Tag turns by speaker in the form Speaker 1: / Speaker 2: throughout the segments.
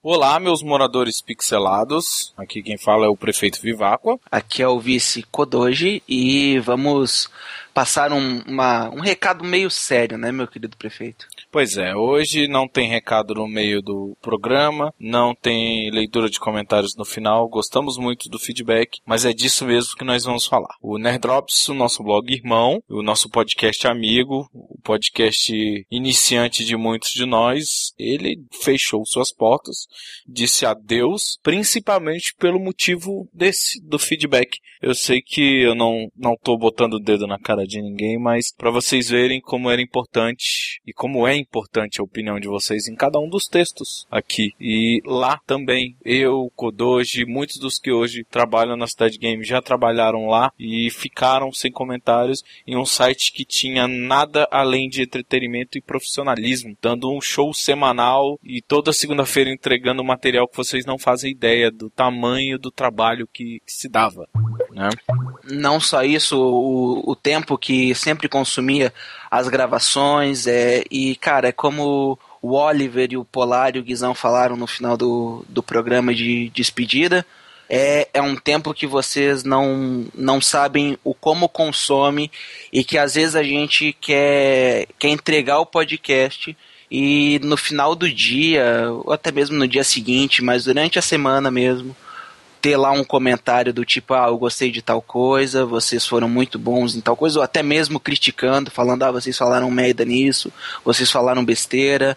Speaker 1: Olá, meus moradores pixelados. Aqui quem fala é o prefeito Viváqua.
Speaker 2: Aqui é o vice Kodoji e vamos passar um recado meio sério, né, meu querido prefeito?
Speaker 1: Pois é, hoje não tem recado no meio do programa, não tem leitura de comentários no final, gostamos muito do feedback, mas é disso mesmo que nós vamos falar. O Nerddrops, o nosso blog irmão, o nosso podcast amigo, o podcast iniciante de muitos de nós, ele fechou suas portas, disse adeus, principalmente pelo motivo do feedback. Eu sei que eu não tô botando o dedo na cara de ninguém, mas para vocês verem como era importante e como é importante a opinião de vocês em cada um dos textos aqui. E lá também, eu, Kodoji, muitos dos que hoje trabalham na Cidade Game já trabalharam lá e ficaram sem comentários em um site que tinha nada além de entretenimento e profissionalismo, dando um show semanal e toda segunda-feira entregando material que vocês não fazem ideia do tamanho do trabalho que se dava, né?
Speaker 2: Não só isso, o tempo que sempre consumia as gravações, e cara, é como o Oliver e o Polar e o Guizão falaram no final do programa de despedida, é um tempo que vocês não sabem o como consome e que às vezes a gente quer entregar o podcast e no final do dia, ou até mesmo no dia seguinte, mas durante a semana mesmo, ter lá um comentário do tipo, eu gostei de tal coisa, vocês foram muito bons em tal coisa, ou até mesmo criticando, falando, vocês falaram merda nisso, vocês falaram besteira,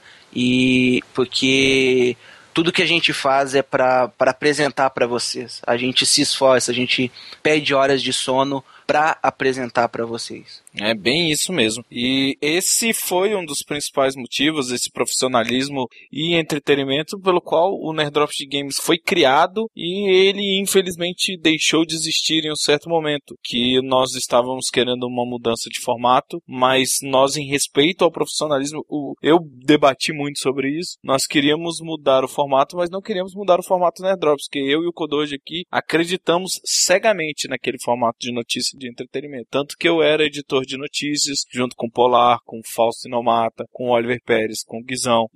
Speaker 2: e porque tudo que a gente faz é para apresentar para vocês. A gente se esforça, a gente perde horas de sono para apresentar para vocês.
Speaker 1: É bem isso mesmo. E esse foi um dos principais motivos, esse profissionalismo e entretenimento pelo qual o Nerddrops de Games foi criado e ele infelizmente deixou de existir em um certo momento, que nós estávamos querendo uma mudança de formato, mas nós, em respeito ao profissionalismo, eu debati muito sobre isso, nós queríamos mudar o formato, mas não queríamos mudar o formato Nerddrops, porque eu e o Kodoji aqui acreditamos cegamente naquele formato de notícia de entretenimento. Tanto que eu era editor de notícias, junto com o Polar, com o Fausto Inomata, com o Oliver Pérez, com o Guizão.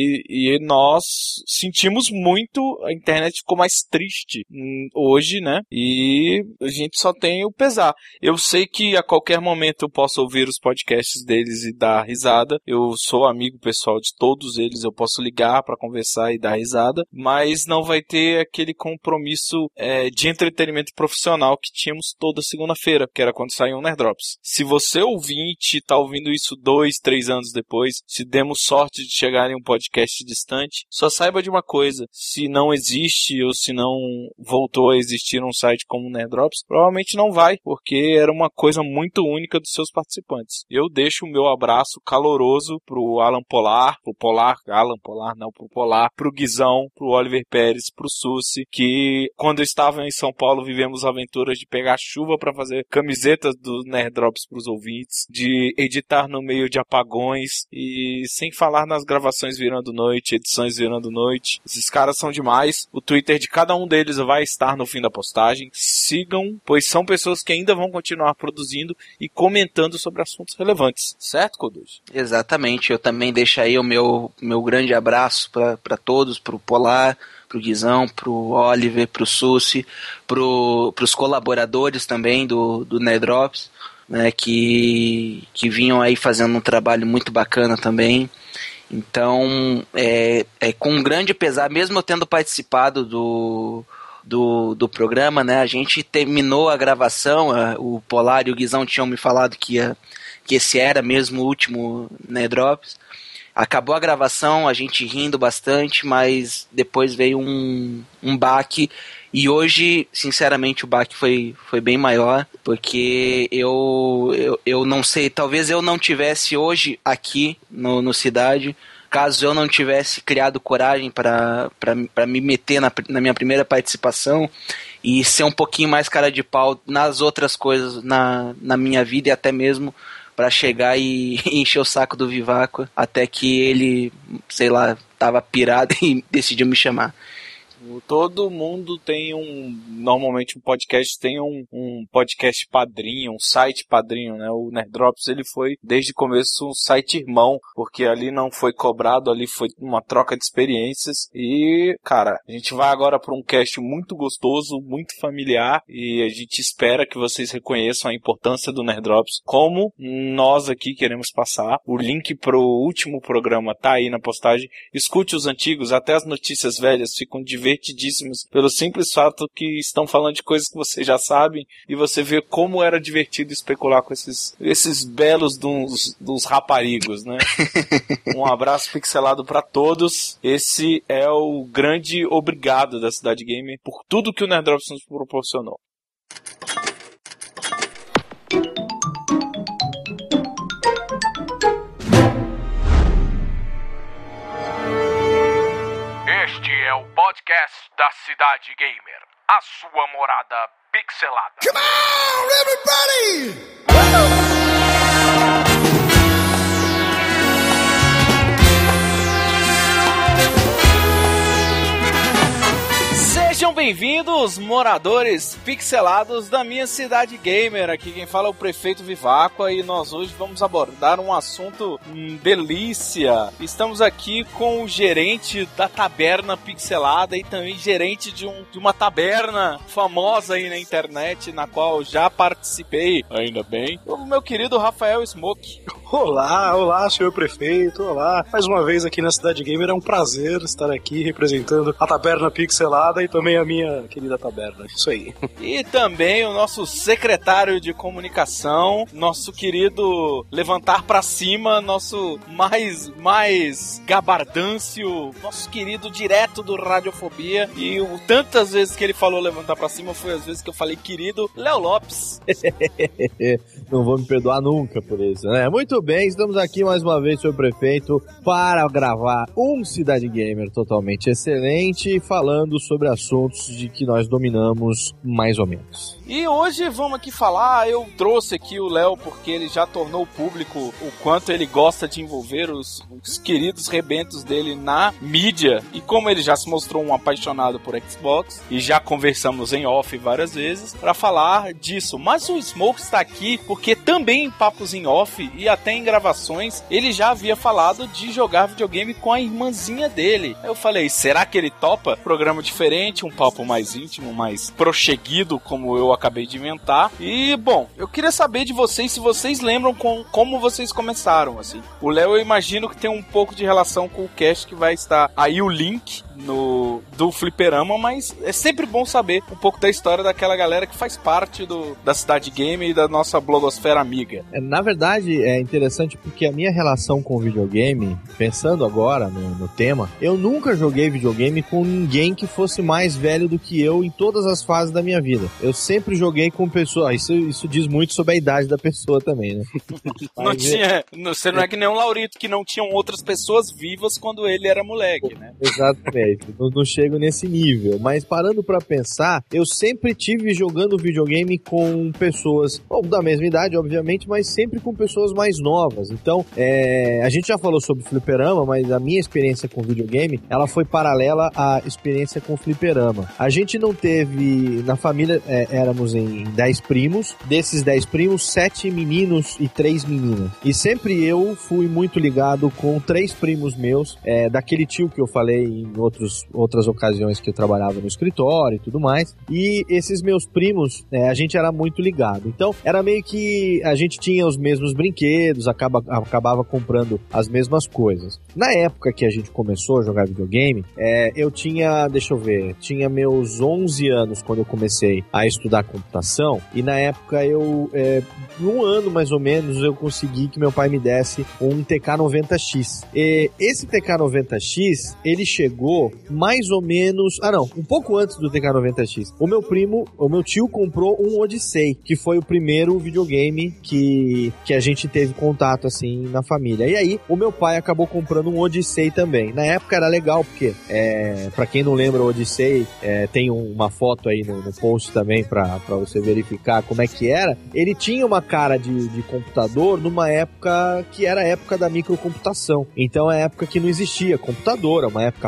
Speaker 1: E nós sentimos muito, a internet ficou mais triste hoje, né? E a gente só tem o pesar. Eu sei que a qualquer momento eu posso ouvir os podcasts deles e dar risada. Eu sou amigo pessoal de todos eles, eu posso ligar para conversar e dar risada, mas não vai ter aquele compromisso de entretenimento profissional que tínhamos toda segunda-feira, que era quando saiu um Nerddrops. Se você ouvinte está ouvindo isso 2, 3 anos depois, se demos sorte de chegar em um podcast distante, só saiba de uma coisa: se não existe ou se não voltou a existir um site como o Nerddrops, provavelmente não vai, porque era uma coisa muito única dos seus participantes. Eu deixo o meu abraço caloroso pro Alan Polar, pro Polar, pro Guizão, pro Oliver Pérez, pro Susi, que quando estavam em São Paulo vivemos aventuras de pegar chuva para fazer camisetas do Nerddrops pros ouvintes, de editar no meio de apagões e sem falar nas gravações virando noite, edições virando noite. Esses caras são demais. O Twitter de cada um deles vai estar no fim da postagem. Sigam, pois são pessoas que ainda vão continuar produzindo e comentando sobre assuntos relevantes. Certo, Kodoji?
Speaker 2: Exatamente. Eu também deixo aí o meu grande abraço para todos, pro Polar, pro Guizão, pro Oliver, pro Susi, pros colaboradores também do Nerddrops, né, que vinham aí fazendo um trabalho muito bacana também. Então, com um grande pesar, mesmo eu tendo participado do programa, né, a gente terminou a gravação, o Polar e o Guizão tinham me falado que esse era mesmo o último Nerddrops. Acabou a gravação, a gente rindo bastante, mas depois veio um baque. E hoje, sinceramente, o baque foi bem maior, porque eu não sei, talvez eu não tivesse hoje aqui no Cidade, caso eu não tivesse criado coragem para me meter na minha primeira participação e ser um pouquinho mais cara de pau nas outras coisas na minha vida e até mesmo para chegar e encher o saco do Viváqua até que ele, sei lá, tava pirado e decidiu me chamar.
Speaker 1: Todo mundo tem normalmente um podcast tem um podcast padrinho, um site padrinho, né? O Nerdrops, ele foi desde o começo um site irmão, porque ali não foi cobrado, ali foi uma troca de experiências e, cara, a gente vai agora para um cast muito gostoso, muito familiar e a gente espera que vocês reconheçam a importância do Nerdrops, como nós aqui queremos passar. O link pro último programa tá aí na postagem. Escute os antigos, até as notícias velhas ficam divertidíssimas pelo simples fato que estão falando de coisas que você já sabe e você vê como era divertido especular com esses belos dos raparigos, né? Um abraço pixelado pra todos. Esse é o grande obrigado da Cidade Gamer por tudo que o Nerdrops nos proporcionou.
Speaker 3: Este é o podcast da Cidade Gamer, a sua morada pixelada. Come on, everybody!
Speaker 1: Sejam bem-vindos, moradores pixelados da minha Cidade Gamer. Aqui quem fala é o Prefeito Viváqua e nós hoje vamos abordar um assunto delícia. Estamos aqui com o gerente da Taberna Pixelada e também gerente de uma taberna famosa aí na internet, na qual já participei, ainda bem, o meu querido Rafael Smoke.
Speaker 4: Olá, senhor prefeito, olá. Mais uma vez aqui na Cidade Gamer, é um prazer estar aqui representando a Taberna Pixelada e também a minha querida taberna, isso aí.
Speaker 1: E também o nosso secretário de comunicação, nosso querido Levantar Pra Cima, nosso mais gabardâncio, nosso querido direto do Radiofobia. E tantas vezes que ele falou Levantar Pra Cima foi as vezes que eu falei querido Léo Lopes.
Speaker 5: Não vou me perdoar nunca por isso, né? Muito bem, estamos aqui mais uma vez, senhor prefeito, para gravar um Cidade Gamer totalmente excelente, falando sobre assuntos de que nós dominamos mais ou menos.
Speaker 1: E hoje vamos aqui falar, eu trouxe aqui o Léo porque ele já tornou público o quanto ele gosta de envolver os queridos rebentos dele na mídia, e como ele já se mostrou um apaixonado por Xbox, e já conversamos em off várias vezes, para falar disso. Mas o Smoke está aqui porque também em papos em off e até em gravações, ele já havia falado de jogar videogame com a irmãzinha dele. Eu falei, será que ele topa? Programa diferente, um papo mais íntimo, mais prosseguido, como eu acabei de inventar. E, bom, eu queria saber de vocês, se vocês lembram como vocês começaram, assim. O Léo, eu imagino que tem um pouco de relação com o cast que vai estar aí o link do Fliperama, mas é sempre bom saber um pouco da história daquela galera que faz parte da Cidade Game e da nossa blogosfera amiga.
Speaker 5: Na verdade, é interessante porque a minha relação com o videogame, pensando agora no tema, eu nunca joguei videogame com ninguém que fosse mais velho do que eu em todas as fases da minha vida. Eu sempre joguei com pessoas, isso diz muito sobre a idade da pessoa também, né?
Speaker 1: Não tinha, você não é que nem um Laurito, que não tinham outras pessoas vivas quando ele era moleque, né?
Speaker 5: Exatamente. Não chego nesse nível, mas parando pra pensar, eu sempre tive jogando videogame com pessoas, da mesma idade, obviamente, mas sempre com pessoas mais novas. Então, a gente já falou sobre fliperama, mas a minha experiência com videogame, ela foi paralela à experiência com fliperama. A gente não teve, na família, éramos em 10 primos, desses 10 primos, 7 meninos e 3 meninas. E sempre eu fui muito ligado com 3 primos meus, daquele tio que eu falei em outras ocasiões que eu trabalhava no escritório e tudo mais, e esses meus primos, a gente era muito ligado, então era meio que a gente tinha os mesmos brinquedos, acabava comprando as mesmas coisas. Na época que a gente começou a jogar videogame, eu tinha, tinha meus 11 anos quando eu comecei a estudar computação, e na época um ano mais ou menos, eu consegui que meu pai me desse um TK-90X. E esse TK-90X, ele chegou mais ou menos... um pouco antes do TK-90X. O meu tio comprou um Odyssey, que foi o primeiro videogame que a gente teve contato, assim, na família. E aí, o meu pai acabou comprando um Odyssey também. Na época era legal, porque, pra quem não lembra, o Odyssey, tem uma foto aí no post também pra você verificar como é que era. Ele tinha uma cara de computador numa época que era a época da microcomputação. Então, é a época que não existia computador, é uma época pré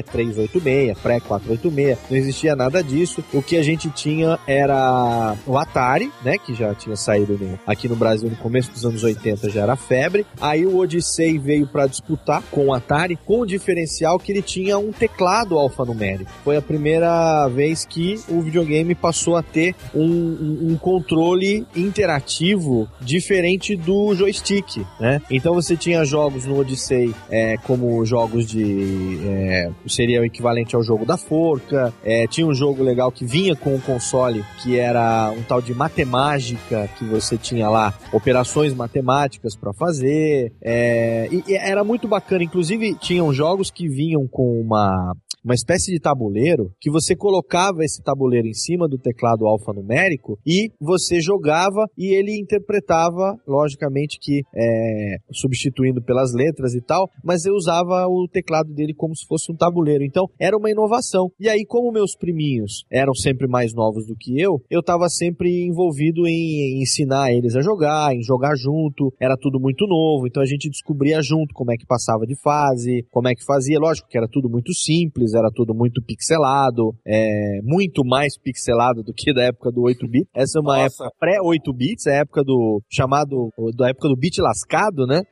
Speaker 5: pré-386, pré-486, não existia nada disso. O que a gente tinha era o Atari, né, que já tinha saído aqui no Brasil no começo dos anos 80, já era febre. Aí o Odyssey veio para disputar com o Atari, com o diferencial que ele tinha um teclado alfanumérico. Foi a primeira vez que o videogame passou a ter um controle interativo diferente do joystick, né? Então você tinha jogos no Odyssey como jogos seria o equivalente ao jogo da forca, tinha um jogo legal que vinha com o console, que era um tal de Matemágica, que você tinha lá operações matemáticas para fazer, e era muito bacana. Inclusive tinham jogos que vinham com uma espécie de tabuleiro, que você colocava esse tabuleiro em cima do teclado alfanumérico e você jogava e ele interpretava, logicamente que substituindo pelas letras e tal, mas eu usava o teclado dele como se fosse um tabuleiro. Então era uma inovação. E aí, como meus priminhos eram sempre mais novos do que eu estava sempre envolvido em ensinar eles a jogar, em jogar junto, era tudo muito novo, então a gente descobria junto como é que passava de fase, como é que fazia. Lógico que era tudo muito simples, era tudo muito pixelado, muito mais pixelado do que da época do 8-bit. Essa é uma época pré-8-bits, a época da época do bit lascado, né?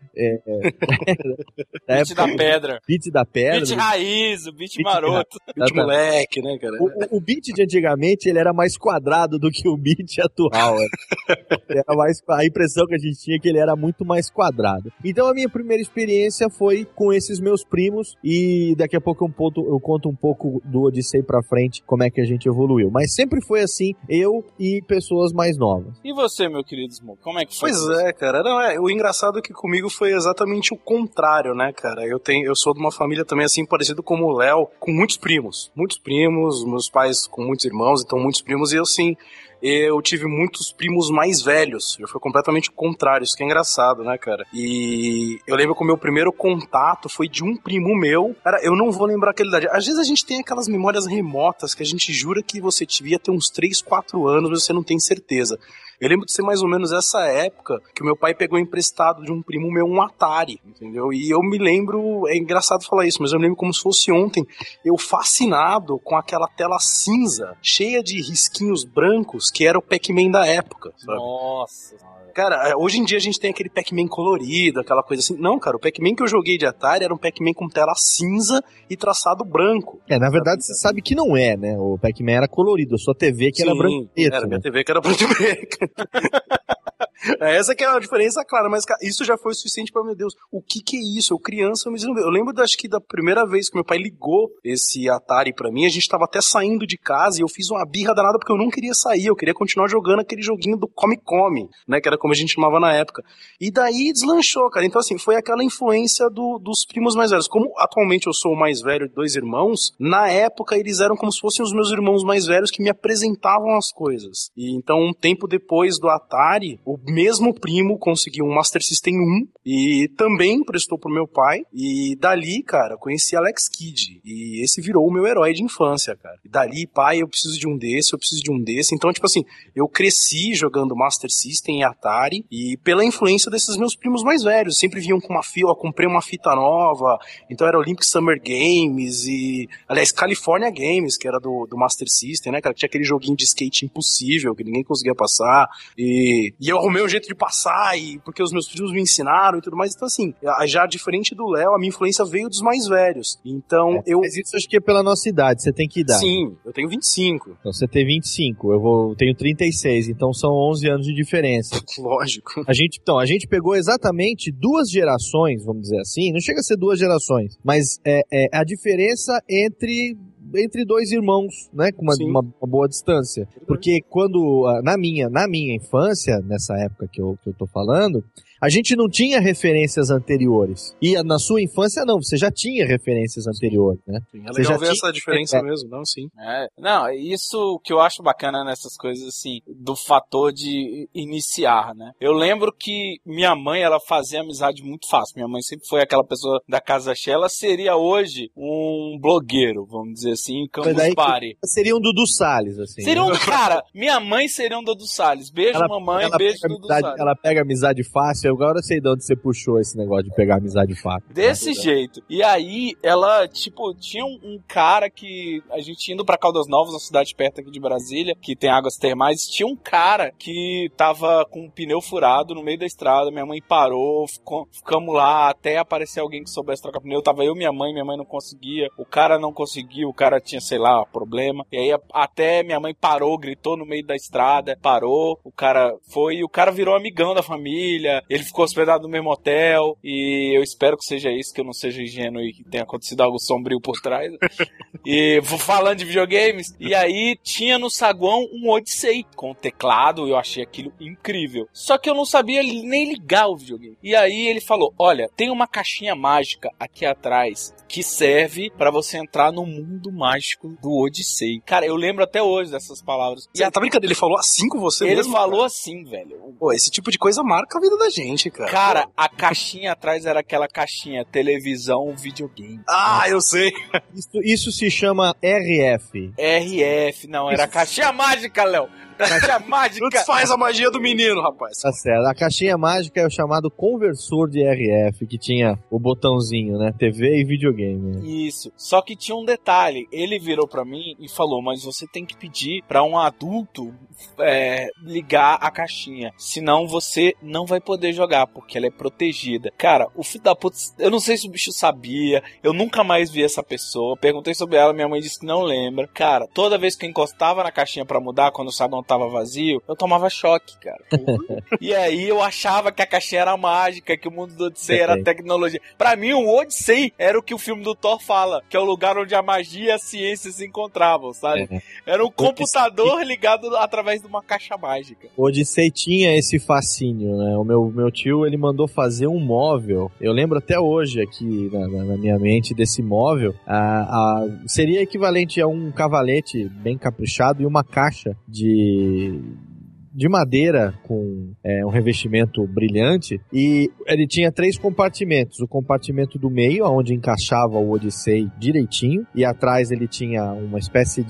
Speaker 1: Bit da pedra.
Speaker 5: Bit da pedra.
Speaker 1: Bit raiz, o bit maroto.
Speaker 4: Bit moleque, né, cara?
Speaker 5: O bit de antigamente, ele era mais quadrado do que o bit atual. Era mais, a impressão que a gente tinha é que ele era muito mais quadrado. Então a minha primeira experiência foi com esses meus primos, e daqui a pouco eu conto um pouco do Odyssey pra frente, como é que a gente evoluiu. Mas sempre foi assim, eu e pessoas mais novas.
Speaker 1: E você, meu querido Smoke, como é que foi?
Speaker 4: Pois é, cara. O engraçado é que comigo foi exatamente o contrário, né, cara? Eu sou de uma família também assim, parecido como o Léo, com muitos primos. Muitos primos, meus pais com muitos irmãos, então muitos primos, e eu sim... Eu tive muitos primos mais velhos. Eu fui completamente o contrário. Isso que é engraçado, né, cara? E eu lembro que o meu primeiro contato foi de um primo meu. Cara, eu não vou lembrar aquela idade. Às vezes a gente tem aquelas memórias remotas que a gente jura que você devia ter uns 3, 4 anos, mas você não tem certeza. Eu lembro de ser mais ou menos essa época que o meu pai pegou emprestado de um primo meu um Atari, entendeu? E eu me lembro, é engraçado falar isso, mas eu me lembro como se fosse ontem, eu fascinado com aquela tela cinza, cheia de risquinhos brancos, que era o Pac-Man da época, sabe?
Speaker 1: Nossa.
Speaker 4: Cara, hoje em dia a gente tem aquele Pac-Man colorido, aquela coisa assim. Não, cara, o Pac-Man que eu joguei de Atari era um Pac-Man com tela cinza e traçado branco.
Speaker 5: Na verdade, você sabe que não é, né? O Pac-Man era colorido, a sua TV que era branco e preto.
Speaker 4: Era, minha TV que era branco e preto. Essa que é a diferença, claro, mas cara, isso já foi o suficiente pra, meu Deus, o que é isso? Eu criança, eu lembro acho que da primeira vez que meu pai ligou esse Atari pra mim, a gente tava até saindo de casa e eu fiz uma birra danada porque eu não queria sair, eu queria continuar jogando aquele joguinho do Come, né, que era como a gente chamava na época. E daí deslanchou, cara, então assim, foi aquela influência dos primos mais velhos. Como atualmente eu sou o mais velho de 2 irmãos, na época eles eram como se fossem os meus irmãos mais velhos que me apresentavam as coisas. E então, um tempo depois do Atari, o mesmo primo conseguiu um Master System 1 e também emprestou pro meu pai, e dali, cara, conheci Alex Kidd, e esse virou o meu herói de infância, cara. E dali, pai, eu preciso de um desse, então, tipo assim, eu cresci jogando Master System e Atari, e pela influência desses meus primos mais velhos, sempre vinham com uma fila, eu comprei uma fita nova, então era Olympic Summer Games, e, aliás, California Games, que era do Master System, né, cara, que tinha aquele joguinho de skate impossível, que ninguém conseguia passar, e eu arrumei um jeito de passar, porque os meus primos me ensinaram e tudo mais. Então, assim, já diferente do Léo, a minha influência veio dos mais velhos. Então,
Speaker 5: Mas isso acho que é pela nossa idade, você tem que idade?
Speaker 4: Sim, eu tenho 25.
Speaker 5: Então, você tem 25, eu tenho 36, então são 11 anos de diferença.
Speaker 4: Lógico.
Speaker 5: A gente pegou exatamente 2 gerações, vamos dizer assim, não chega a ser 2 gerações, mas a diferença entre 2 irmãos, né, com uma boa distância. Porque quando, na minha infância, nessa época que eu tô falando, a gente não tinha referências anteriores. E na sua infância, não, você já tinha referências anteriores, né?
Speaker 4: Sim, é legal ver essa diferença mesmo, não, sim.
Speaker 1: Não, isso que eu acho bacana nessas coisas, assim, do fator de iniciar, né? Eu lembro que minha mãe, ela fazia amizade muito fácil. Minha mãe sempre foi aquela pessoa da casa cheia. Ela seria hoje um blogueiro, vamos dizer assim, Campus Party.
Speaker 5: Seria um Dudu Salles, assim.
Speaker 1: Seria cara, minha mãe seria um Dudu Salles. Beijo, mamãe, beijo, Dudu Salles.
Speaker 5: Ela pega amizade fácil, agora eu sei de onde você puxou esse negócio de pegar amizade fácil.
Speaker 1: Desse jeito. E aí, ela, tipo, tinha um cara que, a gente indo pra Caldas Novas, uma cidade perto aqui de Brasília, que tem águas termais, tinha um cara que tava com um pneu furado no meio da estrada, minha mãe parou, ficamos lá até aparecer alguém que soubesse trocar pneu, tava eu e minha mãe não conseguia, o cara não conseguiu, o cara tinha, sei lá, problema, e aí até minha mãe parou, gritou no meio da estrada, parou, o cara foi, e o cara virou amigão da família, ele ficou hospedado no mesmo hotel, e eu espero que seja isso, que eu não seja ingênuo e que tenha acontecido algo sombrio por trás. E falando de videogames, e aí tinha no saguão um Odyssey com teclado, eu achei aquilo incrível. Só que eu não sabia nem ligar o videogame. E aí ele falou, olha, tem uma caixinha mágica aqui atrás que serve pra você entrar no mundo mágico do Odyssey. Cara, eu lembro até hoje dessas palavras.
Speaker 4: Você tá brincando? Ele falou assim com você
Speaker 1: Ele
Speaker 4: mesmo?
Speaker 1: falou
Speaker 4: cara?
Speaker 1: assim, velho.
Speaker 4: Pô, esse tipo de coisa marca a vida da gente, cara.
Speaker 1: Cara, a caixinha atrás era aquela caixinha, televisão, videogame.
Speaker 4: Ah, eu sei.
Speaker 5: Isso se chama RF.
Speaker 1: RF, não, era caixinha mágica, Léo. Caixinha mágica.
Speaker 4: Não desfaz a magia do menino, rapaz.
Speaker 5: Tá certo. A caixinha mágica é o chamado conversor de RF, que tinha o botãozinho, né? TV e videogame.
Speaker 1: Isso. Só que tinha um detalhe. Ele virou pra mim e falou, mas você tem que pedir pra um adulto ligar a caixinha. Senão você não vai poder jogar, porque ela é protegida. Cara, o filho da puta, eu não sei se o bicho sabia, eu nunca mais vi essa pessoa. Perguntei sobre ela, minha mãe disse que não lembra. Cara, toda vez que eu encostava na caixinha pra mudar, quando o saguão tava vazio, eu tomava choque, cara. E aí eu achava que a caixinha era mágica, que o mundo do Odyssey era tecnologia. Pra mim, o Odyssey era o que o filme do Thor fala, que é o lugar onde a magia e a ciência se encontravam, sabe? Era um computador ligado através de uma caixa mágica.
Speaker 5: O Odyssey tinha esse fascínio, né? O meu tio, ele mandou fazer um móvel. Eu lembro até hoje aqui na minha mente desse móvel. Seria equivalente a um cavalete bem caprichado e uma caixa de madeira com um revestimento brilhante, e ele tinha 3 compartimentos. O compartimento do meio, onde encaixava o Odyssey direitinho, e atrás ele tinha uma espécie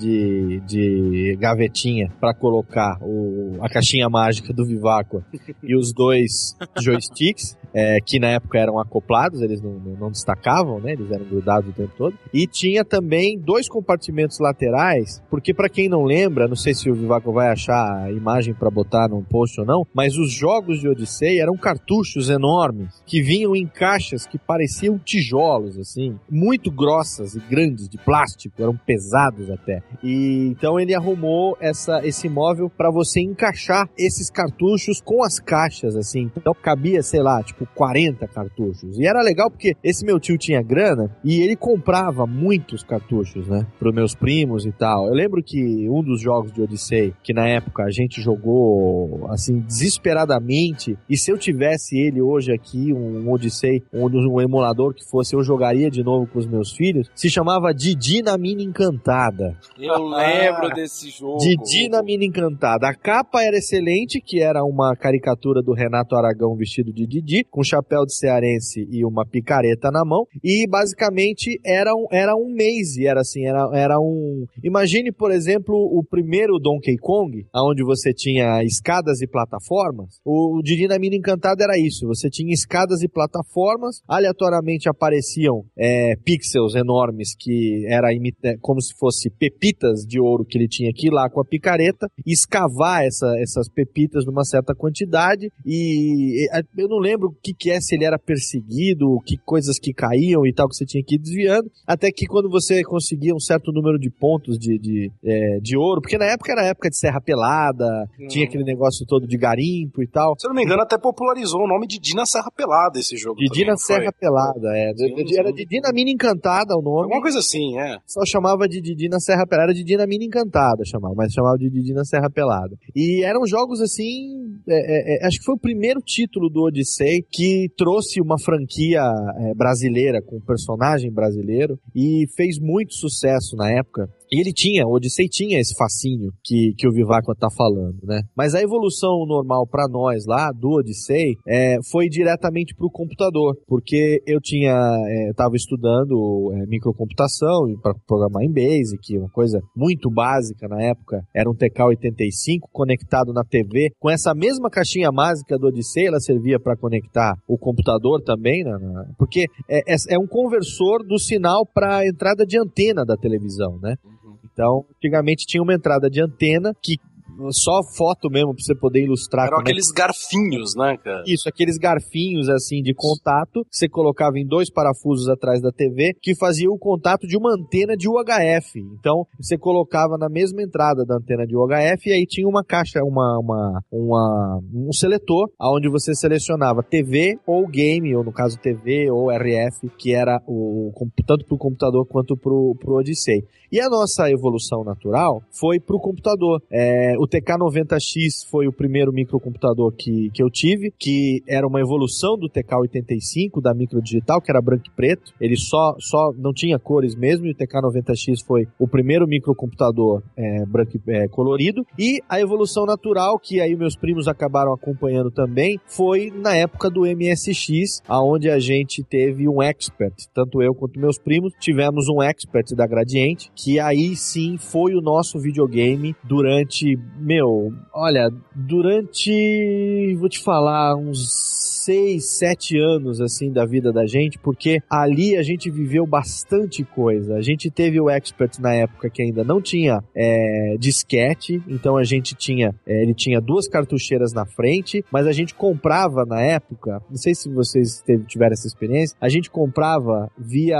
Speaker 5: de gavetinha para colocar a caixinha mágica do Viváqua e os 2 joysticks, que na época eram acoplados, eles não destacavam, né? Eles eram grudados o tempo todo. E tinha também 2 compartimentos laterais, porque para quem não lembra, não sei se o Viváqua vai achar a imagem para botar num post ou não, mas os jogos de Odyssey eram cartuchos enormes que vinham em caixas que pareciam tijolos, assim, muito grossas e grandes, de plástico, eram pesados até. E então ele arrumou esse móvel para você encaixar esses cartuchos com as caixas, assim. Então cabia, sei lá, tipo 40 cartuchos. E era legal porque esse meu tio tinha grana e ele comprava muitos cartuchos, né, pros meus primos e tal. Eu lembro que um dos jogos de Odyssey, que na época a gente jogou assim, desesperadamente, e se eu tivesse ele hoje aqui, um Odyssey, um emulador que fosse, eu jogaria de novo com os meus filhos, se chamava Didi na Mina Encantada.
Speaker 1: Eu lembro desse jogo.
Speaker 5: Didi na Mina Encantada. A capa era excelente, que era uma caricatura do Renato Aragão vestido de Didi, com chapéu de cearense e uma picareta na mão, e basicamente era um maze, era um... Imagine, por exemplo, o primeiro Donkey Kong, onde você tinha escadas e plataformas. O Didi na Mina Encantada era isso. Você tinha escadas e plataformas, aleatoriamente apareciam pixels enormes que era como se fosse pepitas de ouro que ele tinha que ir lá com a picareta, escavar essas pepitas numa certa quantidade, e eu não lembro o que é, se ele era perseguido, que coisas que caíam e tal, que você tinha que ir desviando, até que quando você conseguia um certo número de pontos de ouro, porque na época era época de Serra Pelada, tinha aquele negócio todo de garimpo e tal.
Speaker 4: Se eu não me engano, até popularizou o nome de Didi na Serra Pelada esse jogo.
Speaker 5: Didi na Serra Pelada, Sim. Era Didi na Mina Encantada o nome.
Speaker 4: Alguma coisa assim,
Speaker 5: Só chamava de Didi na Serra Pelada, era Didi na Mina Encantada mas chamava de Didi na Serra Pelada. E eram jogos assim, acho que foi o primeiro título do Odyssey que trouxe uma franquia brasileira, com um personagem brasileiro, e fez muito sucesso na época. E o Odyssey tinha esse fascínio que o Viváqua tá falando, né? Mas a evolução normal para nós lá, do Odyssey, foi diretamente pro computador, porque eu tava estudando microcomputação para programar em BASIC, uma coisa muito básica na época, era um TK-85 conectado na TV, com essa mesma caixinha básica do Odyssey, ela servia para conectar o computador também, porque é um conversor do sinal para entrada de antena da televisão, né? Então, antigamente tinha uma entrada de antena que só foto mesmo pra você poder ilustrar.
Speaker 4: Eram aqueles garfinhos, né, cara?
Speaker 5: Isso, aqueles garfinhos assim de contato que você colocava em 2 parafusos atrás da TV que fazia o contato de uma antena de UHF. Então, você colocava na mesma entrada da antena de UHF e aí tinha uma caixa, um seletor onde você selecionava TV ou game, ou no caso TV ou RF, que era tanto pro computador quanto pro Odyssey. E a nossa evolução natural foi pro computador. O TK-90X foi o primeiro microcomputador que eu tive, que era uma evolução do TK-85, da microdigital, que era branco e preto. Ele só não tinha cores mesmo, e o TK-90X foi o primeiro microcomputador colorido. E a evolução natural, que aí meus primos acabaram acompanhando também, foi na época do MSX, onde a gente teve um Expert. Tanto eu quanto meus primos tivemos um Expert da Gradiente, que aí sim foi o nosso videogame durante, vou te falar, uns 6, 7 anos, assim, da vida da gente, porque ali a gente viveu bastante coisa. A gente teve o Expert na época que ainda não tinha disquete, então a gente ele tinha 2 cartucheiras na frente, mas a gente comprava na época, não sei se vocês tiveram essa experiência, a gente comprava via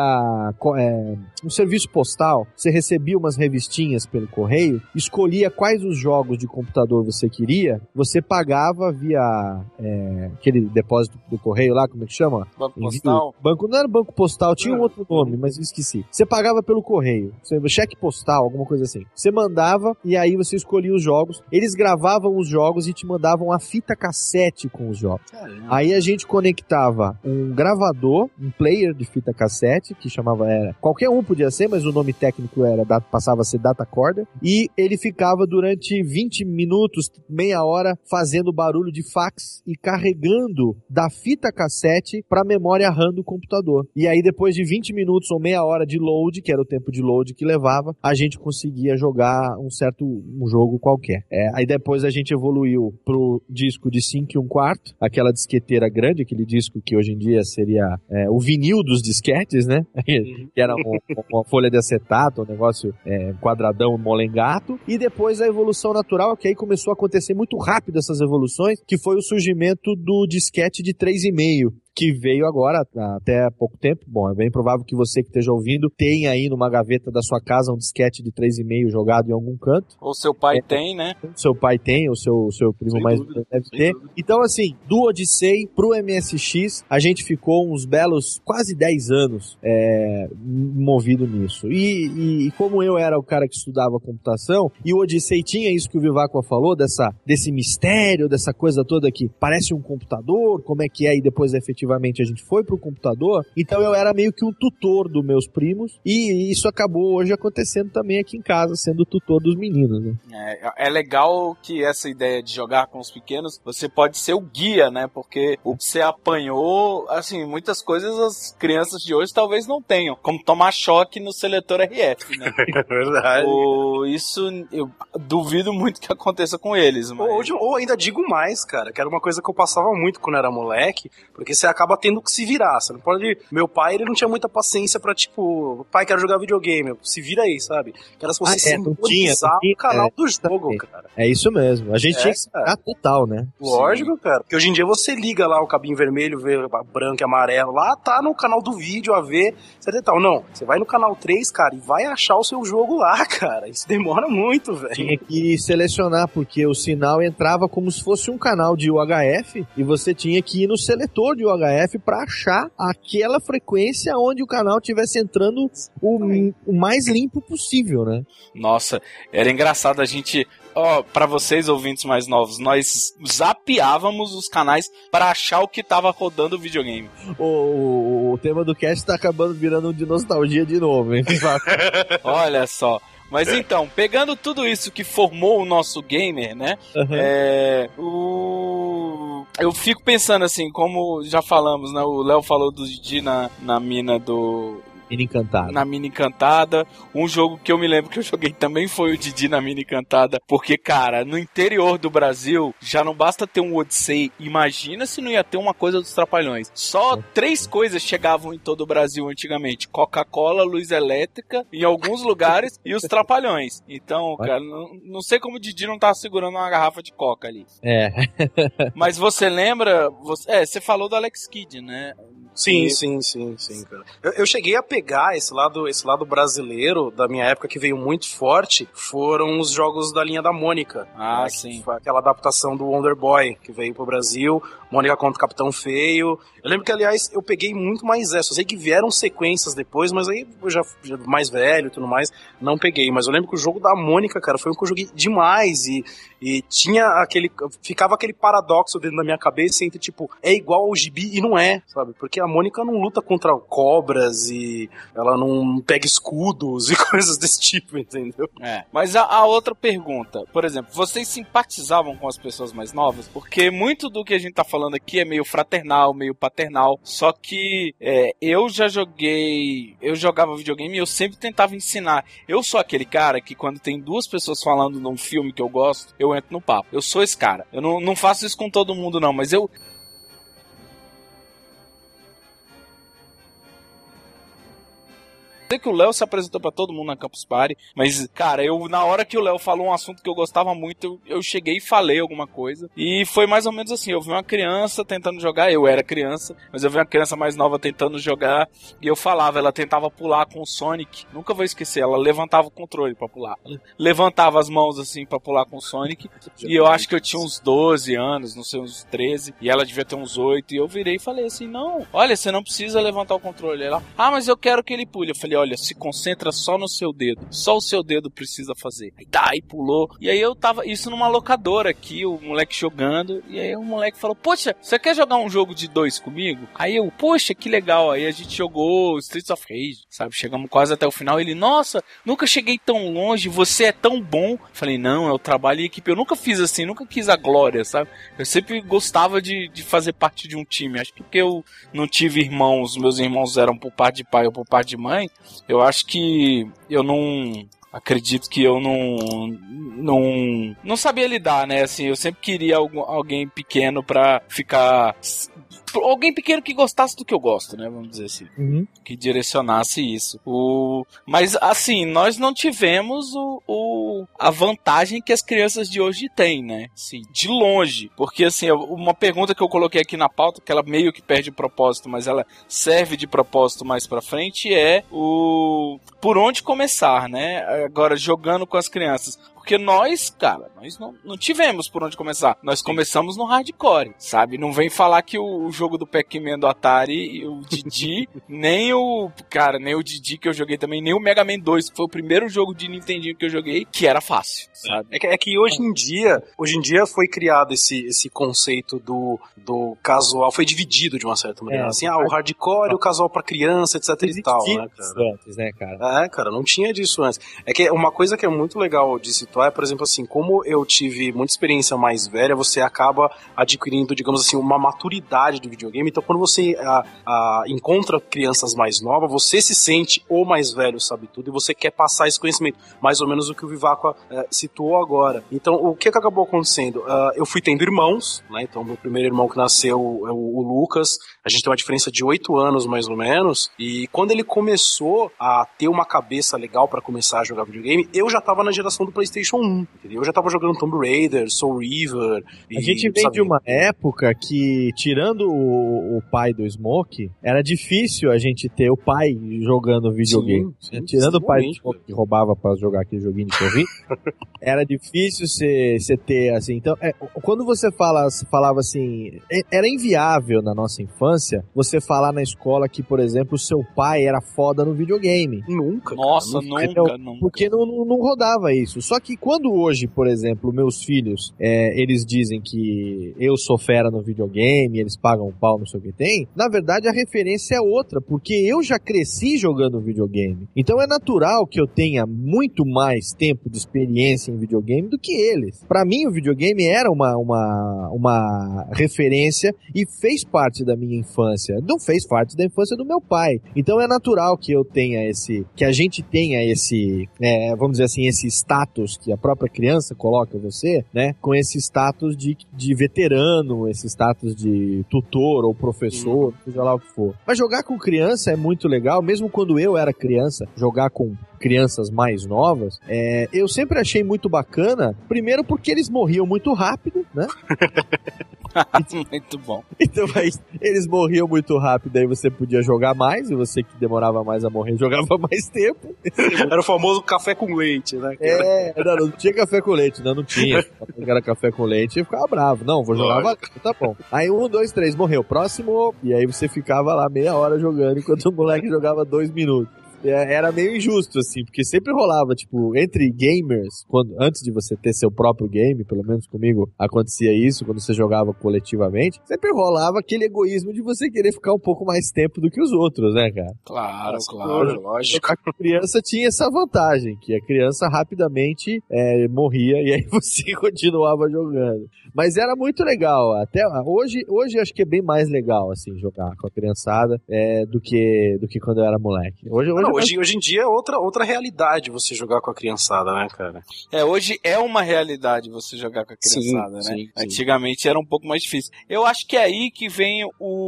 Speaker 5: um serviço postal, você recebia umas revistinhas pelo correio, escolhia quais os jogos de computador você queria, você pagava via aquele depósito do correio lá, como é que chama?
Speaker 1: Banco postal?
Speaker 5: Não era banco postal, tinha um outro nome, mas eu esqueci. Você pagava pelo correio, cheque postal, alguma coisa assim. Você mandava e aí você escolhia os jogos, eles gravavam os jogos e te mandavam a fita cassete com os jogos. Caramba. Aí a gente conectava um gravador, um player de fita cassete, que qualquer um podia ser, mas o nome técnico passava a ser datacorder, e ele ficava durante 20 minutos, meia hora, fazendo barulho de fax e carregando da fita cassete para a memória RAM do computador. E aí depois de 20 minutos ou meia hora de load, que era o tempo de load que levava, a gente conseguia jogar um jogo qualquer. Aí depois a gente evoluiu pro disco de 5 1/4, aquela disqueteira grande, aquele disco que hoje em dia seria o vinil dos disquetes, né? Que era uma folha de acetato, um negócio quadradão, molengato. E depois a evolução natural, que aí começou a acontecer muito rápido essas evoluções, que foi o surgimento do disquete de 3,5, que veio agora, até há pouco tempo. Bom, é bem provável que você que esteja ouvindo tenha aí numa gaveta da sua casa um disquete de 3,5 jogado em algum canto.
Speaker 1: Ou seu pai tem, né?
Speaker 5: Seu pai tem, ou seu primo mais deve ter. Então, assim, do Odyssey pro MSX, a gente ficou uns belos quase 10 anos movido nisso. E como eu era o cara que estudava computação, e o Odyssey tinha isso que o Viváqua falou, desse mistério, dessa coisa toda que parece um computador, como é que é, e depois efetivamente a gente foi pro computador, então eu era meio que um tutor dos meus primos, e isso acabou hoje acontecendo também aqui em casa, sendo o tutor dos meninos, né?
Speaker 1: É legal que essa ideia de jogar com os pequenos, você pode ser o guia, né? Porque o que você apanhou, assim, muitas coisas as crianças de hoje talvez não tenham, como tomar choque no seletor RF, né?
Speaker 4: É verdade.
Speaker 1: Isso eu duvido muito que aconteça com eles. Mas...
Speaker 4: Ou ainda digo mais, cara, que era uma coisa que eu passava muito quando era moleque, porque você acaba tendo que se virar, você não pode... Meu pai, ele não tinha muita paciência pra, tipo, pai, quero jogar videogame, se vira aí, sabe? Que era se você simbolizar o canal do jogo, cara.
Speaker 5: É isso mesmo, a gente tinha que se virar total, né?
Speaker 4: Lógico, sim, cara, porque hoje em dia você liga lá o cabinho vermelho, vê branco e amarelo, lá tá no canal do vídeo, AV, etc e tal. Não, você vai no canal 3, cara, e vai achar o seu jogo lá, cara, isso demora muito, velho.
Speaker 5: Tinha que selecionar, porque o sinal entrava como se fosse um canal de UHF, e você tinha que ir no seletor de UHF pra achar aquela frequência onde o canal estivesse entrando o mais limpo possível, né?
Speaker 1: Nossa, era engraçado a gente... pra vocês ouvintes mais novos, nós zapeávamos os canais para achar o que tava rodando o videogame.
Speaker 5: O tema do cast tá acabando virando de nostalgia de novo, hein?
Speaker 1: Olha só. Mas então, pegando tudo isso que formou o nosso gamer, né? Eu fico pensando assim, como já falamos, né? O Léo falou do Didi na mina do...
Speaker 5: Mina Encantada.
Speaker 1: Na Mina Encantada. Um jogo que eu me lembro que eu joguei também foi o Didi na Mina Encantada. Porque, cara, no interior do Brasil, já não basta ter um Odyssey. Imagina se não ia ter uma coisa dos Trapalhões. Só 3 coisas chegavam em todo o Brasil antigamente. Coca-Cola, luz elétrica, em alguns lugares, e os Trapalhões. Então, cara, não sei como o Didi não tava segurando uma garrafa de Coca ali. Mas você lembra... Você falou do Alex Kidd, né?
Speaker 4: Sim, cara. Eu cheguei a pegar esse lado brasileiro da minha época que veio muito forte, foram os jogos da linha da Mônica.
Speaker 1: Ah, sim.
Speaker 4: Foi aquela adaptação do Wonder Boy que veio pro Brasil, Mônica contra o Capitão Feio. Eu lembro que, aliás, eu peguei muito mais essa. Eu sei que vieram sequências depois, mas aí eu já mais velho e tudo mais, não peguei. Mas eu lembro que o jogo da Mônica, cara, foi um que eu joguei demais e tinha ficava aquele paradoxo dentro da minha cabeça entre, tipo, é igual ao gibi e não é, sabe? Porque a Mônica não luta contra cobras e ela não pega escudos e coisas desse tipo, entendeu?
Speaker 1: Mas a outra pergunta, por exemplo, vocês simpatizavam com as pessoas mais novas? Porque muito do que a gente tá falando aqui é meio fraternal, meio paternal, só que eu jogava videogame e eu sempre tentava ensinar. Eu sou aquele cara que quando tem 2 pessoas falando num filme que eu gosto, eu entro no papo. Eu sou esse cara. Eu não faço isso com todo mundo não, mas eu... que o Léo se apresentou pra todo mundo na Campus Party, mas, cara, na hora que o Léo falou um assunto que eu gostava muito, eu cheguei e falei alguma coisa, e foi mais ou menos assim, eu vi uma criança tentando jogar, eu era criança, mas eu vi uma criança mais nova tentando jogar, e eu falava, ela tentava pular com o Sonic, nunca vou esquecer, ela levantava o controle pra pular, levantava as mãos assim pra pular com o Sonic, e eu acho que eu tinha uns 12 anos, não sei, uns 13, e ela devia ter uns 8, e eu virei e falei assim, não, olha, você não precisa levantar o controle. Ela, mas eu quero que ele pule. Eu falei, olha, se concentra só no seu dedo. Só o seu dedo precisa fazer. Aí pulou. E aí eu tava, isso numa locadora aqui, o moleque jogando. E aí o moleque falou, poxa, você quer jogar um jogo de 2 comigo? Aí eu, poxa, que legal. Aí a gente jogou Streets of Rage, sabe? Chegamos quase até o final. Ele, nossa, nunca cheguei tão longe, você é tão bom. Eu falei, não, é o trabalho em equipe. Eu nunca fiz assim, nunca quis a glória, sabe? Eu sempre gostava de fazer parte de um time. Acho que porque eu não tive irmãos, meus irmãos eram por parte de pai ou por parte de mãe, eu acho que eu não... Acredito que eu não sabia lidar, né? Assim, eu sempre queria alguém pequeno pra ficar... Alguém pequeno que gostasse do que eu gosto, né? Vamos dizer assim. Que direcionasse isso. Mas, assim, nós não tivemos a vantagem que as crianças de hoje têm, né? Assim, de longe. Porque, assim, uma pergunta que eu coloquei aqui na pauta, que ela meio que perde propósito, mas ela serve de propósito mais pra frente, é por onde começar, né? Agora, jogando com as crianças. Porque nós, cara, nós não tivemos por onde começar. Nós começamos no hardcore, sabe? Não vem falar que o jogo do Pac-Man do Atari, o Didi, nem o Didi que eu joguei também, nem o Mega Man 2, que foi o primeiro jogo de Nintendinho que eu joguei, que era fácil, sabe?
Speaker 4: É que hoje em dia foi criado esse conceito do casual, foi dividido de uma certa maneira. Assim, o hardcore, o casual pra criança, etc e tal, né, cara?
Speaker 5: Antes, né, cara?
Speaker 4: Cara, não tinha disso antes. É que uma coisa que é muito legal de situar é, por exemplo, assim, como eu tive muita experiência mais velha, você acaba adquirindo, digamos assim, uma maturidade do videogame. Então, quando você encontra crianças mais novas, você se sente o mais velho, sabe tudo, e você quer passar esse conhecimento. Mais ou menos o que o Vivaco situou agora. Então, o que acabou acontecendo? Eu fui tendo irmãos, né? Então, meu primeiro irmão que nasceu é o Lucas. A gente tem uma diferença de 8 anos, mais ou menos. E quando ele começou a ter uma cabeça legal pra começar a jogar videogame, eu já tava na geração do PlayStation 1, entendeu? Eu já tava jogando Tomb Raider, Soul River.
Speaker 5: A gente vem de uma época que, tirando o pai do Smoke, era difícil a gente ter o pai jogando videogame. Sim, tirando o pai do Smoke que roubava pra jogar aquele joguinho de corrida, era difícil você ter, assim. Então, quando você falava assim, era inviável na nossa infância você falar na escola que, por exemplo, o seu pai era foda no videogame.
Speaker 4: Nunca.
Speaker 1: Nossa,
Speaker 5: nunca. Porque não rodava isso. Só que que quando hoje, por exemplo, meus filhos, eles dizem que eu sou fera no videogame, eles pagam um pau, não sei o que tem, na verdade a referência é outra, porque eu já cresci jogando videogame. Então é natural que eu tenha muito mais tempo de experiência em videogame do que eles. Pra mim, o videogame era uma referência e fez parte da minha infância. Não fez parte da infância do meu pai. Então é natural que eu tenha que a gente tenha esse, vamos dizer assim, esse status que a própria criança coloca você, né? Com esse status de veterano, esse status de tutor ou professor, seja lá o que for. Mas jogar com criança é muito legal, mesmo quando eu era criança, jogar com crianças mais novas, eu sempre achei muito bacana, primeiro porque eles morriam muito rápido, né?
Speaker 1: Muito bom.
Speaker 5: Então aí, eles morriam muito rápido, aí você podia jogar mais, e você que demorava mais a morrer, jogava mais tempo.
Speaker 4: Era o famoso café com leite, né?
Speaker 5: Não tinha café com leite, não tinha. Era café com leite e ficava bravo. Não, vou jogar, tá bom. Aí 1, 2, 3, morreu. Próximo, e aí você ficava lá meia hora jogando, enquanto o moleque jogava 2 minutos. Era meio injusto, assim, porque sempre rolava, tipo, entre gamers, antes de você ter seu próprio game, pelo menos comigo acontecia isso, quando você jogava coletivamente, sempre rolava aquele egoísmo de você querer ficar um pouco mais tempo do que os outros, né, cara?
Speaker 1: Claro,
Speaker 5: lógico. A criança tinha essa vantagem, que a criança rapidamente morria e aí você continuava jogando. Mas era muito legal, até hoje acho que é bem mais legal, assim, jogar com a criançada do que quando eu era moleque.
Speaker 4: Hoje em dia é outra realidade você jogar com a criançada, né, cara?
Speaker 1: Hoje é uma realidade você jogar com a criançada, né?
Speaker 4: Sim.
Speaker 1: Antigamente era um pouco mais difícil. Eu acho que é aí que vem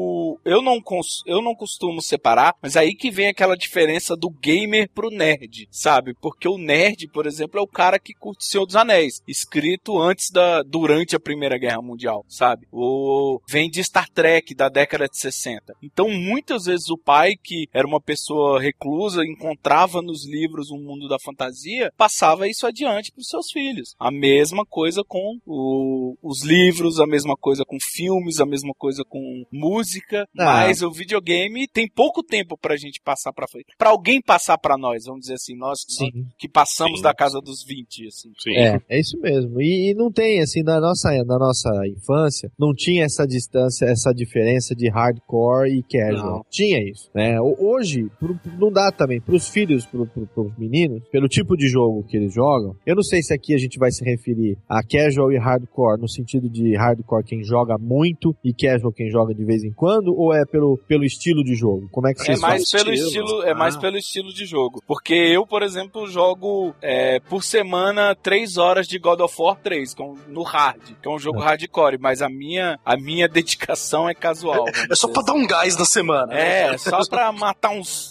Speaker 1: eu não costumo separar, mas aí que vem aquela diferença do gamer pro nerd, sabe? Porque o nerd, por exemplo, é o cara que curte Senhor dos Anéis, escrito durante a Primeira Guerra Mundial, sabe? Vem de Star Trek da década de 60. Então, muitas vezes o pai, que era uma pessoa reclusa, encontrava nos livros um mundo da fantasia, passava isso adiante para os seus filhos. A mesma coisa com os livros, a mesma coisa com filmes, a mesma coisa com música, mas o videogame tem pouco tempo pra gente passar pra frente. Pra alguém passar pra nós, vamos dizer assim, nós que passamos da casa dos 20, assim.
Speaker 5: Sim. É isso mesmo. E não tem, assim, na nossa infância, não tinha essa distância, essa diferença de hardcore e casual. Não. Tinha isso, né? Hoje, não dá também pros filhos, pros meninos, pelo tipo de jogo que eles jogam. Eu não sei se aqui a gente vai se referir a casual e hardcore, no sentido de hardcore quem joga muito e casual quem joga de vez em quando, ou é pelo estilo de jogo? Como é que vocês
Speaker 1: mais pelo estilo de jogo. Porque eu, por exemplo, jogo por semana 3 horas de God of War 3, no hard, que é um jogo hardcore, mas a minha dedicação é casual.
Speaker 4: É só pra dar um gás na semana.
Speaker 1: Só pra matar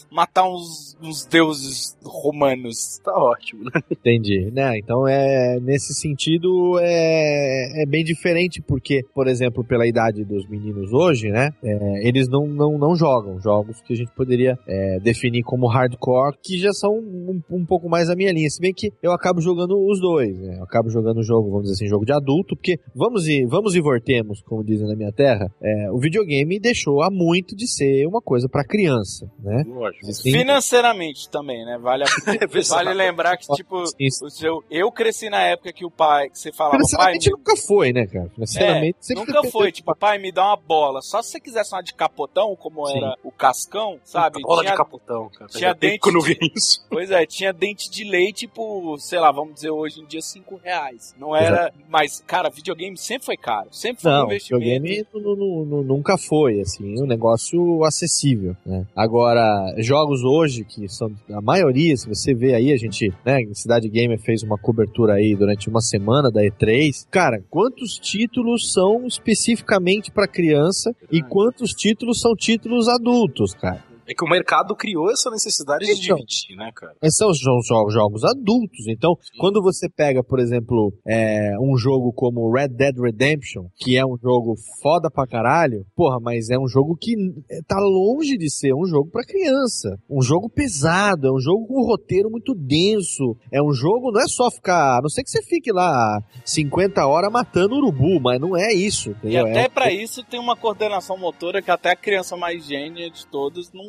Speaker 1: uns deuses romanos.
Speaker 4: Tá ótimo, né?
Speaker 5: Entendi, né? Então nesse sentido é bem diferente, porque, por exemplo, pela idade dos meninos hoje, né? Eles não jogam jogos que a gente poderia definir como hardcore, que já são um pouco mais a minha linha. Se bem que eu acabo jogando os dois, né? Eu acabo jogando jogo, vamos dizer assim, jogo de adulto, porque vamos e voltemos, como dizem na minha terra, o videogame deixou há muito de ser uma coisa pra criança, né?
Speaker 1: Financeiramente também, né? Vale lembrar que, tipo, eu cresci na época que o pai, que você falava...
Speaker 5: Financeiramente nunca foi, né, cara? Financeiramente sempre
Speaker 1: nunca foi. Tipo, pai, me dá uma bola. Só se você quisesse uma de capotão, como era o Cascão, sabe?
Speaker 4: Bola de capotão, cara.
Speaker 1: Tinha dente...
Speaker 4: Quando eu vi isso.
Speaker 1: Pois tinha dente de leite por, sei lá, vamos dizer hoje em dia, R$5. Não era... Mas, cara, videogame sempre foi caro. Sempre foi um investimento.
Speaker 5: Videogame nunca foi, assim, um negócio acessível, né? Agora, jogos hoje, que são a maioria, se você vê aí, a gente, né, em Cidade Gamer fez uma cobertura aí durante uma semana da E3. Cara, quantos títulos são especificamente pra criança e quantos títulos são títulos adultos, cara?
Speaker 4: É que o mercado criou essa necessidade de dividir, né, cara?
Speaker 5: Esses são jogos adultos. Então, quando você pega, por exemplo, um jogo como Red Dead Redemption, que é um jogo foda pra caralho, porra, mas é um jogo que tá longe de ser um jogo pra criança. Um jogo pesado, é um jogo com um roteiro muito denso. É um jogo, não é só ficar... A não ser que você fique lá 50 horas matando urubu, mas não é isso, entendeu?
Speaker 1: E até pra isso tem uma coordenação motora que até a criança mais gênia de todos não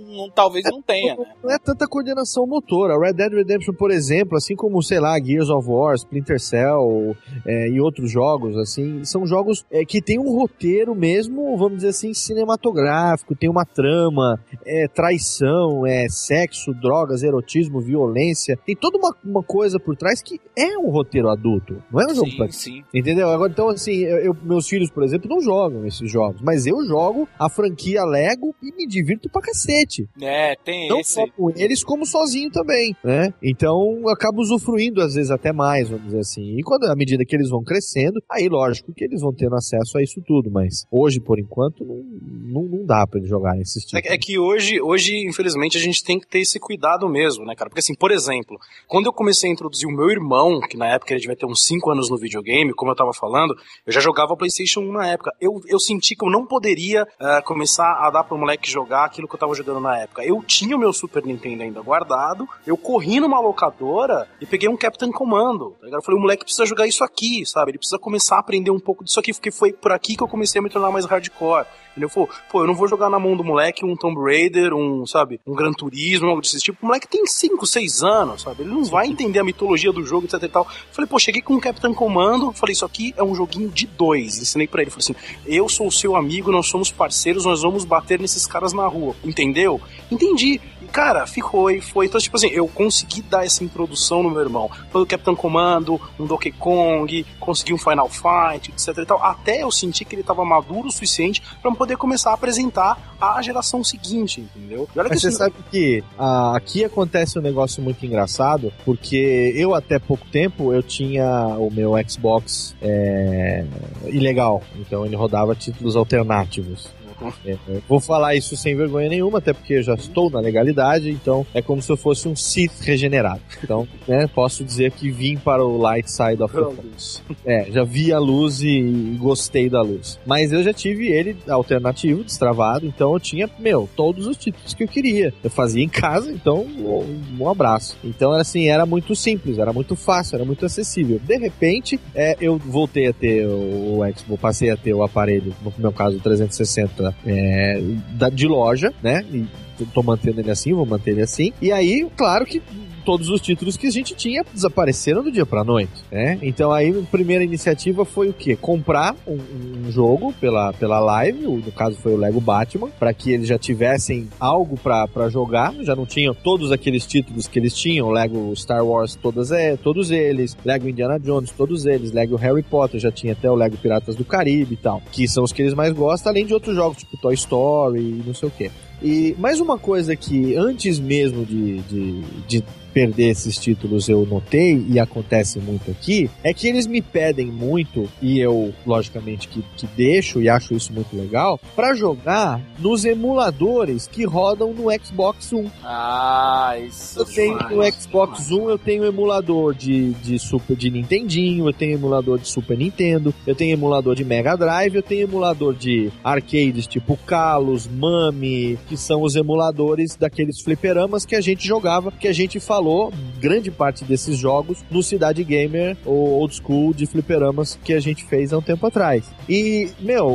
Speaker 1: talvez não tenha, né?
Speaker 5: Não é tanta coordenação motora. Red Dead Redemption, por exemplo, assim como, sei lá, Gears of War, Splinter Cell e outros jogos, assim, são jogos que tem um roteiro mesmo, vamos dizer assim, cinematográfico, tem uma trama, traição, sexo, drogas, erotismo, violência, tem toda uma coisa por trás que é um roteiro adulto, não é um jogo pra...
Speaker 1: Sim.
Speaker 5: Entendeu? Agora, então, assim, meus filhos, por exemplo, não jogam esses jogos, mas eu jogo a franquia Lego e me divirto pra cacete.
Speaker 1: Tem
Speaker 5: não
Speaker 1: esse.
Speaker 5: Só com eles, como sozinho também, né? Então, eu acabo usufruindo, às vezes, até mais, vamos dizer assim. E à medida que eles vão crescendo, aí, lógico, que eles vão tendo acesso a isso tudo, mas hoje, por enquanto, não dá pra eles jogarem esses tipos.
Speaker 4: É que hoje, infelizmente, a gente tem que ter esse cuidado mesmo, né, cara? Porque, assim, por exemplo, quando eu comecei a introduzir o meu irmão, que na época ele devia ter uns 5 anos no videogame, como eu tava falando, eu já jogava PlayStation 1 na época. Eu senti que eu não poderia começar a dar pro moleque jogar aquilo que eu tava jogando na época. Eu tinha o meu Super Nintendo ainda guardado, eu corri numa locadora e peguei um Captain Commando. Tá ligado? Eu falei, o moleque precisa jogar isso aqui, sabe? Ele precisa começar a aprender um pouco disso aqui, porque foi por aqui que eu comecei a me tornar mais hardcore. Ele falou, eu não vou jogar na mão do moleque um Tomb Raider, um Gran Turismo, algo desse tipo. O moleque tem 5, 6 anos, sabe? Ele não vai entender a mitologia do jogo, etc e tal. Falei, cheguei com um Captain Commando, falei, isso aqui é um joguinho de 2. Ensinei pra ele, falei assim, eu sou o seu amigo, nós somos parceiros, nós vamos bater nesses caras na rua. Entendeu? Entendi. E, cara, foi. Então, tipo assim, eu consegui dar essa introdução no meu irmão. Pelo Captain Commando, um Donkey Kong, consegui um Final Fight, etc e tal. Até eu senti que ele tava maduro o suficiente pra poder começar a apresentar a geração seguinte, entendeu? E olha
Speaker 5: Mas
Speaker 4: que
Speaker 5: você sabe que aqui acontece um negócio muito engraçado, porque eu até pouco tempo eu tinha o meu Xbox ilegal, então ele rodava títulos alternativos. Vou falar isso sem vergonha nenhuma, até porque eu já estou na legalidade, então é como se eu fosse um Sith regenerado. Então, posso dizer que vim para o light side of the force. Já vi a luz e gostei da luz. Mas eu já tive ele alternativo, destravado, então eu tinha, todos os títulos que eu queria. Eu fazia em casa, então um abraço. Então, assim, era muito simples, era muito fácil, era muito acessível. De repente, eu voltei a ter o Xbox, passei a ter o aparelho, no meu caso, o 360 de loja, né? E tô mantendo ele assim, vou manter ele assim. E aí, claro que todos os títulos que a gente tinha desapareceram do dia pra noite, né? Então aí a primeira iniciativa foi o quê? Comprar um jogo pela Live, no caso foi o Lego Batman, para que eles já tivessem algo pra jogar, já não tinham todos aqueles títulos que eles tinham, Lego Star Wars, todos eles, Lego Indiana Jones, todos eles, Lego Harry Potter, já tinha até o Lego Piratas do Caribe e tal, que são os que eles mais gostam, além de outros jogos, tipo Toy Story e não sei o quê. E mais uma coisa que antes mesmo de perder esses títulos eu notei, e acontece muito aqui, é que eles me pedem muito, e eu, logicamente, que deixo e acho isso muito legal, pra jogar nos emuladores que rodam no Xbox One.
Speaker 1: Isso.
Speaker 5: Eu tenho no Xbox One, eu tenho emulador de Nintendinho, eu tenho emulador de Super Nintendo, eu tenho emulador de Mega Drive, eu tenho emulador de arcades tipo Kalos, Mami, que são os emuladores daqueles fliperamas que a gente jogava, que a gente falou grande parte desses jogos no Cidade Gamer ou Old School de fliperamas que a gente fez há um tempo atrás. E,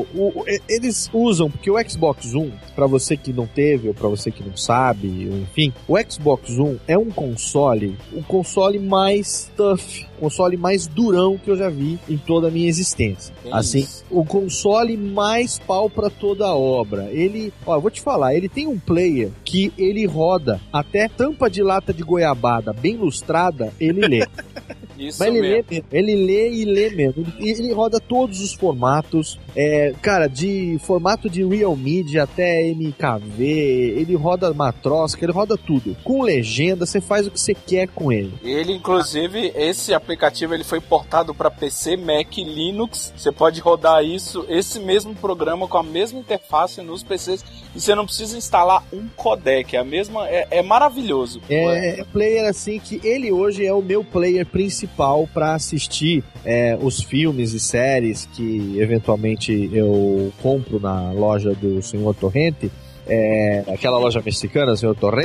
Speaker 5: eles usam, porque o Xbox One, pra você que não teve ou pra você que não sabe, enfim, o Xbox One é um console, o console mais tough, o console mais durão que eu já vi em toda a minha existência. Assim, o console mais pau pra toda a obra. Ele, eu vou te falar, ele tem um player que ele roda até tampa de lata de goiabada bem lustrada, ele lê.
Speaker 1: Isso.
Speaker 5: Mas ele lê e lê mesmo. Ele roda todos os formatos, cara, de formato de Real Media até MKV, ele roda matrosca, ele roda tudo. Com legenda, você faz o que você quer com ele.
Speaker 1: Ele, inclusive, esse aplicativo ele foi portado para PC, Mac, Linux. Você pode rodar esse mesmo programa com a mesma interface nos PCs e você não precisa instalar um codec. É maravilhoso.
Speaker 5: É player assim que ele hoje é o meu player principal para assistir os filmes e séries que eventualmente eu compro na loja do Senhor Torrente. aquela loja mexicana, senhor Torrente.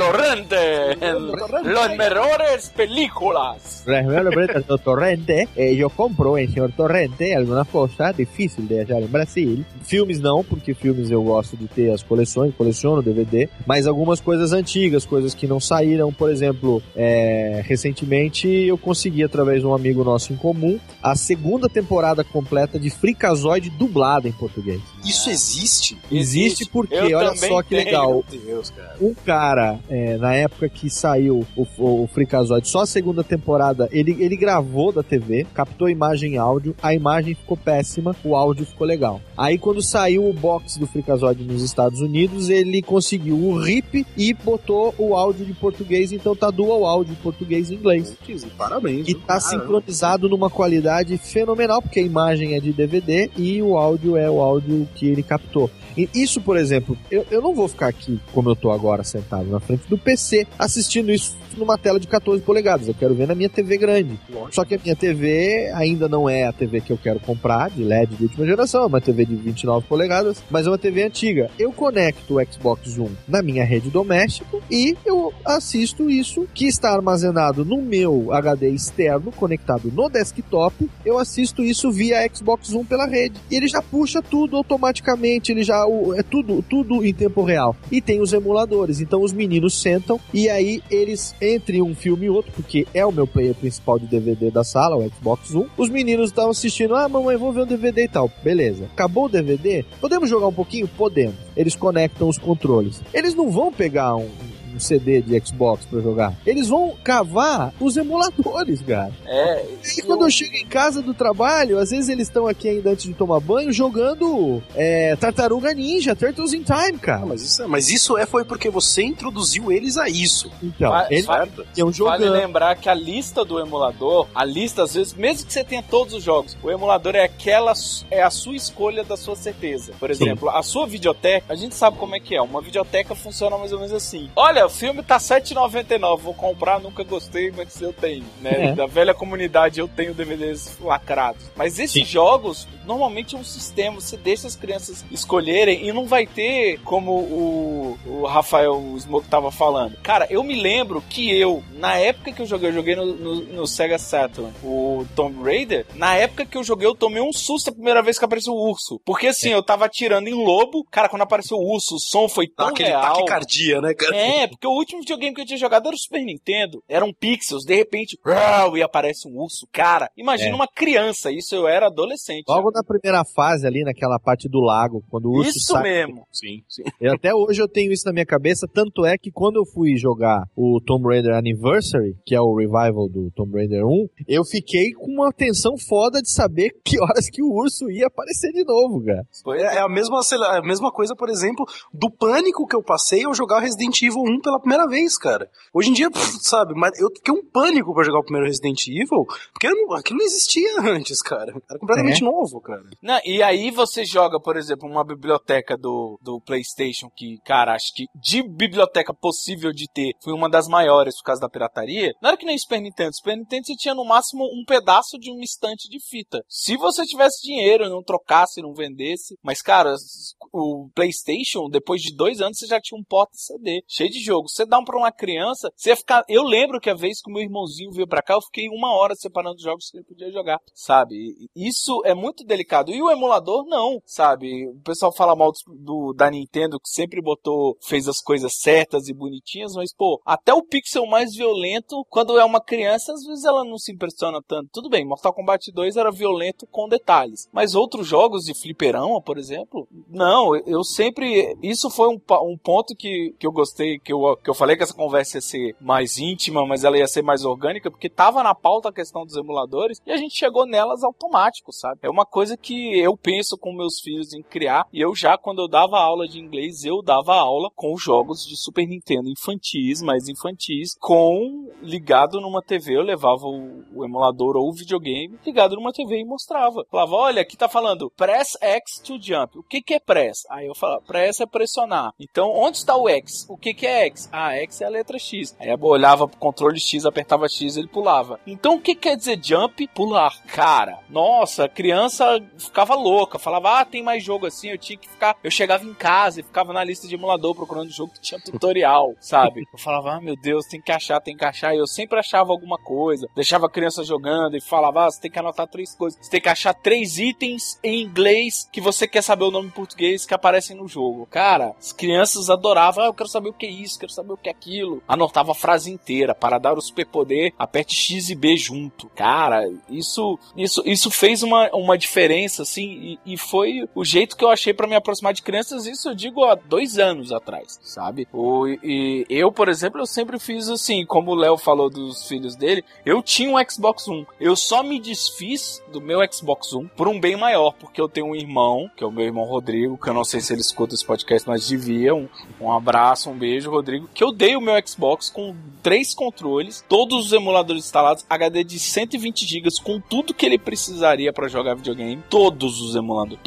Speaker 1: Los mejores películas.
Speaker 5: Senhor Torrente, eu compro em senhor Torrente alguma coisa difícil de achar em Brasil. Filmes não, porque filmes eu gosto de ter as coleções, coleciono DVD, mas algumas coisas antigas, coisas que não saíram, por exemplo, recentemente eu consegui, através de um amigo nosso em comum, a segunda temporada completa de Freakazoid dublada em português.
Speaker 4: Isso existe?
Speaker 5: Existe porque, olha só que legal,
Speaker 4: Deus, cara.
Speaker 5: um cara, na época que saiu o Freakazoid, só a segunda temporada, ele gravou da TV, captou imagem e áudio, a imagem ficou péssima, o áudio ficou legal. Aí quando saiu o box do Freakazoid nos Estados Unidos, ele conseguiu o RIP e botou o áudio de português, então tá dual áudio de português e inglês.
Speaker 4: Parabéns.
Speaker 5: E tá sincronizado numa qualidade fenomenal, porque a imagem é de DVD e o áudio é o áudio que ele captou. E isso, por exemplo, eu não vou ficar aqui, como eu tô agora, sentado na frente do PC, assistindo isso numa tela de 14 polegadas. Eu quero ver na minha TV grande. Só que a minha TV ainda não é a TV que eu quero comprar, de LED de última geração, é uma TV de 29 polegadas, mas é uma TV antiga. Eu conecto o Xbox One na minha rede doméstica e eu assisto isso, que está armazenado no meu HD externo, conectado no desktop. Eu assisto isso via Xbox One pela rede. E ele já puxa tudo automaticamente, ele já é tudo em tempo real. E tem os emuladores, então os meninos sentam e aí eles, entre um filme e outro, porque é o meu player principal de DVD da sala, o Xbox One, os meninos estavam assistindo, mamãe, vou ver um DVD e tal. Beleza. Acabou o DVD? Podemos jogar um pouquinho? Podemos. Eles conectam os controles. Eles não vão pegar um CD de Xbox pra jogar. Eles vão cavar os emuladores, cara. E quando eu chego em casa do trabalho, às vezes eles estão aqui ainda antes de tomar banho, jogando Tartaruga Ninja, Turtles in Time, cara.
Speaker 4: Mas isso foi porque você introduziu eles a isso.
Speaker 5: Então, eles iam jogando.
Speaker 1: Vale lembrar que a lista do emulador, a lista, às vezes, mesmo que você tenha todos os jogos, o emulador é a sua escolha da sua certeza. Por exemplo, a sua videoteca, a gente sabe como é que é. Uma videoteca funciona mais ou menos assim. Olha, o filme tá R$7,99, vou comprar, nunca gostei, mas eu tenho, né? Da velha comunidade eu tenho DVDs lacrados. Mas esses jogos, normalmente é um sistema, você deixa as crianças escolherem e não vai ter, como o Rafael Smoke tava falando. Cara, eu me lembro que na época que eu joguei no Sega Saturn, o Tomb Raider, na época que eu joguei, eu tomei um susto a primeira vez que apareceu o urso. Porque assim, eu tava atirando em lobo, cara, quando apareceu o urso, o som foi tão real. Aquele
Speaker 4: taquicardia, né, cara?
Speaker 1: Porque o último videogame que eu tinha jogado era o Super Nintendo. Eram pixels, de repente, e aparece um urso. Cara, imagina uma criança, isso eu era adolescente.
Speaker 5: Logo na primeira fase ali, naquela parte do lago, quando o urso
Speaker 1: isso
Speaker 5: sai.
Speaker 1: Mesmo.
Speaker 4: Sim.
Speaker 5: Até hoje eu tenho isso na minha cabeça, tanto é que quando eu fui jogar o Tomb Raider Anniversary, que é o revival do Tomb Raider 1, eu fiquei com uma tensão foda de saber que horas que o urso ia aparecer de novo, cara.
Speaker 4: É a mesma coisa, por exemplo, do pânico que eu passei ao jogar Resident Evil 1 pela primeira vez, cara. Hoje em dia, sabe, mas eu fiquei um pânico pra jogar o primeiro Resident Evil, porque aquilo não existia antes, cara. Era completamente novo, cara.
Speaker 1: Não, e aí você joga, por exemplo, uma biblioteca do PlayStation que, cara, acho que de biblioteca possível de ter, foi uma das maiores por causa da pirataria. Não era que nem Super Nintendo. Super Nintendo você tinha no máximo um pedaço de uma estante de fita. Se você tivesse dinheiro, não trocasse, não vendesse. Mas, cara, o PlayStation, depois de 2 anos, você já tinha um porta CD cheio de jogo. Você dá pra uma criança, você ia ficar... Eu lembro que a vez que o meu irmãozinho veio pra cá, eu fiquei 1 hora separando os jogos que ele podia jogar, sabe? Isso é muito delicado. E o emulador, não, sabe? O pessoal fala mal da Nintendo, que sempre fez as coisas certas e bonitinhas, mas, pô, até o pixel mais violento, quando é uma criança, às vezes ela não se impressiona tanto. Tudo bem, Mortal Kombat 2 era violento com detalhes. Mas outros jogos de fliperama, por exemplo, não, eu sempre... Isso foi um ponto que eu gostei, que eu falei que essa conversa ia ser mais íntima, mas ela ia ser mais orgânica, porque tava na pauta a questão dos emuladores, e a gente chegou nelas automático, sabe? É uma coisa que eu penso com meus filhos em criar, e eu já, quando eu dava aula de inglês, eu dava aula com jogos de Super Nintendo infantis, mais infantis, ligado numa TV, eu levava o emulador ou o videogame ligado numa TV e mostrava. Falava, olha, aqui tá falando press X to jump. O que é press? Aí eu falava, press é pressionar. Então, onde está o X? O que é X? X. X é a letra X. Aí eu olhava pro controle X, apertava X, ele pulava. Então o que quer dizer jump? Pular. Cara, nossa, a criança ficava louca. Falava, tem mais jogo assim, eu tinha que ficar... Eu chegava em casa e ficava na lista de emulador procurando jogo que tinha tutorial, sabe? Eu falava, meu Deus, tem que achar. E eu sempre achava alguma coisa. Deixava a criança jogando e falava, você tem que anotar 3 coisas. Você tem que achar 3 itens em inglês que você quer saber o nome em português que aparecem no jogo. Cara, as crianças adoravam, eu quero saber o que é isso, quero saber o que é aquilo. Anotava a frase inteira. Para dar o superpoder, aperte X e B junto. Cara, isso fez uma diferença, assim, e foi o jeito que eu achei pra me aproximar de crianças. Isso eu digo há 2 anos atrás, sabe? E eu, por exemplo, eu sempre fiz assim, como o Léo falou dos filhos dele, eu tinha um Xbox One. Eu só me desfiz do meu Xbox One por um bem maior, porque eu tenho um irmão, que é o meu irmão Rodrigo, que eu não sei se ele escuta esse podcast, mas devia. Um abraço, um beijo, Rodrigo, que eu dei o meu Xbox com 3 controles, todos os emuladores instalados, HD de 120 GB, com tudo que ele precisaria pra jogar videogame, todos os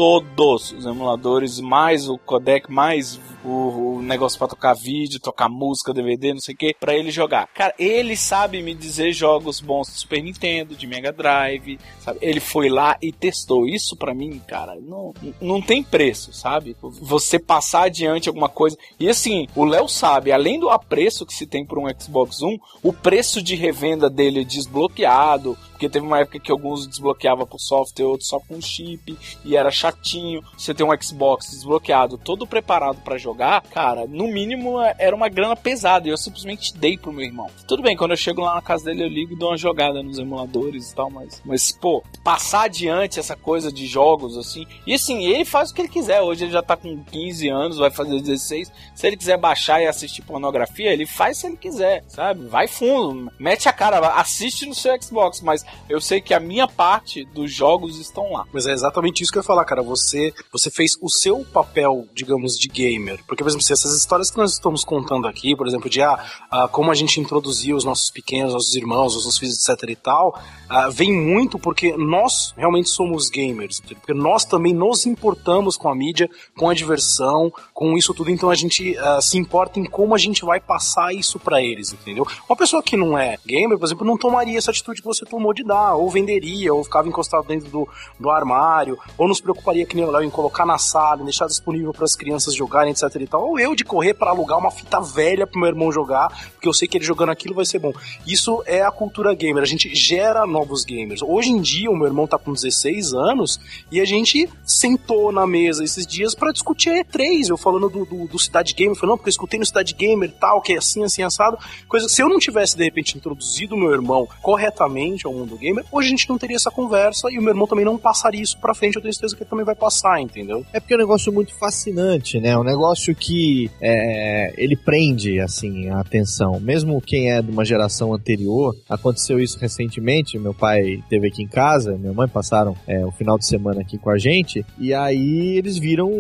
Speaker 1: emuladores, mais o codec, mais o negócio pra tocar vídeo, tocar música, DVD, não sei o que, pra ele jogar. Cara, ele sabe me dizer jogos bons de Super Nintendo, de Mega Drive, sabe? Ele foi lá e testou. Isso pra mim, cara, não tem preço, sabe? Você passar adiante alguma coisa. E assim, o Léo sabe, além do apreço que se tem por um Xbox One, o preço de revenda dele é desbloqueado, porque teve uma época que alguns desbloqueavam por software, outros só com chip, e era chatinho. Você tem um Xbox desbloqueado, todo preparado pra jogar, cara, no mínimo era uma grana pesada, e eu simplesmente dei pro meu irmão. Tudo bem, quando eu chego lá na casa dele, eu ligo e dou uma jogada nos emuladores e tal, mas pô, passar adiante essa coisa de jogos, assim, e assim, ele faz o que ele quiser. Hoje ele já tá com 15 anos, vai fazer 16, se ele quiser baixar e assistir pornografia, ele faz se ele quiser, sabe? Vai fundo, mete a cara, assiste no seu Xbox, mas eu sei que a minha parte dos jogos estão lá.
Speaker 4: Mas é exatamente isso que eu ia falar, cara. Você fez o seu papel, digamos, de gamer. Porque, por exemplo, essas histórias que nós estamos contando aqui, por exemplo, de como a gente introduziu os nossos pequenos, nossos irmãos, os nossos filhos, etc e tal, vem muito porque nós realmente somos gamers. Porque nós também nos importamos com a mídia, com a diversão, com isso tudo. Então a gente se importa em como a gente vai passar isso pra eles, entendeu? Uma pessoa que não é gamer, por exemplo, não tomaria essa atitude que você tomou de dar, ou venderia, ou ficava encostado dentro do armário, ou não se preocuparia, que nem o Léo, em colocar na sala, em deixar disponível para as crianças jogarem, etc e tal, ou eu de correr para alugar uma fita velha pro meu irmão jogar, porque eu sei que ele jogando aquilo vai ser bom. Isso é a cultura gamer, a gente gera novos gamers. Hoje em dia, o meu irmão tá com 16 anos, e a gente sentou na mesa esses dias para discutir a E3, eu falando do Cidade Gamer, falando, não, porque eu escutei no Cidade Gamer e tal, que é assim, assado, coisa que se eu não tivesse, de repente, introduzido o meu irmão corretamente ao mundo gamer, hoje a gente não teria essa conversa, e o meu irmão também não passaria isso pra frente, eu tenho certeza que ele também vai passar, entendeu?
Speaker 5: É porque é um negócio muito fascinante, né? Um negócio que ele prende, assim, a atenção. Mesmo quem é de uma geração anterior, aconteceu isso recentemente, meu pai esteve aqui em casa, minha mãe passaram o final de semana aqui com a gente, e aí eles viram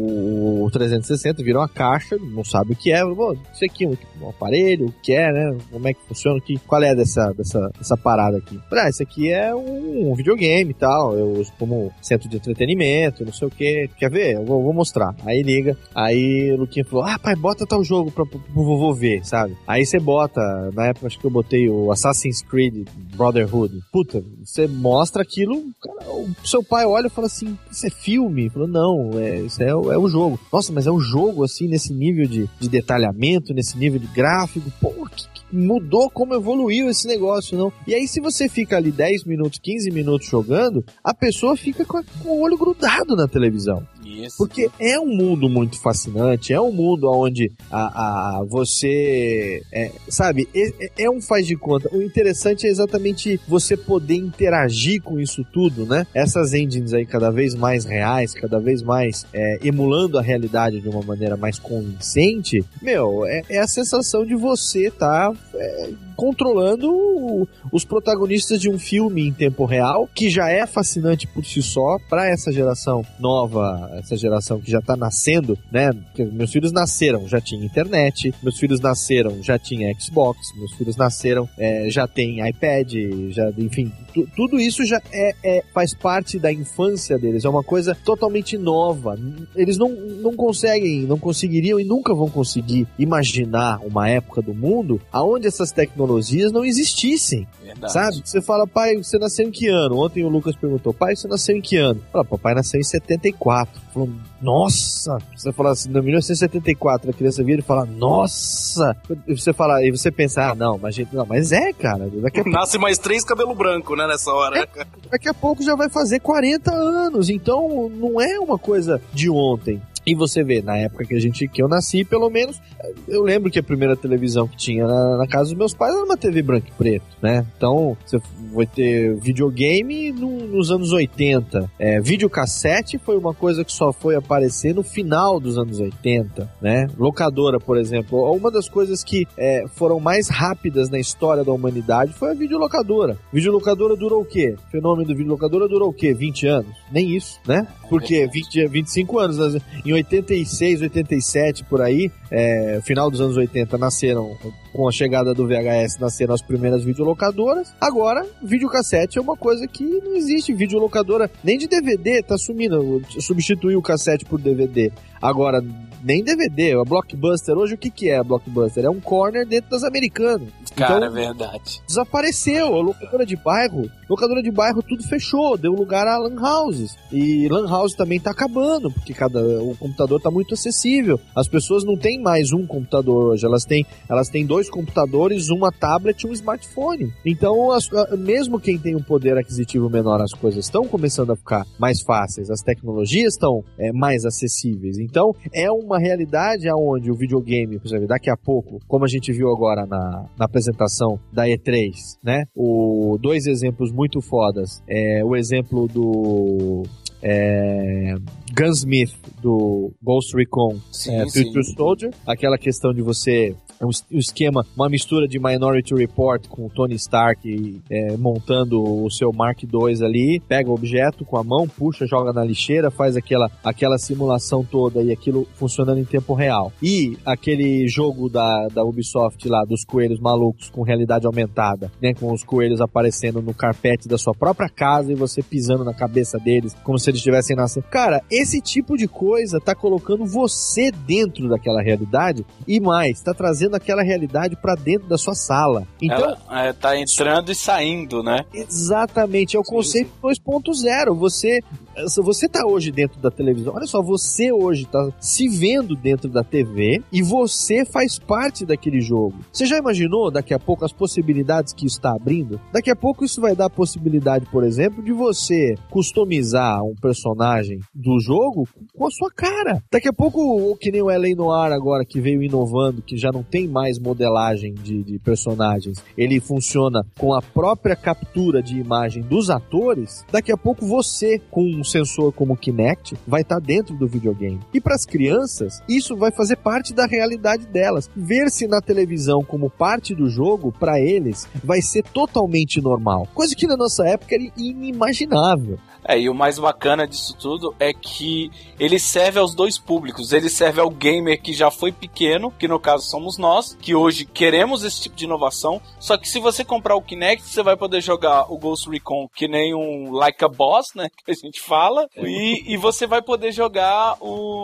Speaker 5: o 360, viram a caixa, não sabe o que é, isso aqui é um aparelho, o que é, né? Como é que funciona, qual é dessa parada aqui? Isso aqui é um videogame e tal, eu uso como centro de entretenimento, não sei o que, quer ver? Eu vou mostrar. Aí liga, aí o Luquinha falou, pai, bota tal jogo pro vovô ver, sabe? Aí você bota, na época acho que eu botei o Assassin's Creed Brotherhood. Puta, você mostra aquilo, cara, o seu pai olha e fala assim, isso é filme? Ele falou, não, isso é o jogo. Nossa, mas é um jogo assim, nesse nível de detalhamento, nesse nível de gráfico, pô, que mudou como evoluiu esse negócio, não? E aí se você fica ali 10 minutos, 15 minutos jogando, a pessoa fica com o olho grudado na televisão.
Speaker 1: Isso.
Speaker 5: Porque é um mundo muito fascinante, é um mundo onde você, sabe, é um faz de conta. O interessante é exatamente você poder interagir com isso tudo, né? Essas engines aí cada vez mais reais, cada vez mais emulando a realidade de uma maneira mais convincente, é a sensação de você estar controlando os protagonistas de um filme em tempo real, que já é fascinante por si só, para essa geração nova, essa geração que já tá nascendo, né? Porque meus filhos nasceram, já tinha internet, meus filhos nasceram, já tinha Xbox, meus filhos nasceram, já tem iPad, já, enfim, tudo isso já faz parte da infância deles, é uma coisa totalmente nova. Eles não conseguiriam e nunca vão conseguir imaginar uma época do mundo onde essas tecnologias não existissem. Verdade. Sabe? Você fala, pai, você nasceu em que ano? Ontem o Lucas perguntou, pai, você nasceu em que ano? Fala, papai nasceu em 74. Falou, nossa! Você fala assim, em 1974, a criança vira e fala, nossa! E você pensa, não, mas cara, daqui a pouco...
Speaker 4: Nasce mais 3 cabelo branco, né, nessa hora.
Speaker 5: Daqui a pouco já vai fazer 40 anos, então não é uma coisa de ontem. E você vê, na época que eu nasci, pelo menos, eu lembro que a primeira televisão que tinha na casa dos meus pais era uma TV branco e preto, né? Então, você vai ter videogame nos anos 80. Videocassete foi uma coisa que só foi aparecer no final dos anos 80, né? Locadora, por exemplo. Uma das coisas que foram mais rápidas na história da humanidade foi a videolocadora. Videolocadora durou o quê? O fenômeno do videolocadora durou o quê? 20 anos? Nem isso, né? Porque 25 anos, em 86, 87, por aí, final dos anos 80, nasceram, com a chegada do VHS, nasceram as primeiras videolocadoras. Agora, videocassete é uma coisa que não existe. Videolocadora, nem de DVD, tá sumindo. Substituiu o cassete por DVD. Agora, nem DVD, a Blockbuster. Hoje, o que é a Blockbuster? É um corner dentro das Americanas.
Speaker 1: Cara,
Speaker 5: então,
Speaker 1: é verdade.
Speaker 5: Desapareceu. A locadora de bairro, tudo fechou. Deu lugar a lan houses. E lan house também tá acabando, porque o computador tá muito acessível. As pessoas não têm mais um computador hoje. Elas têm 2 computadores, uma tablet e um smartphone. Então, mesmo quem tem um poder aquisitivo menor, as coisas estão começando a ficar mais fáceis. As tecnologias estão mais acessíveis. Então, é uma realidade onde o videogame, por exemplo, daqui a pouco, como a gente viu agora na apresentação da E3, né? 2 exemplos muito fodas. O exemplo do Gunsmith, do Ghost Recon Future Soldier, aquela questão de você... um esquema, uma mistura de Minority Report com o Tony Stark montando o seu Mark II ali, pega o objeto com a mão, puxa, joga na lixeira, faz aquela simulação toda e aquilo funcionando em tempo real. E aquele jogo da Ubisoft lá, dos coelhos malucos com realidade aumentada, né, com os coelhos aparecendo no carpete da sua própria casa e você pisando na cabeça deles, como se eles estivessem nascendo. Cara, esse tipo de coisa tá colocando você dentro daquela realidade e mais, tá trazendo aquela realidade pra dentro da sua sala. Então,
Speaker 1: ela tá entrando e saindo, né?
Speaker 5: Exatamente, é o conceito 2.0. Você tá hoje dentro da televisão. Olha só, você hoje tá se vendo dentro da TV e você faz parte daquele jogo. Você já imaginou daqui a pouco as possibilidades que isso está abrindo? Daqui a pouco isso vai dar a possibilidade, por exemplo, de você customizar um personagem do jogo com a sua cara. Daqui a pouco, que nem o L.A. Noire agora, que veio inovando, que já não tem mais modelagem de personagens, ele funciona com a própria captura de imagem dos atores. Daqui a pouco você, com um sensor como o Kinect, vai estar dentro do videogame. E para as crianças, isso vai fazer parte da realidade delas. Ver-se na televisão como parte do jogo, para eles, vai ser totalmente normal. Coisa que na nossa época era inimaginável.
Speaker 1: E o mais bacana disso tudo é que ele serve aos 2 públicos. Ele serve ao gamer que já foi pequeno, que no caso somos nós, que hoje queremos esse tipo de inovação. Só que se você comprar o Kinect, você vai poder jogar o Ghost Recon que nem um Like a Boss, né, que a gente fala, e você vai poder jogar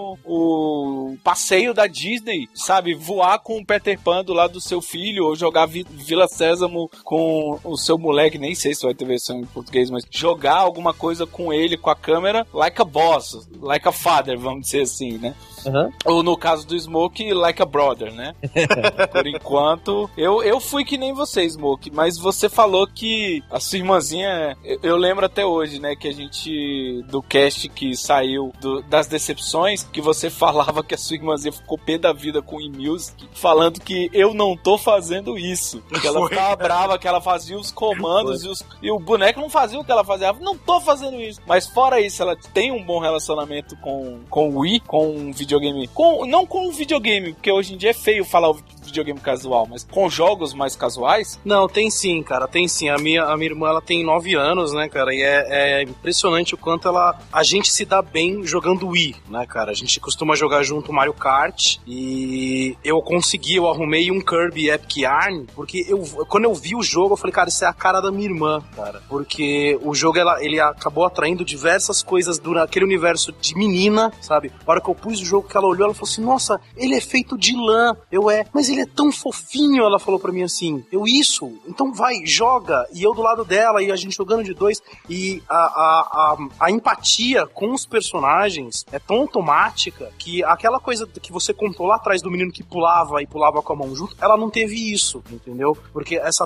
Speaker 1: o passeio da Disney, sabe, voar com o Peter Pan do lado do seu filho, ou jogar Vila Sésamo com o seu moleque, nem sei se vai ter versão em português, mas jogar alguma coisa com ele, com a câmera, like a boss, like a father, vamos dizer assim, né? Uhum. Ou no caso do Smoke, like a brother, né? Por enquanto, eu fui que nem você, Smoke, mas você falou que a sua irmãzinha, eu lembro até hoje, né, que a gente do cast que saiu das decepções, que você falava que a sua irmãzinha ficou pé da vida com o eMusic, falando que eu não tô fazendo isso. Que ela ficava brava, que ela fazia os comandos e o boneco não fazia o que ela fazia. Ela, não tô fazendo isso. Mas fora isso, ela tem um bom relacionamento com o Wii, com o videogame. Não com o videogame, porque hoje em dia é feio falar o videogame casual, mas com jogos mais casuais?
Speaker 4: Não, tem sim, cara, tem sim. A minha irmã, ela tem 9 anos, né, cara, e é impressionante o quanto a gente se dá bem jogando Wii, né, cara. A gente costuma jogar junto Mario Kart e eu arrumei um Kirby Epic Yarn, porque quando eu vi o jogo, eu falei, cara, isso é a cara da minha irmã, cara, porque o jogo, ele acabou atraindo diversas coisas naquele universo de menina, sabe? A hora que eu pus o jogo que ela olhou, ela falou assim, nossa, ele é feito de lã. Mas ele é tão fofinho, ela falou pra mim assim, isso? Então vai, joga. E eu do lado dela, e a gente jogando de dois, e a empatia com os personagens é tão automática que aquela coisa que você contou lá atrás do menino que pulava e pulava com a mão junto, ela não teve isso, entendeu? Porque essa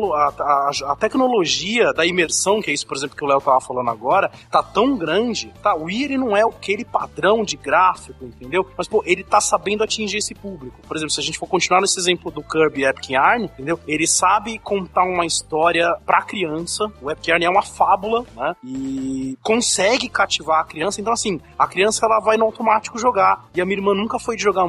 Speaker 4: a tecnologia da imersão, que é isso, por exemplo, que o Léo tava falando agora, tá tão grande, tá? O Wii, ele não é aquele padrão de gráfico, entendeu? Mas, pô, ele tá sabendo atingir esse público. Por exemplo, se a gente for continuar nesse exemplo do Kirby Epic Yarn, entendeu? Ele sabe contar uma história pra criança. O Epic Yarn é uma fábula, né? E consegue cativar a criança. Então, assim, a criança, ela vai no automático jogar. E a minha irmã nunca foi de jogar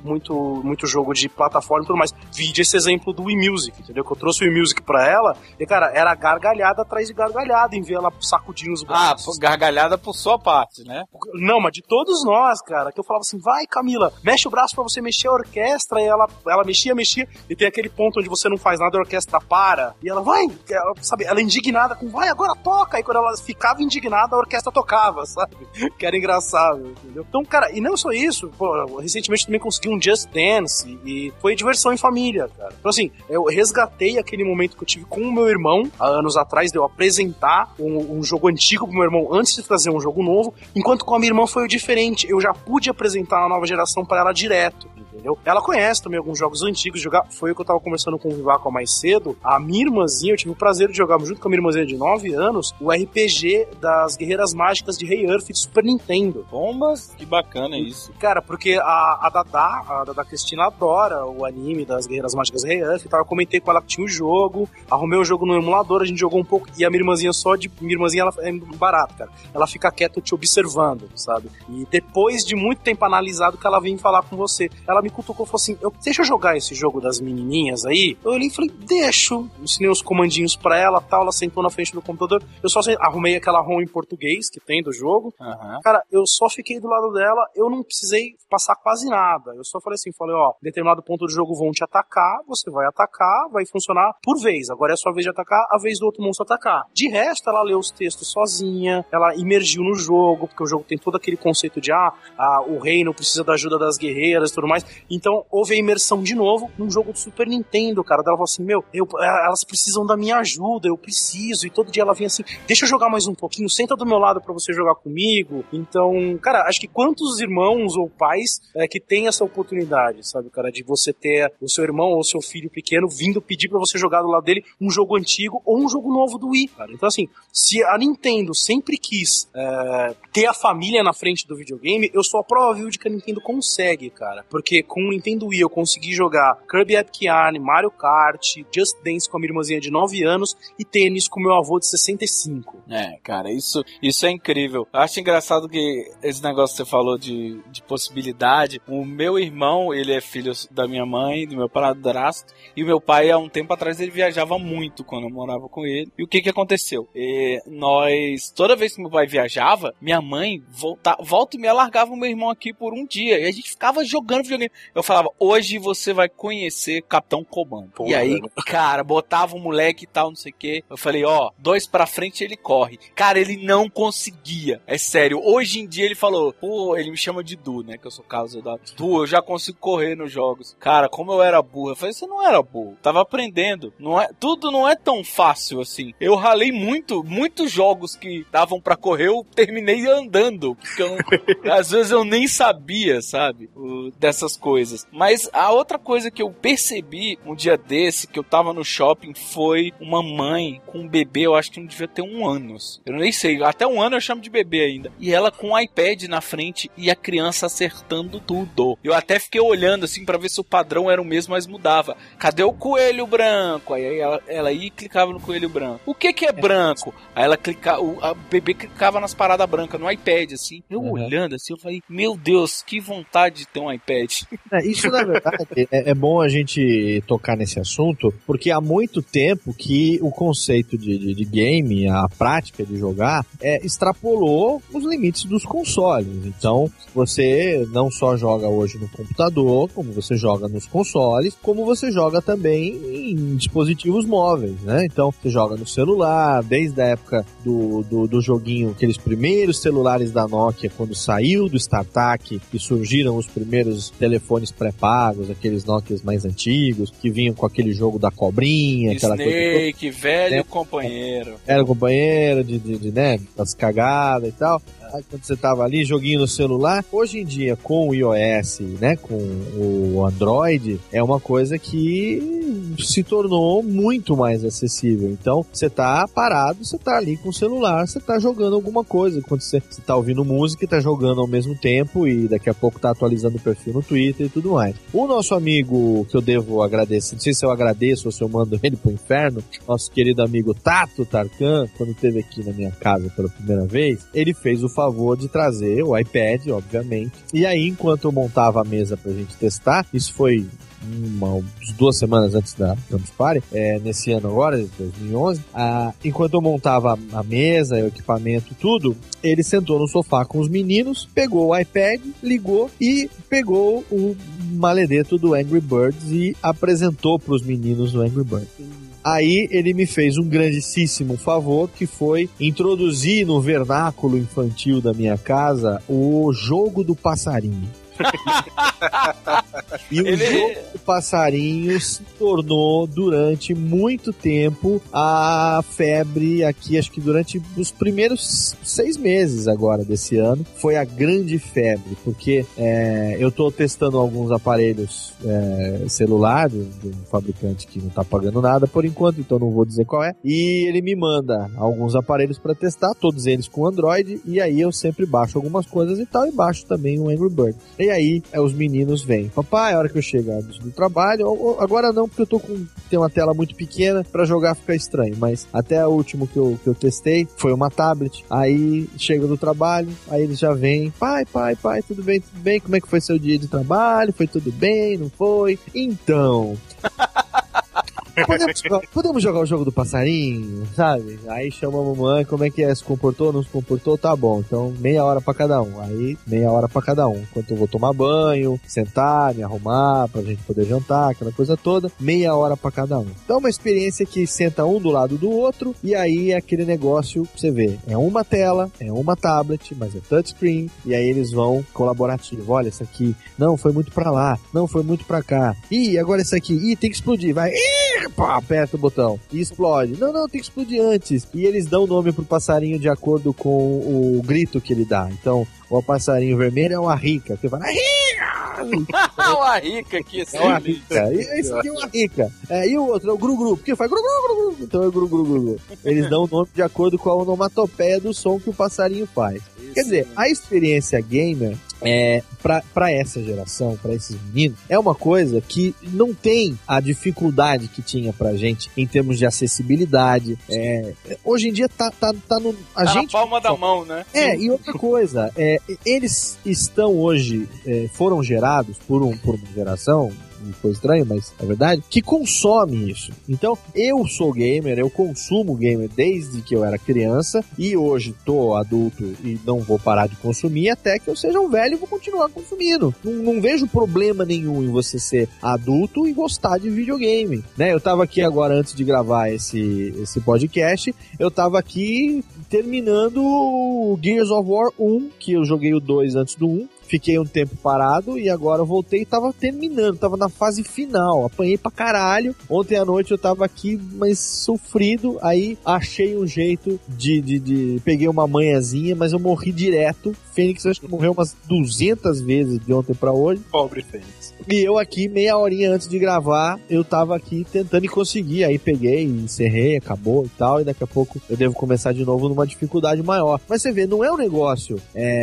Speaker 4: muito jogo de plataforma e tudo mais. Vide esse exemplo do Wii Music, entendeu? Que eu trouxe o Wii Music pra ela e, cara, era gargalhada atrás de gargalhada em ver ela sacudindo os braços.
Speaker 1: Gargalhada por sua parte, né?
Speaker 4: Não, mas de todos nós, cara, que eu falava assim, vai, Camila, mexe o braço pra você mexer a orquestra, e ela mexia, e tem aquele ponto onde você não faz nada, a orquestra para, e ela vai, sabe, ela é indignada com, vai, agora toca, e quando ela ficava indignada, a orquestra tocava, sabe, que era engraçado, entendeu? Então, cara, e não só isso, pô, recentemente também consegui um Just Dance, e foi diversão em família, cara. Então, assim, eu resgatei aquele momento que eu tive com o meu irmão, há anos atrás, de eu apresentar um jogo antigo pro meu irmão antes de trazer um jogo novo, enquanto com a minha irmã foi o diferente, eu já pude apresentar a nova geração para ela direto, entendeu? Ela conhece também alguns jogos antigos, foi o que eu tava conversando com o Vivaco mais cedo, a minha irmãzinha, eu tive o prazer de jogar junto com a minha irmãzinha de 9 anos, o RPG das Guerreiras Mágicas de Rei Earth de Super Nintendo.
Speaker 1: Bombas, que bacana isso.
Speaker 4: Cara, porque a Dada Cristina adora o anime das Guerreiras Mágicas de Rei Earth, então eu comentei com ela que tinha o jogo, arrumei o jogo no emulador, a gente jogou um pouco, e a minha irmãzinha ela é barata, cara. Ela fica quieta te observando, sabe? E depois de muito tempo analisado que ela vem falar com você, ela me cutucou e falou assim, deixa eu jogar esse jogo das menininhas aí? Eu olhei e falei, deixo. Ensinei os comandinhos pra ela, tal, ela sentou na frente do computador, eu só arrumei aquela ROM em português que tem do jogo. Uhum. Cara, eu só fiquei do lado dela, eu não precisei passar quase nada. Eu só falei assim, ó, em determinado ponto do jogo vão te atacar, você vai atacar, vai funcionar por vez. Agora é a sua vez de atacar, a vez do outro monstro atacar. De resto, ela leu os textos sozinha, ela imergiu no jogo, porque o jogo tem todo aquele conceito de o reino precisa da ajuda das guerreiras e tudo mais. Então, houve a imersão de novo num jogo do Super Nintendo, cara. Ela falou assim, elas precisam da minha ajuda, eu preciso. E todo dia ela vinha assim, deixa eu jogar mais um pouquinho, senta do meu lado pra você jogar comigo. Então, cara, acho que quantos irmãos ou pais que tem essa oportunidade, sabe, cara, de você ter o seu irmão ou seu filho pequeno vindo pedir pra você jogar do lado dele um jogo antigo ou um jogo novo do Wii, cara. Então, assim, se a Nintendo sempre quis ter a família na frente do videogame, eu sou a prova viva de que a Nintendo consegue, cara. Porque com o Nintendo Wii eu consegui jogar Kirby Epic Yarn, Mario Kart, Just Dance com a minha irmãzinha de 9 anos e tênis com meu avô de 65.
Speaker 1: Cara, isso é incrível. Eu acho engraçado que esse negócio que você falou de possibilidade, o meu irmão, ele é filho da minha mãe, do meu padrasto, e o meu pai, há um tempo atrás, ele viajava muito quando eu morava com ele. E o que aconteceu? Toda vez que meu pai viajava, minha mãe volta e me largava o meu irmão aqui por um dia, e a gente ficava jogando videogame. Eu falava, hoje você vai conhecer Capitão Comando. E aí, cara, botava um moleque e tal, não sei o que. Eu falei, 2 pra frente ele corre. Cara, ele não conseguia. É sério. Hoje em dia ele falou, ele me chama de Du, né? Que eu sou caso da Du, eu já consigo correr nos jogos. Cara, como eu era burro. Eu falei, você não era burro. Tava aprendendo. Tudo não é tão fácil assim. Eu ralei muitos jogos que davam pra correr, eu terminei andando. Porque às vezes eu nem sabia, sabe? Dessas coisas. Mas a outra coisa que eu percebi um dia desse, que eu tava no shopping, foi uma mãe com um bebê, eu acho que não devia ter 1 ano. Eu nem sei, até até 1 ano eu chamo de bebê ainda. E ela com o iPad na frente e a criança acertando tudo. Eu até fiquei olhando assim pra ver se o padrão era o mesmo, mas mudava. Cadê o coelho branco? Aí ela ia e clicava no coelho branco. O que é branco? Aí ela clicava, a bebê clicava nas paradas brancas no iPad, assim. Eu olhando assim, eu falei, meu Deus, que vontade de ter um iPad.
Speaker 5: Isso, na verdade, é bom a gente tocar nesse assunto, porque há muito tempo que o conceito de game, a prática de jogar, extrapolou os limites dos consoles. Então, você não só joga hoje no computador, como você joga nos consoles, como você joga também em dispositivos móveis, né? Então, você joga no celular, desde a época do joguinho, aqueles primeiros celulares da Nokia, quando saiu do StarTAC e surgiram os primeiros telefones pré-pagos, aqueles Nokias mais antigos, que vinham com aquele jogo da cobrinha, aquela
Speaker 1: Snake,
Speaker 5: coisa.
Speaker 1: Velho companheiro.
Speaker 5: Era companheiro né, das cagadas e tal. Quando você tava ali, joguinho no celular. Hoje em dia, com o iOS, né, com o Android, é uma coisa que se tornou muito mais acessível. Então, você tá parado, você tá ali com o celular, você tá jogando alguma coisa. Quando você tá ouvindo música e tá jogando ao mesmo tempo, e daqui a pouco tá atualizando o perfil no Twitter e tudo mais. O nosso amigo, que eu devo agradecer, não sei se eu agradeço ou se eu mando ele pro inferno, nosso querido amigo Tato Tarkan, quando esteve aqui na minha casa pela primeira vez, ele fez o favor de trazer o iPad, obviamente. E aí, enquanto eu montava a mesa pra gente testar, isso foi umas 2 semanas antes da Campus Party, nesse ano agora, 2011, enquanto eu montava a mesa, o equipamento, tudo, ele sentou no sofá com os meninos, pegou o iPad, ligou e pegou o maledeto do Angry Birds e apresentou pros meninos o Angry Birds. Aí ele me fez um grandíssimo favor, que foi introduzir no vernáculo infantil da minha casa o jogo do passarinho. E o jogo do passarinho se tornou durante muito tempo a febre aqui, acho que durante os primeiros 6 meses agora desse ano, foi a grande febre, porque eu tô testando alguns aparelhos celulares de um fabricante que não tá pagando nada por enquanto, então não vou dizer qual é, e ele me manda alguns aparelhos para testar, todos eles com Android, e aí eu sempre baixo algumas coisas e tal, e baixo também o Angry Birds. E aí os meninos vêm, papai, a hora que eu chegar do trabalho, agora não, porque tem uma tela muito pequena, pra jogar fica estranho, mas até o último que eu testei foi uma tablet. Aí chega do trabalho, aí eles já vêm, pai, tudo bem, como é que foi seu dia de trabalho? Foi tudo bem, não foi? Então... Podemos jogar o jogo do passarinho, sabe? Aí chama a mamãe, como é que é? Se comportou, não se comportou? Tá bom, então meia hora pra cada um. Aí, meia hora pra cada um. Enquanto eu vou tomar banho, sentar, me arrumar, pra gente poder jantar, aquela coisa toda, meia hora pra cada um. Então é uma experiência que senta um do lado do outro, e aí é aquele negócio, você vê, é uma tela, é uma tablet, mas é touchscreen, e aí eles vão colaborativo. Olha, esse aqui, não, foi muito pra lá, não, foi muito pra cá. Ih, agora esse aqui, tem que explodir, vai. Ih, pá, aperta o botão e explode. Não, tem que explodir antes. E eles dão o nome pro passarinho de acordo com o grito que ele dá. Então, o passarinho vermelho é uma rica. Você fala,
Speaker 1: uma rica aqui,
Speaker 5: é uma rica. E esse aqui é uma rica. E o outro é o gru-gru, porque faz gru-gru-gru. Então é gru-gru-gru. Eles dão o nome de acordo com a onomatopeia do som que o passarinho faz. Isso. Quer dizer, a experiência gamer pra essa geração, pra esses meninos, é uma coisa que não tem a dificuldade que tinha pra gente em termos de acessibilidade. Hoje em dia tá no...
Speaker 1: na palma da mão, né?
Speaker 5: E outra coisa, eles estão hoje, foram gerados por uma geração, foi estranho, mas é verdade, que consome isso. Então, eu sou gamer, eu consumo gamer desde que eu era criança, e hoje tô adulto e não vou parar de consumir até que eu seja um velho e vou continuar consumindo. Não vejo problema nenhum em você ser adulto e gostar de videogame, né? Eu tava aqui agora, antes de gravar esse podcast, eu tava aqui terminando o Gears of War 1, que eu joguei o 2 antes do 1, fiquei um tempo parado e agora eu voltei e tava terminando, tava na fase final, apanhei pra caralho. Ontem à noite eu tava aqui, mas sofrido, aí achei um jeito de peguei uma manhãzinha, mas eu morri direto. Fênix acho que morreu umas 200 vezes de ontem pra hoje.
Speaker 4: Pobre Fênix.
Speaker 5: E eu aqui, meia horinha antes de gravar, eu tava aqui tentando e consegui. Aí peguei, encerrei, acabou e tal. E daqui a pouco eu devo começar de novo numa dificuldade maior. Mas você vê, não é um negócio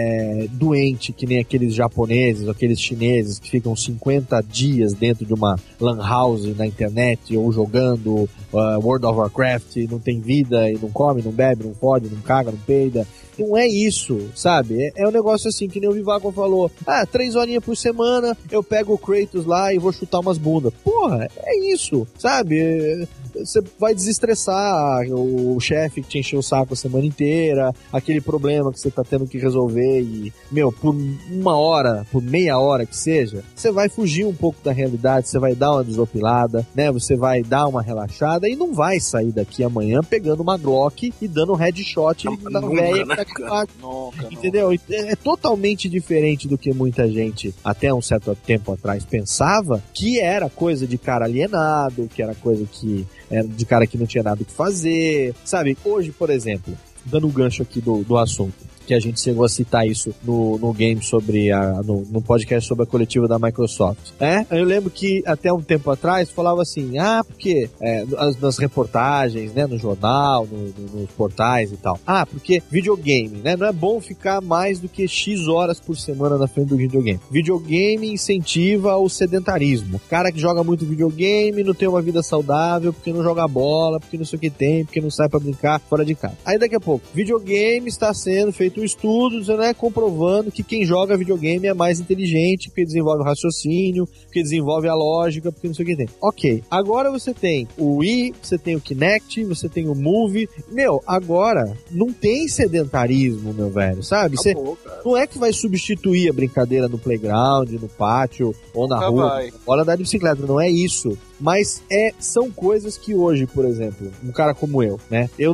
Speaker 5: doente que nem aqueles japoneses, aqueles chineses que ficam 50 dias dentro de uma lan house na internet ou jogando World of Warcraft e não tem vida e não come, não bebe, não pode, não caga, não peida. Não é isso, sabe? É um negócio assim, que nem o Vivaco falou. 3 horinhas por semana, eu pego o Kratos lá e vou chutar umas bundas. Porra, é isso, sabe? Você vai desestressar o chefe que te encheu o saco a semana inteira, aquele problema que você tá tendo que resolver e, por 1 hora, por meia hora que seja, você vai fugir um pouco da realidade, você vai dar uma desopilada, né? Você vai dar uma relaxada e não vai sair daqui amanhã pegando uma Glock e dando headshot na véia que tá entendeu? É totalmente diferente do que muita gente até um certo tempo atrás pensava que era coisa de cara alienado, que era coisa que era de cara que não tinha nada o que fazer, sabe? Hoje, por exemplo, dando um gancho aqui do assunto, que a gente chegou a citar isso no game sobre no podcast sobre a coletiva da Microsoft. Eu lembro que até um tempo atrás falava assim, porque nas reportagens, né, no jornal, nos portais e tal, porque videogame, né, não é bom ficar mais do que X horas por semana na frente do videogame. Videogame incentiva o sedentarismo. Cara que joga muito videogame não tem uma vida saudável porque não joga bola, porque não sei o que tem, porque não sai pra brincar fora de casa. Aí daqui a pouco, videogame está sendo feito um estudo, né, comprovando que quem joga videogame é mais inteligente, porque desenvolve o raciocínio, porque desenvolve a lógica, porque não sei o que tem. Ok, agora você tem o Wii, você tem o Kinect, você tem o Move. Agora não tem sedentarismo, meu velho, sabe? Você não é que vai substituir a brincadeira no playground, no pátio ou na rua. Olha, andar de bicicleta, não é isso. Mas são coisas que hoje, por exemplo, um cara como eu, né? Eu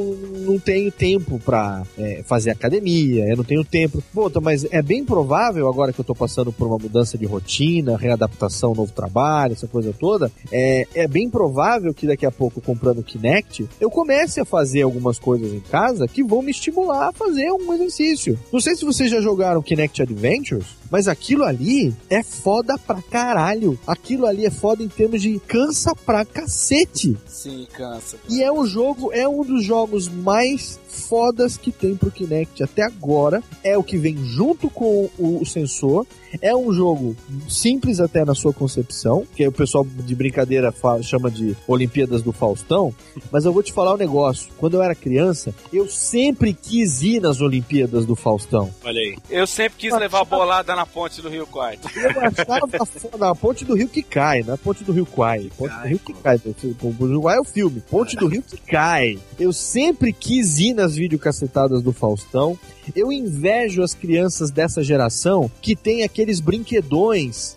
Speaker 5: não tenho tempo pra fazer academia, eu não tenho tempo. Mas é bem provável, agora que eu tô passando por uma mudança de rotina, readaptação, novo trabalho, essa coisa toda, é bem provável que daqui a pouco, comprando o Kinect, eu comece a fazer algumas coisas em casa que vão me estimular a fazer um exercício. Não sei se vocês já jogaram Kinect Adventures, mas aquilo ali é foda pra caralho. Aquilo ali é foda em termos de cansa pra cacete.
Speaker 1: Sim, cansa.
Speaker 5: E é um dos jogos mais fodas que tem pro Kinect até agora. É o que vem junto com o sensor. É um jogo simples até na sua concepção, que o pessoal de brincadeira chama de Olimpíadas do Faustão, mas eu vou te falar um negócio. Quando eu era criança, eu sempre quis ir nas Olimpíadas do Faustão.
Speaker 4: Olha aí.
Speaker 1: Eu sempre quis levar bolada na ponte do Rio Quai.
Speaker 5: Eu achava na ponte do Rio que cai, na ponte do Rio Quai. Ponte do Rio que cai. O Rio Quai é o filme. Ponte do Rio que cai. Eu sempre quis ir nas videocassetadas do Faustão. Eu invejo as crianças dessa geração que tem aqueles brinquedões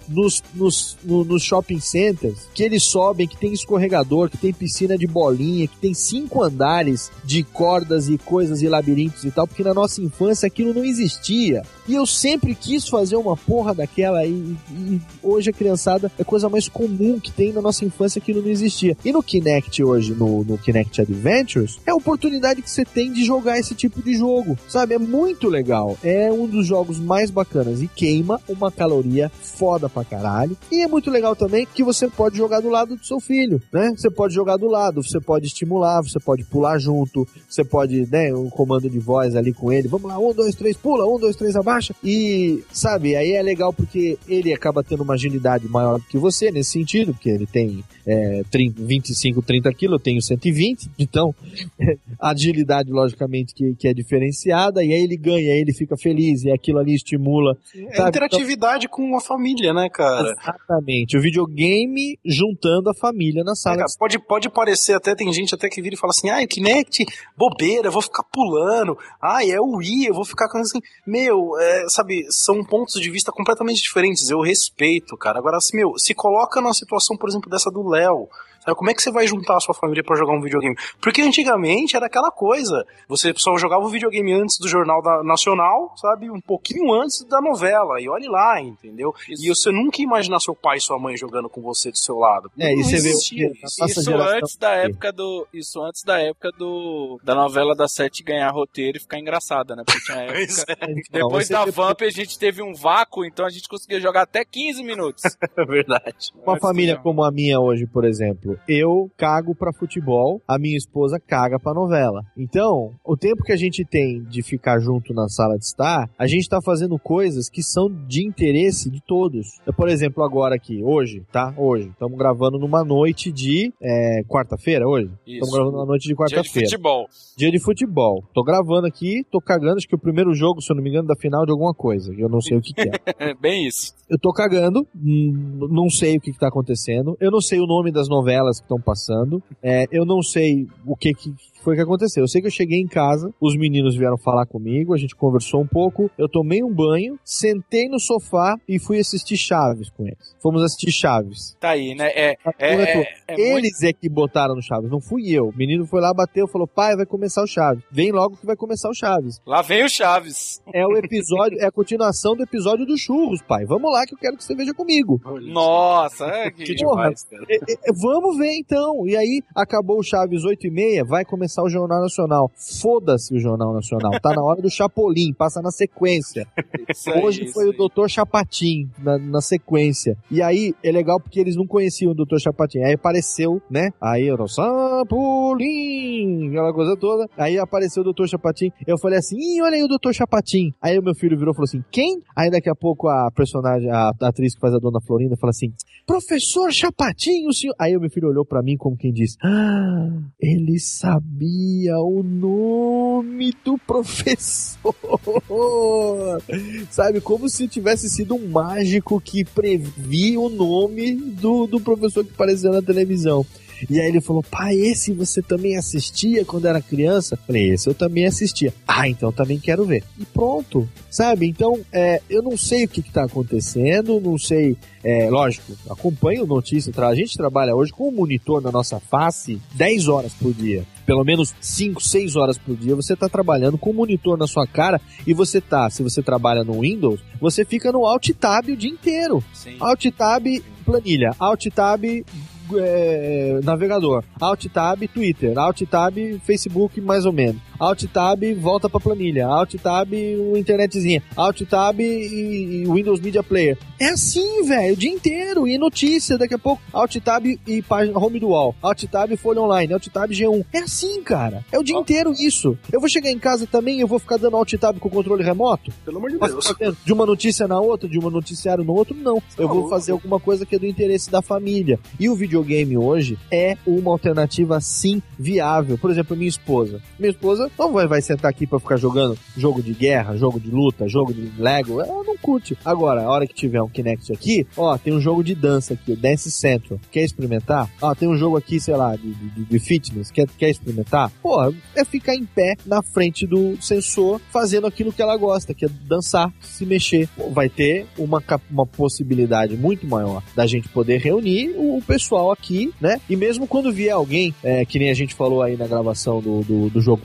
Speaker 5: nos shopping centers, que eles sobem, que tem escorregador, que tem piscina de bolinha, que tem 5 andares de cordas e coisas e labirintos e tal, porque na nossa infância aquilo não existia. E eu sempre quis fazer uma porra daquela e hoje a criançada é a coisa mais comum que tem na nossa infância, aquilo não existia. E no Kinect hoje, no Kinect Adventures, é a oportunidade que você tem de jogar esse tipo de jogo, sabe? É muito legal. É um dos jogos mais bacanas e queima uma caloria foda pra caralho. E é muito legal também que você pode jogar do lado do seu filho, né? Você pode jogar do lado, você pode estimular, você pode pular junto, você pode, né, um comando de voz ali com ele. Vamos lá, 1, 2, 3, pula, 1, 2, 3, abaixa. E, sabe, aí é legal porque ele acaba tendo uma agilidade maior do que você nesse sentido, porque ele tem 25, 30 quilos, eu tenho 120, então a agilidade, logicamente, que é diferenciada, e aí ele ganha, aí ele fica feliz, e aquilo ali estimula.
Speaker 4: É interatividade então, com a família, né, cara?
Speaker 5: Exatamente, o videogame juntando a família na sala.
Speaker 4: Cara, pode parecer, até tem gente até que vira e fala assim, Kinect, bobeira, eu vou ficar pulando, é o Wii, eu vou ficar assim, sabe, são pontos de vista completamente diferentes. Eu respeito, cara. Agora, assim, se coloca na situação, por exemplo, dessa do Léo. Sabe, como é que você vai juntar a sua família pra jogar um videogame? Porque antigamente era aquela coisa, você só jogava o videogame antes do Jornal Nacional, sabe, um pouquinho antes da novela, e olhe lá, entendeu? Isso. E você nunca ia imaginar seu pai e sua mãe jogando com você do seu lado.
Speaker 5: E você vê
Speaker 1: isso antes da época da novela da Sete ganhar roteiro e ficar engraçada, né? Porque tinha época, depois da Vamp a gente teve um vácuo, então a gente conseguia jogar até 15 minutos.
Speaker 4: É verdade.
Speaker 5: Uma família como a minha hoje, por exemplo, eu cago pra futebol, a minha esposa caga pra novela. Então, o tempo que a gente tem de ficar junto na sala de estar, a gente tá fazendo coisas que são de interesse de todos. Por exemplo, agora aqui, hoje, tá? Hoje. Estamos gravando numa noite de quarta-feira, hoje? Estamos gravando numa noite de quarta-feira.
Speaker 1: Dia de futebol.
Speaker 5: Dia de futebol. Tô gravando aqui, tô cagando, acho que o primeiro jogo, se eu não me engano, da final de alguma coisa. Eu não sei o que é.
Speaker 1: Bem isso.
Speaker 5: Eu tô cagando, não sei o que tá acontecendo, eu não sei o nome das novelas que estão passando, eu não sei o que foi que aconteceu. Eu sei que eu cheguei em casa, os meninos vieram falar comigo, a gente conversou um pouco, eu tomei um banho, sentei no sofá e fui assistir Chaves com eles. Fomos assistir Chaves.
Speaker 1: Tá aí, né?
Speaker 5: Eles é que botaram no Chaves, não fui eu. O menino foi lá, bateu, falou, pai, vai começar o Chaves. Vem logo que vai começar o Chaves.
Speaker 1: Lá vem o Chaves.
Speaker 5: É o episódio, é a continuação do episódio dos churros, pai. Vamos lá que eu quero que você veja comigo.
Speaker 1: Nossa,
Speaker 4: que demais, cara.
Speaker 5: Vamos ver então. E aí, acabou o Chaves 8h30, vai começar o Jornal Nacional. Foda-se o Jornal Nacional. Tá na hora do Chapolin, passa na sequência. Hoje foi o Dr. Chapatin na sequência. E aí, é legal porque eles não conheciam o Dr. Chapatin. Aí apareceu, né? Aí eu Chapolin, aquela coisa toda. Aí apareceu o Dr. Chapatin. Eu falei assim, olha aí o Dr. Chapatin. Aí o meu filho virou e falou assim, quem? Aí daqui a pouco a personagem, a atriz que faz a Dona Florinda, fala assim, professor Chapatin, o senhor... Aí o meu filho olhou pra mim como quem diz, ele sabia o nome do professor. Sabe, como se tivesse sido um mágico que previa o nome do professor que apareceu na televisão. E aí ele falou, pai, esse você também assistia quando era criança? Falei, esse eu também assistia. Então eu também quero ver. E pronto, sabe? Então, eu não sei o que tá acontecendo, não sei, lógico, acompanho notícia, a gente trabalha hoje com um monitor na nossa face 10 horas por dia. Pelo menos 5, 6 horas por dia você tá trabalhando com um monitor na sua cara e você se você trabalha no Windows, você fica no Alt Tab o dia inteiro. Sim. Alt Tab planilha, Alt Tab navegador, Alt Tab Twitter, Alt Tab Facebook mais ou menos, Alt Tab volta pra planilha, Alt Tab internetzinha, Alt Tab e Windows Media Player. É assim, velho, o dia inteiro. E notícia, daqui a pouco, Alt Tab e página Home do Wall, Alt Tab Folha Online, Alt Tab G1. É assim, cara. É o dia inteiro isso. Eu vou chegar em casa também e eu vou ficar dando Alt Tab com o controle remoto?
Speaker 4: Pelo amor de Deus.
Speaker 5: De uma notícia na outra, de um noticiário no outro, não. Eu vou fazer alguma coisa que é do interesse da família. E o videogame hoje é uma alternativa, sim, viável. Por exemplo, minha esposa não vai sentar aqui pra ficar jogando jogo de guerra, jogo de luta, jogo de Lego. Ela não curte. Agora, a hora que tiver um Kinect aqui, tem um jogo de dança aqui, Dance Central. Quer experimentar? Tem um jogo aqui, sei lá, de fitness. Quer experimentar? É ficar em pé na frente do sensor, fazendo aquilo que ela gosta, que é dançar, se mexer. Vai ter uma possibilidade muito maior da gente poder reunir o pessoal aqui, né? E mesmo quando vier alguém, que nem a gente falou aí na gravação do jogo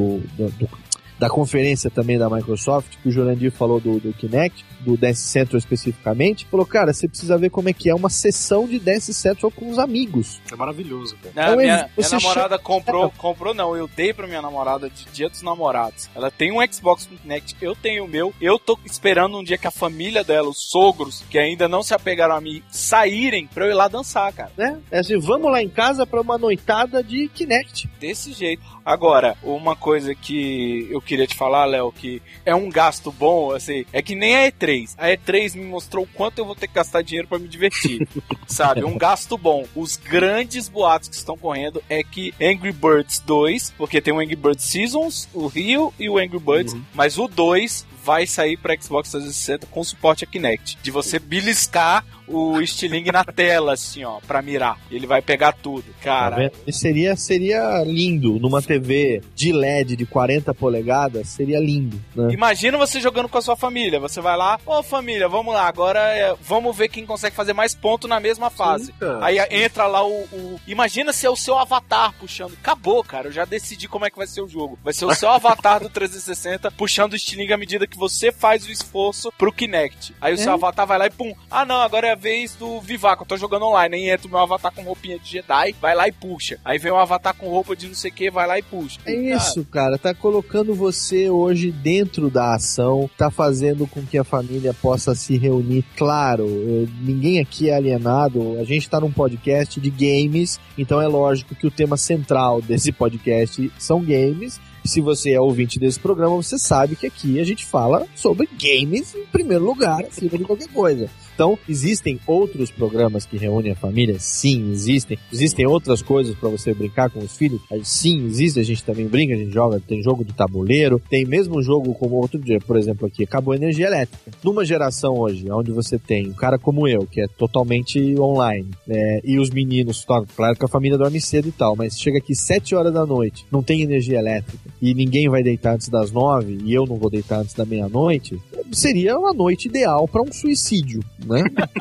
Speaker 5: da conferência também da Microsoft, que o Jurandir falou do Kinect, do Dance Central especificamente, falou, cara, você precisa ver como é que é uma sessão de Dance Central com os amigos.
Speaker 4: É maravilhoso, cara.
Speaker 1: Não, minha namorada comprou não, eu dei pra minha namorada de Dia dos Namorados. Ela tem um Xbox com Kinect, eu tenho o meu, eu tô esperando um dia que a família dela, os sogros, que ainda não se apegaram a mim, saírem pra eu ir lá dançar, cara.
Speaker 5: É assim, vamos lá em casa pra uma noitada de Kinect.
Speaker 1: Desse jeito. Agora, uma coisa que eu queria te falar, Léo, que é um gasto bom, assim, é que nem a E3. A E3 me mostrou o quanto eu vou ter que gastar dinheiro pra me divertir, sabe? Um gasto bom. Os grandes boatos que estão correndo é que Angry Birds 2, porque tem o Angry Birds Seasons, o Rio e o Angry Birds, mas o 2 vai sair pra Xbox 360 com suporte a Kinect. De você beliscar o estilingue na tela, assim, ó, pra mirar. Ele vai pegar tudo, cara.
Speaker 5: Seria lindo. Numa TV de LED de 40 polegadas, seria lindo, né?
Speaker 1: Imagina você jogando com a sua família. Você vai lá, família, vamos lá, agora vamos ver quem consegue fazer mais ponto na mesma fase. Sim, aí entra lá Imagina se é o seu avatar puxando. Acabou, cara, eu já decidi como é que vai ser o jogo. Vai ser o seu avatar do 360 puxando o estilingue à medida que você faz o esforço pro Kinect. Aí o seu avatar vai lá e pum. Ah, não, agora é a vez do Vivaco, eu tô jogando online. Aí entra o meu avatar com roupinha de Jedi, vai lá e puxa. Aí vem um avatar com roupa de não sei o que, vai lá e puxa.
Speaker 5: É isso, cara, tá colocando você hoje dentro da ação, tá fazendo com que a família possa se reunir. Claro, ninguém aqui é alienado, a gente tá num podcast de games, então é lógico que o tema central desse podcast são games. Se você é ouvinte desse programa, você sabe que aqui a gente fala sobre games em primeiro lugar, acima de qualquer coisa. Então, existem outros programas que reúnem a família? Sim, existem. Existem outras coisas para você brincar com os filhos? Sim, existe. A gente também brinca, a gente joga, tem jogo de tabuleiro, tem mesmo jogo como outro dia, por exemplo, aqui, acabou a energia elétrica. Numa geração hoje, onde você tem um cara como eu, que é totalmente online, e os meninos, claro que a família dorme cedo e tal, mas chega aqui 7 horas da noite, não tem energia elétrica, e ninguém vai deitar antes das 9, e eu não vou deitar antes da meia-noite, seria uma noite ideal para um suicídio, né?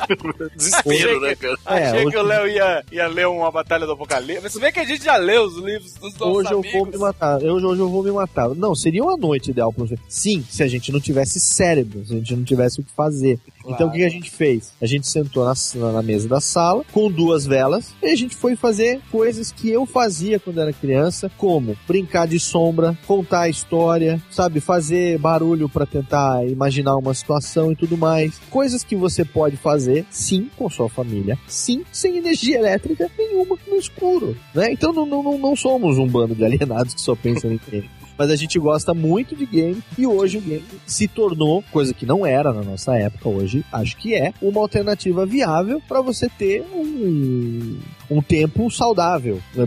Speaker 4: Desespero, né, cara?
Speaker 1: Achei que o Léo ia ler uma Batalha do Apocalipse. Você vê que a gente já leu os livros dos nossos
Speaker 5: hoje
Speaker 1: amigos.
Speaker 5: Eu vou me matar. Hoje eu vou me matar. Não, seria uma noite ideal para você. Sim, se a gente não tivesse cérebro, se a gente não tivesse o que fazer. Claro. Então o que a gente fez? A gente sentou na mesa da sala com 2 velas e a gente foi fazer coisas que eu fazia quando era criança, como brincar de sombra, contar a história, sabe, fazer barulho para tentar imaginar uma situação e tudo mais. Coisas que você pode fazer, sim, com sua família, sim, sem energia elétrica nenhuma no escuro, né? Então não somos um bando de alienados que só pensam em game. Mas a gente gosta muito de game e hoje o game se tornou, coisa que não era na nossa época, hoje acho que é uma alternativa viável para você ter um tempo saudável, né?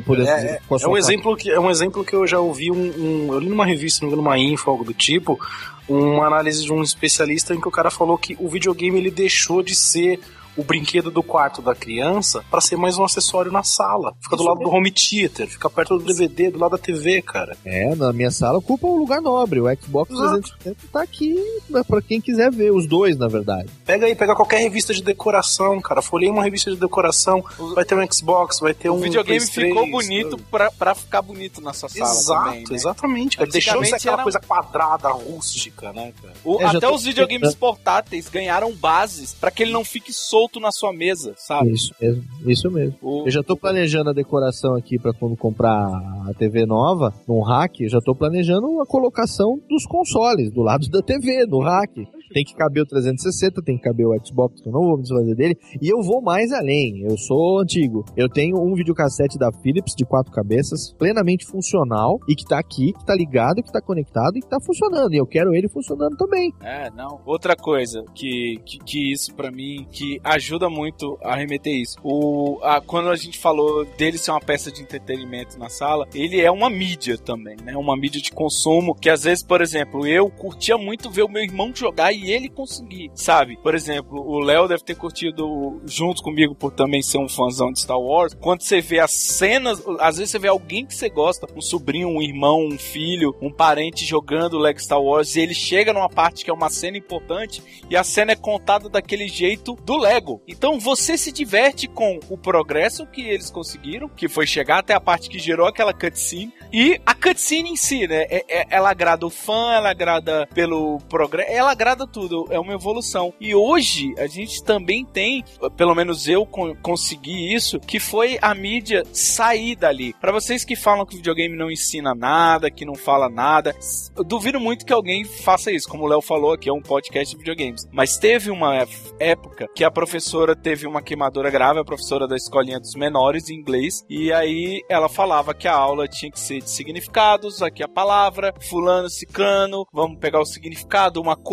Speaker 4: É um exemplo que eu já ouvi, eu li numa revista, numa info, algo do tipo, uma análise de um especialista em que o cara falou que o videogame ele deixou de ser o brinquedo do quarto da criança pra ser mais um acessório na sala. Fica do lado do home theater, fica perto do DVD, do lado da TV, cara.
Speaker 5: Na minha sala ocupa um lugar nobre. O Xbox 360 tá aqui pra quem quiser ver, os dois, na verdade.
Speaker 4: Pega qualquer revista de decoração, cara. Folheia uma revista de decoração, vai ter um Xbox, vai ter um
Speaker 1: videogame ficou bonito pra ficar bonito na sua sala também, né?
Speaker 4: Exatamente. Deixou de ser aquela coisa quadrada, rústica, né, cara?
Speaker 1: Até os videogames portáteis ganharam bases pra que ele não fique solto na sua mesa, sabe?
Speaker 5: Isso mesmo. Eu já tô planejando a decoração aqui pra quando comprar a TV nova, num rack, eu já tô planejando a colocação dos consoles do lado da TV, no rack. Tem que caber o 360, tem que caber o Xbox, que eu não vou me desfazer dele. E eu vou mais além, eu sou antigo. Eu tenho um videocassete da Philips de 4 cabeças, plenamente funcional, e que tá aqui, que tá ligado, que tá conectado e que tá funcionando. E eu quero ele funcionando também.
Speaker 1: Outra coisa que isso pra mim, que ajuda muito a remeter isso. Quando a gente falou dele ser uma peça de entretenimento na sala, ele é uma mídia também, né? Uma mídia de consumo, que às vezes, por exemplo, eu curtia muito ver o meu irmão jogar e ele conseguir, sabe? Por exemplo, o Léo deve ter curtido junto comigo por também ser um fãzão de Star Wars. Quando você vê as cenas, às vezes você vê alguém que você gosta, um sobrinho, um irmão, um filho, um parente jogando Lego Star Wars, e ele chega numa parte que é uma cena importante e a cena é contada daquele jeito do Lego. Então você se diverte com o progresso que eles conseguiram, que foi chegar até a parte que gerou aquela cutscene, e a cutscene em si, né? Ela agrada o fã, ela agrada pelo progresso, ela agrada tudo, é uma evolução. E hoje a gente também tem, pelo menos eu consegui isso, que foi a mídia sair dali. Pra vocês que falam que o videogame não ensina nada, que não fala nada, eu duvido muito que alguém faça isso. Como o Léo falou, aqui é um podcast de videogames. Mas teve uma época que a professora teve uma queimadura grave, a professora da escolinha dos menores em inglês, e aí ela falava que a aula tinha que ser de significados, aqui a palavra, fulano, ciclano, vamos pegar o significado, uma cor,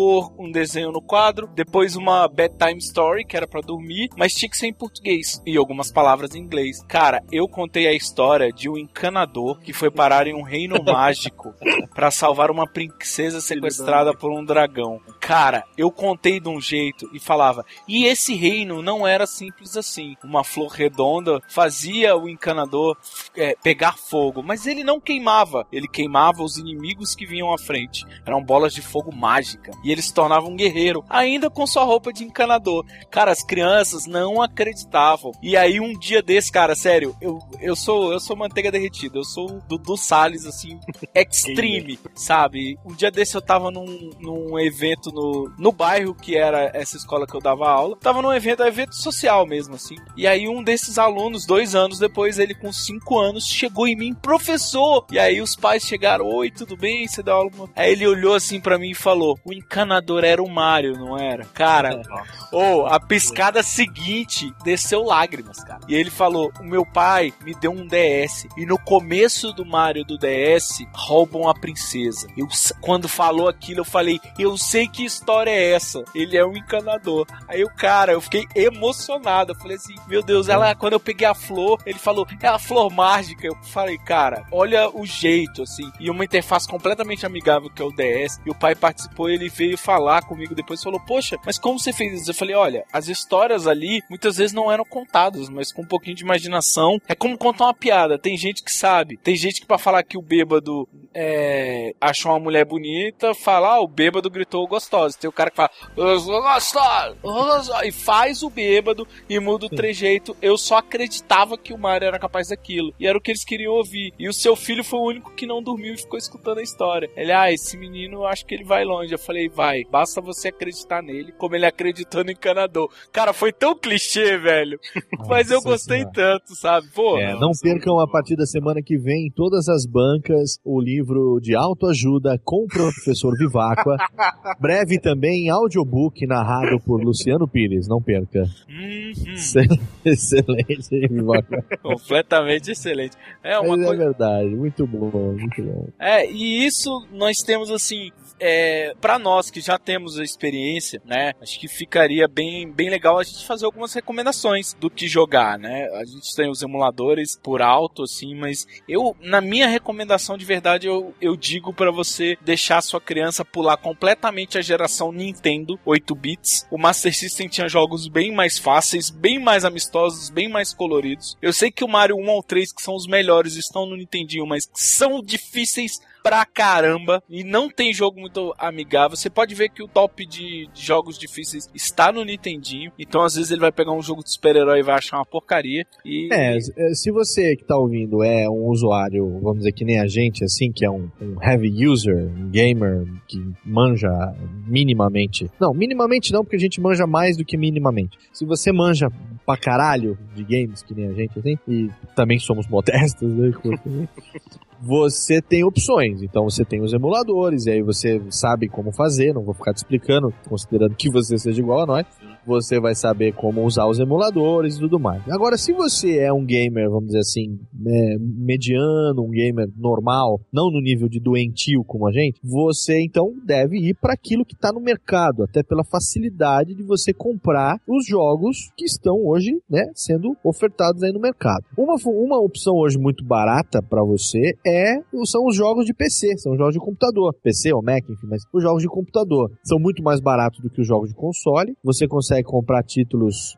Speaker 1: um desenho no quadro, depois uma bedtime story, que era pra dormir, mas tinha que ser em português e algumas palavras em inglês. Cara, eu contei a história de um encanador que foi parar em um reino mágico pra salvar uma princesa sequestrada por um dragão. Cara, eu contei de um jeito e falava, e esse reino não era simples assim. Uma flor redonda fazia o encanador pegar fogo, mas ele não queimava, ele queimava os inimigos que vinham à frente. Eram bolas de fogo mágica e ele se tornava um guerreiro, ainda com sua roupa de encanador. Cara, as crianças não acreditavam. E aí um dia desse, cara, sério, eu sou manteiga derretida, eu sou o Dudu Salles, assim, extreme, sabe? Um dia desse eu tava num evento no bairro que era essa escola que eu dava aula, tava num evento social mesmo, assim. E aí um desses alunos, 2 anos depois, ele com 5 anos, chegou em mim, professor! E aí os pais chegaram, oi, tudo bem? Você dá aula? Aí ele olhou assim pra mim e falou, o encanador era o Mario, não era? Cara, a piscada seguinte desceu lágrimas, cara. E ele falou, o meu pai me deu um DS, e no começo do Mario do DS, roubam a princesa. Quando falou aquilo, eu falei, eu sei que história é essa. Ele é um encanador. Aí eu fiquei emocionado. Eu falei assim, meu Deus, quando eu peguei a flor, ele falou, é a flor mágica. Eu falei, cara, olha o jeito, assim. E uma interface completamente amigável que é o DS. E o pai participou, ele veio falar comigo depois, falou, poxa, mas como você fez isso? Eu falei, olha, as histórias ali, muitas vezes não eram contadas, mas com um pouquinho de imaginação. É como contar uma piada. Tem gente que sabe. Tem gente que pra falar que o bêbado achou uma mulher bonita, fala, o bêbado gritou gostosa. Tem o cara que fala, gostosa, e faz o bêbado e muda o trejeito. Eu só acreditava que o Mario era capaz daquilo. E era o que eles queriam ouvir. E o seu filho foi o único que não dormiu e ficou escutando a história. Ele, esse menino, eu acho que ele vai longe. Eu falei, vai, basta você acreditar nele, como ele acreditou no encanador. Cara, foi tão clichê, velho. Mas eu gostei tanto, sabe? Pô,
Speaker 5: não percam a partir da semana que vem, em todas as bancas, o livro de autoajuda com o professor Viváqua. Breve também audiobook narrado por Luciano Pires, não perca. Excelente, Viváqua.
Speaker 1: Completamente excelente.
Speaker 5: É verdade, muito bom, muito bom.
Speaker 1: E isso nós temos assim, pra nós que já temos a experiência, né, acho que ficaria bem legal a gente fazer algumas recomendações do que jogar, né, a gente tem os emuladores por alto, assim, mas na minha recomendação de verdade, eu digo pra você deixar a sua criança pular completamente a geração Nintendo 8 bits. O Master System tinha jogos bem mais fáceis, bem mais amistosos, bem mais coloridos. Eu sei que o Mario 1 ao 3, que são os melhores, estão no Nintendinho, mas são difíceis pra caramba e não tem jogo muito amigável. Você pode ver que o top de jogos difíceis está no Nintendinho, então às vezes ele vai pegar um jogo de super-herói e vai achar uma porcaria.
Speaker 5: Se você que tá ouvindo é um usuário, vamos dizer que nem a gente, assim, que é um heavy user, um gamer que manja minimamente. Não, minimamente não, porque a gente manja mais do que minimamente. Se você manja pra caralho de games, que nem a gente, assim, e também somos modestos, né? Você tem opções, então você tem os emuladores, e aí você sabe como fazer, não vou ficar te explicando, considerando que você seja igual a nós, você vai saber como usar os emuladores e tudo mais. Agora, se você é um gamer, vamos dizer assim, mediano, um gamer normal, não no nível de doentio como a gente, você então deve ir para aquilo que está no mercado, até pela facilidade de você comprar os jogos que estão hoje, né, sendo ofertados aí no mercado. Uma opção hoje muito barata para você são os jogos de PC, são os jogos de computador, PC ou Mac, enfim, mas os jogos de computador são muito mais baratos do que os jogos de console. Você consegue comprar títulos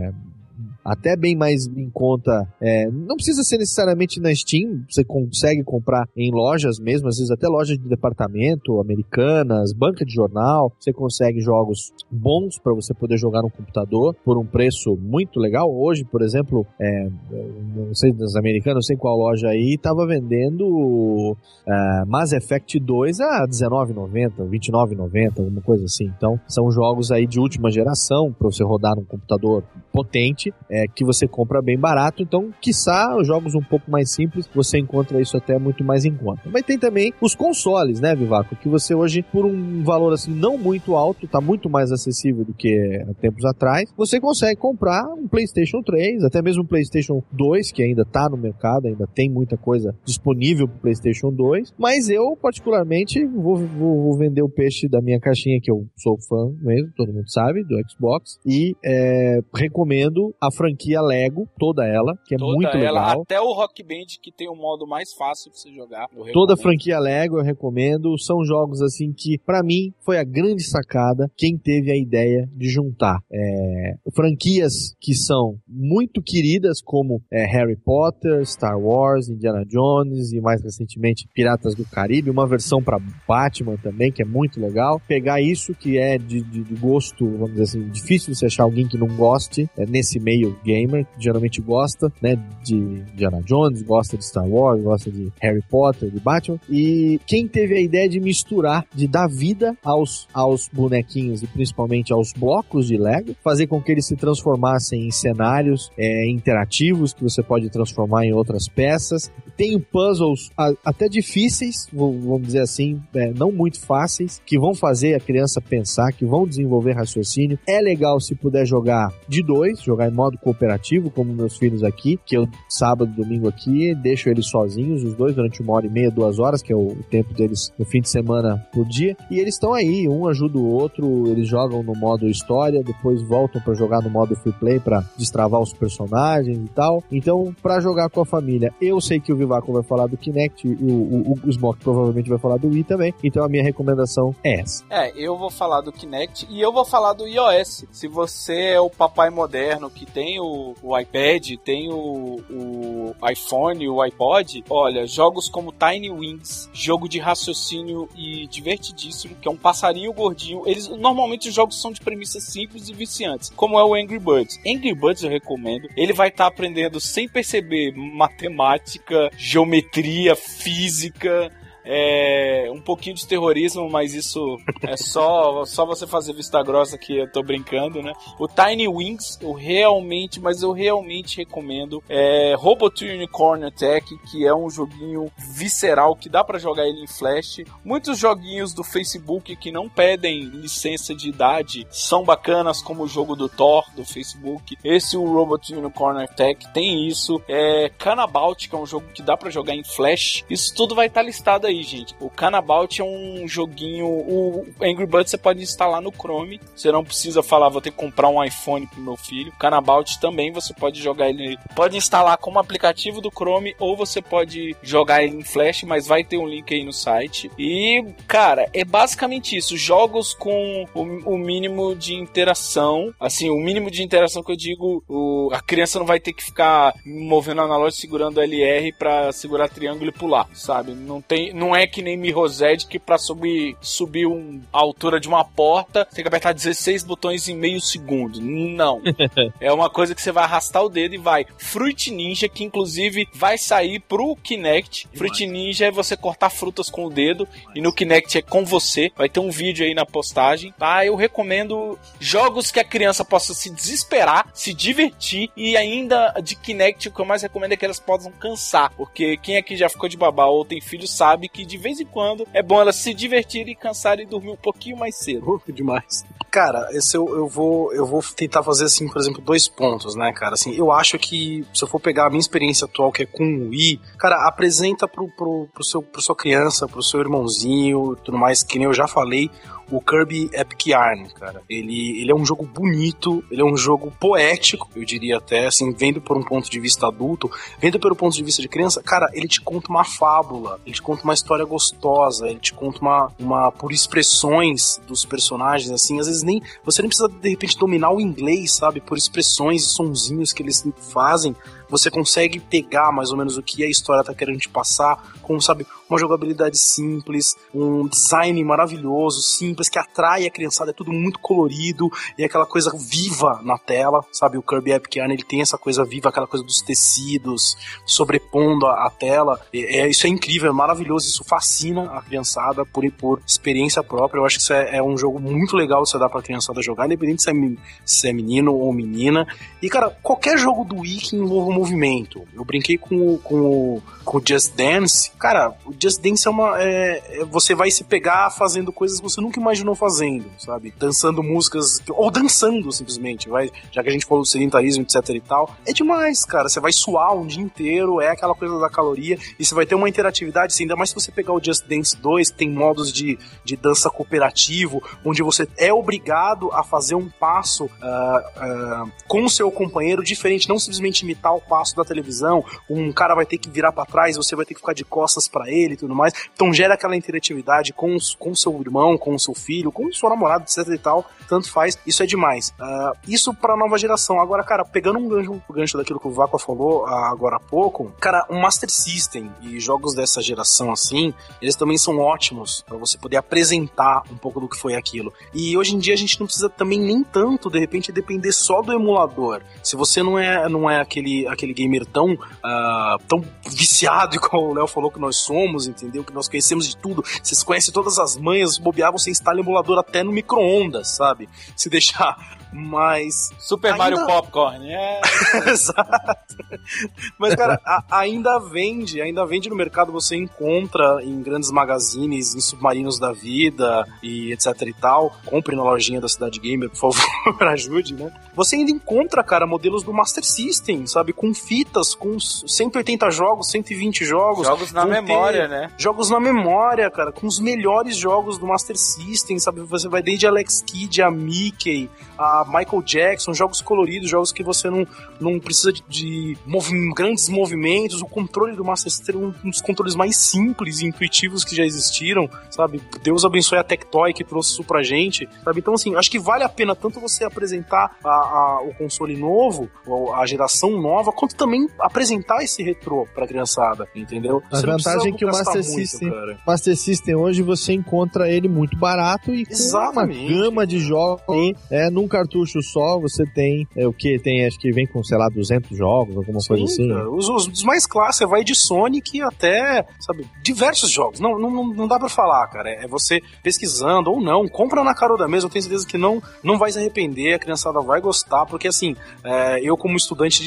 Speaker 5: até bem mais em conta, não precisa ser necessariamente na Steam, você consegue comprar em lojas mesmo, às vezes até lojas de departamento, americanas, banca de jornal, você consegue jogos bons para você poder jogar no computador por um preço muito legal. Hoje, por exemplo, não sei das americanas, não sei qual loja aí, estava vendendo Mass Effect 2 a R$19,90, R$29,90, alguma coisa assim. Então, são jogos aí de última geração para você rodar num computador potente. que você compra bem barato. Então, quiçá, os jogos um pouco mais simples, você encontra isso até muito mais em conta. Mas tem também os consoles, né, Vivaco? Que você hoje, por um valor assim não muito alto, tá muito mais acessível do que há tempos atrás, você consegue comprar um PlayStation 3, até mesmo um PlayStation 2, que ainda tá no mercado, ainda tem muita coisa disponível pro PlayStation 2, mas eu, particularmente, vou vender o peixe da minha caixinha, que eu sou fã mesmo, todo mundo sabe, do Xbox, e recomendo a franquia Lego, toda ela, que é toda muito legal.
Speaker 1: Até o Rock Band, que tem o modo mais fácil de você jogar.
Speaker 5: Toda a franquia Lego eu recomendo, são jogos assim que, pra mim, foi a grande sacada quem teve a ideia de juntar franquias que são muito queridas, como Harry Potter, Star Wars, Indiana Jones e mais recentemente Piratas do Caribe, uma versão pra Batman também, que é muito legal. Pegar isso que é de gosto, vamos dizer assim, difícil você achar alguém que não goste nesse meio gamer, que geralmente gosta, né, de Indiana Jones, gosta de Star Wars, gosta de Harry Potter, de Batman, e quem teve a ideia de misturar, de dar vida aos bonequinhos e principalmente aos blocos de Lego, fazer com que eles se transformassem em cenários interativos que você pode transformar em outras peças. Tem puzzles até difíceis, vamos dizer assim, não muito fáceis, que vão fazer a criança pensar, que vão desenvolver raciocínio. É legal se puder jogar de 2, jogar em modo cooperativo, como meus filhos aqui, que eu sábado e domingo aqui deixo eles sozinhos, os dois, durante 1h30, 2 horas, que é o tempo deles no fim de semana por dia, e eles estão aí, um ajuda o outro, eles jogam no modo história, depois voltam pra jogar no modo free play pra destravar os personagens e tal. Então, pra jogar com a família, eu sei que o Vivaco vai falar do Kinect e o Smoke provavelmente vai falar do Wii também, então a minha recomendação é essa.
Speaker 1: Eu vou falar do Kinect e eu vou falar do iOS. Se você é o papai moderno que tem o iPad, tem o iPhone, o iPod, olha, jogos como Tiny Wings, jogo de raciocínio e divertidíssimo, que é um passarinho gordinho. Normalmente os jogos são de premissas simples e viciantes, como é o Angry Birds. Angry Birds eu recomendo. Ele vai estar aprendendo sem perceber matemática, geometria, física, um pouquinho de terrorismo, mas isso é só você fazer vista grossa, que eu tô brincando, né? O Tiny Wings, eu realmente recomendo. Robot Unicorn Attack, que é um joguinho visceral, que dá pra jogar ele em flash. Muitos joguinhos do Facebook que não pedem licença de idade são bacanas, como o jogo do Thor, do Facebook. O Robot Unicorn Attack tem isso. Canabout, que é um jogo que dá pra jogar em flash. Isso tudo vai estar listado aí, gente. O Canabout é um joguinho. O Angry Birds você pode instalar no Chrome. Você não precisa falar, vou ter que comprar um iPhone pro meu filho. O Canabout também você pode jogar ele. Pode instalar como aplicativo do Chrome ou você pode jogar ele em Flash, mas vai ter um link aí no site. E, cara, é basicamente isso. Jogos com o mínimo de interação. Assim, o mínimo de interação que eu digo, a criança não vai ter que ficar movendo analógico, segurando LR pra segurar triângulo e pular, sabe? Não é que nem Mirror's que pra subir a altura de uma porta tem que apertar 16 botões em meio segundo. Não. É uma coisa que você vai arrastar o dedo e vai. Fruit Ninja, que inclusive vai sair pro Kinect. Fruit Ninja é você cortar frutas com o dedo e no Kinect é com você. Vai ter um vídeo aí na postagem, tá? Eu recomendo jogos que a criança possa se desesperar, se divertir, e ainda de Kinect o que eu mais recomendo é que elas possam cansar, porque quem aqui já ficou de babá ou tem filho sabe que de vez em quando é bom elas se divertirem, cansarem e dormir um pouquinho mais cedo.
Speaker 4: Demais. Cara, eu vou tentar fazer, assim, por exemplo, 2 pontos, né, cara? Assim, eu acho que, se eu for pegar a minha experiência atual, que é com o Wii, cara, apresenta pro sua criança, pro seu irmãozinho, tudo mais, que nem eu já falei, o Kirby Epic Yarn, cara. Ele é um jogo bonito, ele é um jogo poético, eu diria até, assim, vendo por um ponto de vista adulto, vendo pelo ponto de vista de criança, cara, ele te conta uma fábula, ele te conta uma história gostosa, ele te conta uma por expressões dos personagens, assim, às vezes você nem precisa, de repente, dominar o inglês, sabe, por expressões e sonzinhos que eles fazem. você consegue pegar mais ou menos o que a história tá querendo te passar, com, sabe, uma jogabilidade simples, um design maravilhoso, simples, que atrai a criançada, é tudo muito colorido, e aquela coisa viva na tela, sabe, o Kirby Epic Yarn, ele tem essa coisa viva, aquela coisa dos tecidos sobrepondo a tela, isso é incrível, é maravilhoso, isso fascina a criançada por experiência própria. Eu acho que isso é um jogo muito legal você dar pra criançada jogar, independente se é menino ou menina. E, cara, qualquer jogo do Wii que envolva movimento. Eu brinquei com o Just Dance. Cara, o Just Dance você vai se pegar fazendo coisas que você nunca imaginou fazendo, sabe? Dançando músicas, ou dançando simplesmente, já que a gente falou do sedentarismo, etc e tal. É demais, cara. Você vai suar um dia inteiro, é aquela coisa da caloria, e você vai ter uma interatividade, assim, ainda mais se você pegar o Just Dance 2, tem modos de dança cooperativo, onde você é obrigado a fazer um passo com o seu companheiro diferente, não simplesmente imitar o passo da televisão, um cara vai ter que virar pra trás, você vai ter que ficar de costas pra ele e tudo mais, então gera aquela interatividade com o seu irmão, com o seu filho, com o seu namorado, etc e tal, tanto faz, isso é demais. Isso pra nova geração. Agora, cara, pegando um gancho daquilo que o Váqua falou agora há pouco, cara, o Master System e jogos dessa geração, assim, eles também são ótimos pra você poder apresentar um pouco do que foi aquilo. E hoje em dia a gente não precisa também nem tanto, de repente, depender só do emulador. Se você não é aquele gamer tão viciado, igual o Léo falou que nós somos, entendeu? Que nós conhecemos de tudo, vocês conhecem todas as manhas, bobear, você instala o emulador até no micro-ondas, sabe? Se deixar... Mas...
Speaker 1: Super Mario Popcorn,
Speaker 4: Exato. Mas, cara, ainda vende no mercado, você encontra em grandes magazines, em submarinos da vida e etc e tal. Compre na lojinha da Cidade Gamer, por favor, ajude, né? Você ainda encontra, cara, modelos do Master System, sabe? Com fitas, com 180 jogos, 120 jogos.
Speaker 1: Jogos na memória, né?
Speaker 4: Jogos na memória, cara, com os melhores jogos do Master System, sabe? Você vai desde Alex Kidd, a Mickey, a Michael Jackson, jogos coloridos, jogos que você não precisa de grandes movimentos. O controle do Master System é um dos controles mais simples e intuitivos que já existiram, sabe? Deus abençoe a Tectoy que trouxe isso pra gente, sabe? Então, assim, acho que vale a pena tanto você apresentar o console novo, a geração nova, quanto também apresentar esse retrô pra criançada, entendeu?
Speaker 5: A vantagem é que o Master System hoje você encontra ele muito barato e com uma gama de jogos, num cartucho só você tem o que? Tem, acho que vem com, sei lá, 200 jogos, alguma coisa assim.
Speaker 4: Cara, os mais clássicos, vai de Sonic até, sabe, diversos jogos. Não dá pra falar, cara. É você pesquisando ou não, compra na Caroda mesmo, eu tenho certeza que não vai se arrepender, a criançada vai gostar, porque assim, eu como estudante de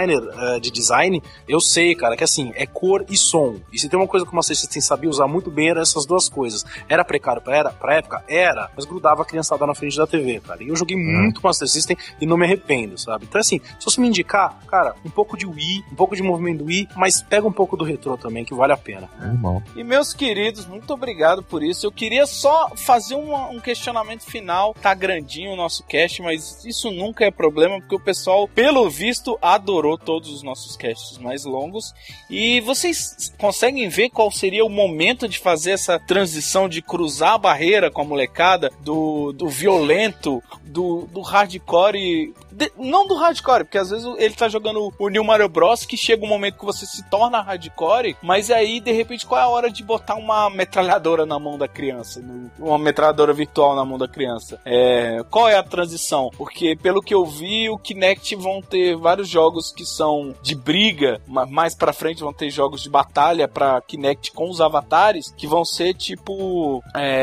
Speaker 4: design, eu sei, cara, que assim, é cor e som. E se tem uma coisa que o Master System sabia usar muito bem, era essas duas coisas. Era precário pra época? Era, mas grudava a criançada na frente da TV, cara. E eu joguei muito Master System e não me arrependo, sabe? Então assim, se você me indicar, cara, um pouco de Wii, um pouco de movimento do Wii, mas pega um pouco do retrô também, que vale a pena.
Speaker 1: E meus queridos, muito obrigado por isso. Eu queria só fazer um questionamento final. Tá grandinho o nosso cast, mas isso nunca é problema, porque o pessoal, pelo visto, adorou todos os nossos casts mais longos. E vocês conseguem ver qual seria o momento de fazer essa transição, de cruzar a barreira com a molecada do violento, do hardcore, não do hardcore, porque às vezes ele tá jogando o New Mario Bros, que chega um momento que você se torna hardcore, mas aí de repente qual é a hora de botar uma metralhadora na mão da criança, uma metralhadora virtual na mão da criança? Qual é a transição? Porque pelo que eu vi, o Kinect vão ter vários jogos que são de briga, mais pra frente vão ter jogos de batalha pra Kinect com os avatares, que vão ser tipo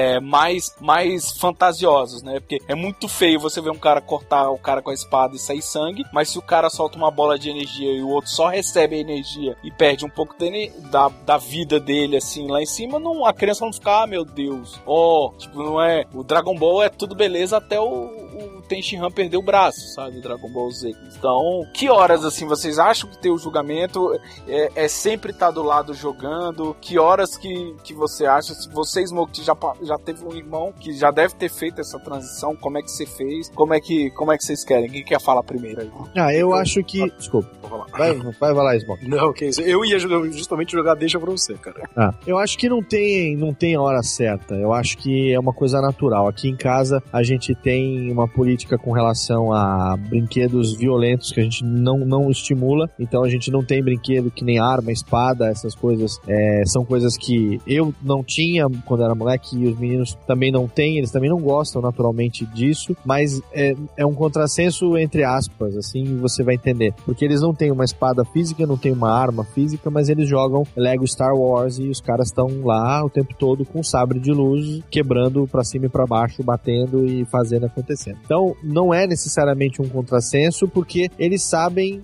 Speaker 1: mais fantasiosos, né? Porque é muito feio você ver um cara cortar o cara com a espada e sair sangue, mas se o cara solta uma bola de energia e o outro só recebe a energia e perde um pouco da vida dele, assim, lá em cima, a criança não fica, meu Deus, tipo, não é, o Dragon Ball é tudo beleza até o Tenshinhan perdeu o braço, sabe, o Dragon Ball Z. Então, que horas, assim, vocês acham que tem o julgamento é sempre estar do lado jogando? Que horas que você acha, se você, Smoke, que já teve um irmão que já deve ter feito essa transição, como é que você fez? Como é que vocês querem? Quem quer falar primeiro aí?
Speaker 5: Eu acho que... Desculpa.
Speaker 4: Vou falar.
Speaker 5: Vai lá, Smoke.
Speaker 4: Não, que isso. Eu ia justamente jogar deixa pra você, cara.
Speaker 5: Eu acho que não tem a hora certa. Eu acho que é uma coisa natural. Aqui em casa a gente tem uma política com relação a brinquedos violentos que a gente não estimula. Então a gente não tem brinquedo que nem arma, espada, essas coisas. São coisas que eu não tinha quando era moleque e os meninos também não têm. Eles também não gostam naturalmente disso. Mas é um contrassenso entre aspas, assim, você vai entender. Porque eles não têm uma espada física, não têm uma arma física, mas eles jogam Lego Star Wars e os caras estão lá o tempo todo com um sabre de luz, quebrando pra cima e pra baixo, batendo e fazendo acontecer. Então, não é necessariamente um contrassenso, porque eles sabem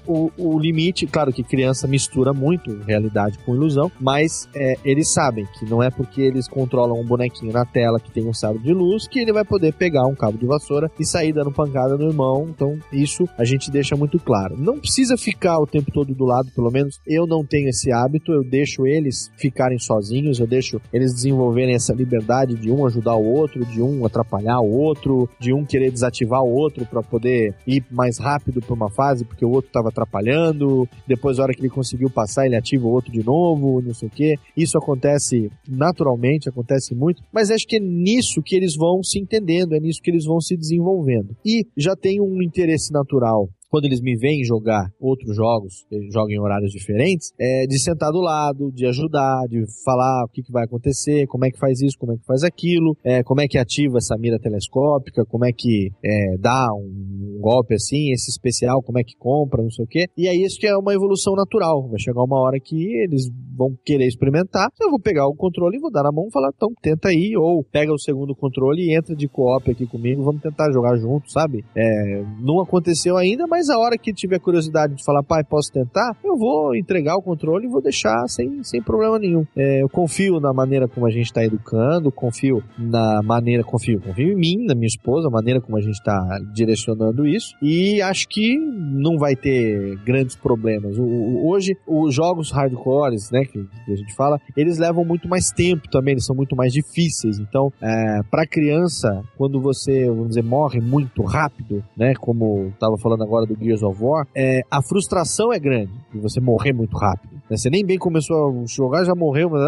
Speaker 5: o limite. Claro que criança mistura muito realidade com ilusão, mas eles sabem que não é porque eles controlam um bonequinho na tela que tem um sabre de luz que ele vai poder pegar um cabo de vassoura e sair dando pancada no irmão. Então, isso a gente deixa muito claro. Não precisa ficar o tempo todo do lado, pelo menos eu não tenho esse hábito, eu deixo eles ficarem sozinhos, eu deixo eles desenvolverem essa liberdade de um ajudar o outro, de um atrapalhar o outro, de um querer desativar o outro pra poder ir mais rápido pra uma fase, porque o outro tava atrapalhando, depois a hora que ele conseguiu passar, ele ativa o outro de novo, não sei o que. Isso acontece naturalmente, acontece muito, mas acho que é nisso que eles vão se entendendo, é nisso que eles vão se desenvolvendo. E já tem um interesse natural quando eles me veem jogar outros jogos, que jogam em horários diferentes, de sentar do lado, de ajudar, de falar o que vai acontecer, como é que faz isso, como é que faz aquilo, como é que ativa essa mira telescópica, como é que dá um golpe assim, esse especial, como é que compra, não sei o quê. E é isso que é uma evolução natural. Vai chegar uma hora que eles vão querer experimentar, eu vou pegar o controle e vou dar na mão e falar, então, tenta aí, ou pega o segundo controle e entra de co-op aqui comigo, vamos tentar jogar junto, sabe? Não aconteceu ainda, mas a hora que tiver curiosidade de falar, pai, posso tentar? Eu vou entregar o controle e vou deixar sem problema nenhum. Eu confio na maneira como a gente está educando, confio em mim, na minha esposa, a maneira como a gente está direcionando isso, e acho que não vai ter grandes problemas. Hoje, os jogos hardcores, né, que a gente fala, eles levam muito mais tempo também, eles são muito mais difíceis. Então, para criança, quando você, vamos dizer, morre muito rápido, né, como estava falando agora do Gears of War, a frustração é grande de você morrer muito rápido. Você nem bem começou a jogar, já morreu, mas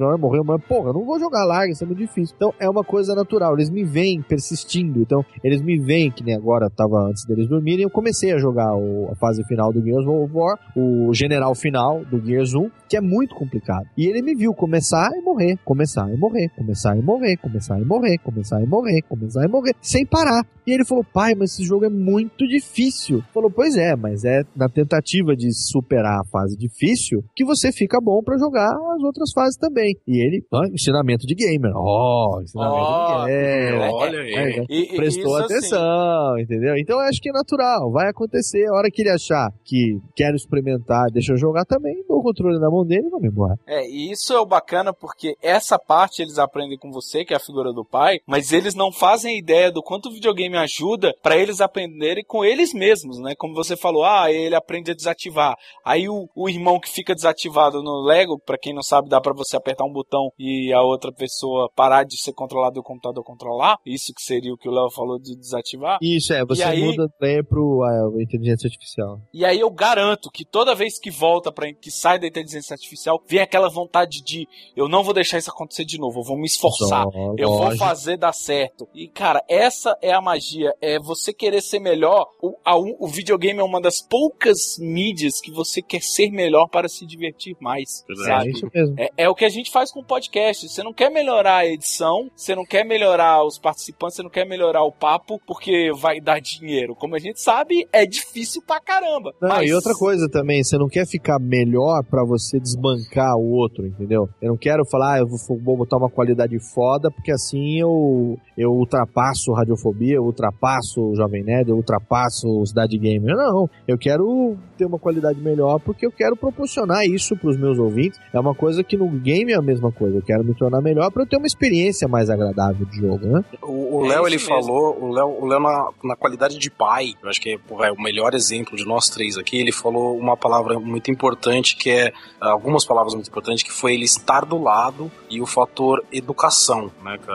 Speaker 5: porra, não vou jogar larga, isso é muito difícil. Então é uma coisa natural, eles me veem persistindo, então eles me veem, que nem agora tava antes deles dormirem, eu comecei a jogar a fase final do Gears of War, o general final do Gears 1, que é muito complicado. E ele me viu começar e morrer, começar e morrer, começar e morrer, começar e morrer, começar e morrer, começar e morrer, sem parar. E ele falou, pai, mas esse jogo é muito difícil. Falou, pois é, mas é na tentativa de superar a fase difícil que você fica bom pra jogar as outras fases também. E ele, ensinamento de gamer. Ensinamento de gamer.
Speaker 4: Olha aí.
Speaker 5: Prestou atenção, assim, entendeu? Então eu acho que é natural, vai acontecer. A hora que ele achar que quero experimentar, deixa eu jogar também, dou o controle na mão dele e vamos embora.
Speaker 1: E isso é o bacana, porque essa parte eles aprendem com você, que é a figura do pai, mas eles não fazem ideia do quanto o videogame ajuda pra eles aprenderem com eles mesmos, né? Como você falou, ele aprende a desativar. Aí o irmão que fica desativado no Lego, pra quem não sabe, dá pra você apertar um botão e a outra pessoa parar de ser controlada e o computador controlar. Isso que seria o que o Léo falou de desativar.
Speaker 5: Isso, você muda o player pro inteligência artificial.
Speaker 1: E aí eu garanto que toda vez que volta que sai da inteligência artificial, vem aquela vontade de, eu não vou deixar isso acontecer de novo, eu vou me esforçar, eu vou fazer dar certo. E cara, essa é a magia, é você querer ser melhor. O videogame é uma das poucas mídias que você quer ser melhor para se divertir mais, sabe?
Speaker 5: É isso mesmo.
Speaker 1: É o que a gente faz com o podcast. Você não quer melhorar a edição, você não quer melhorar os participantes, você não quer melhorar o papo porque vai dar dinheiro. Como a gente sabe, é difícil pra caramba.
Speaker 5: E outra coisa também, você não quer ficar melhor pra você desbancar o outro, entendeu? Eu não quero falar, eu vou botar uma qualidade foda, porque assim eu ultrapasso Radiofobia, eu ultrapasso o Jovem Nerd, eu ultrapasso o Cidade Gamer. Não, eu quero ter uma qualidade melhor porque eu quero proporcionar isso pros meus ouvintes. É uma coisa que no game é a mesma coisa, eu quero me tornar melhor pra eu ter uma experiência mais agradável de jogo, né?
Speaker 4: O Léo, ele falou, o Léo na qualidade de pai, eu acho que é o melhor exemplo de nós três aqui, ele falou uma palavra muito importante, que é, algumas palavras muito importantes, que foi ele estar do lado e o fator educação, né, cara?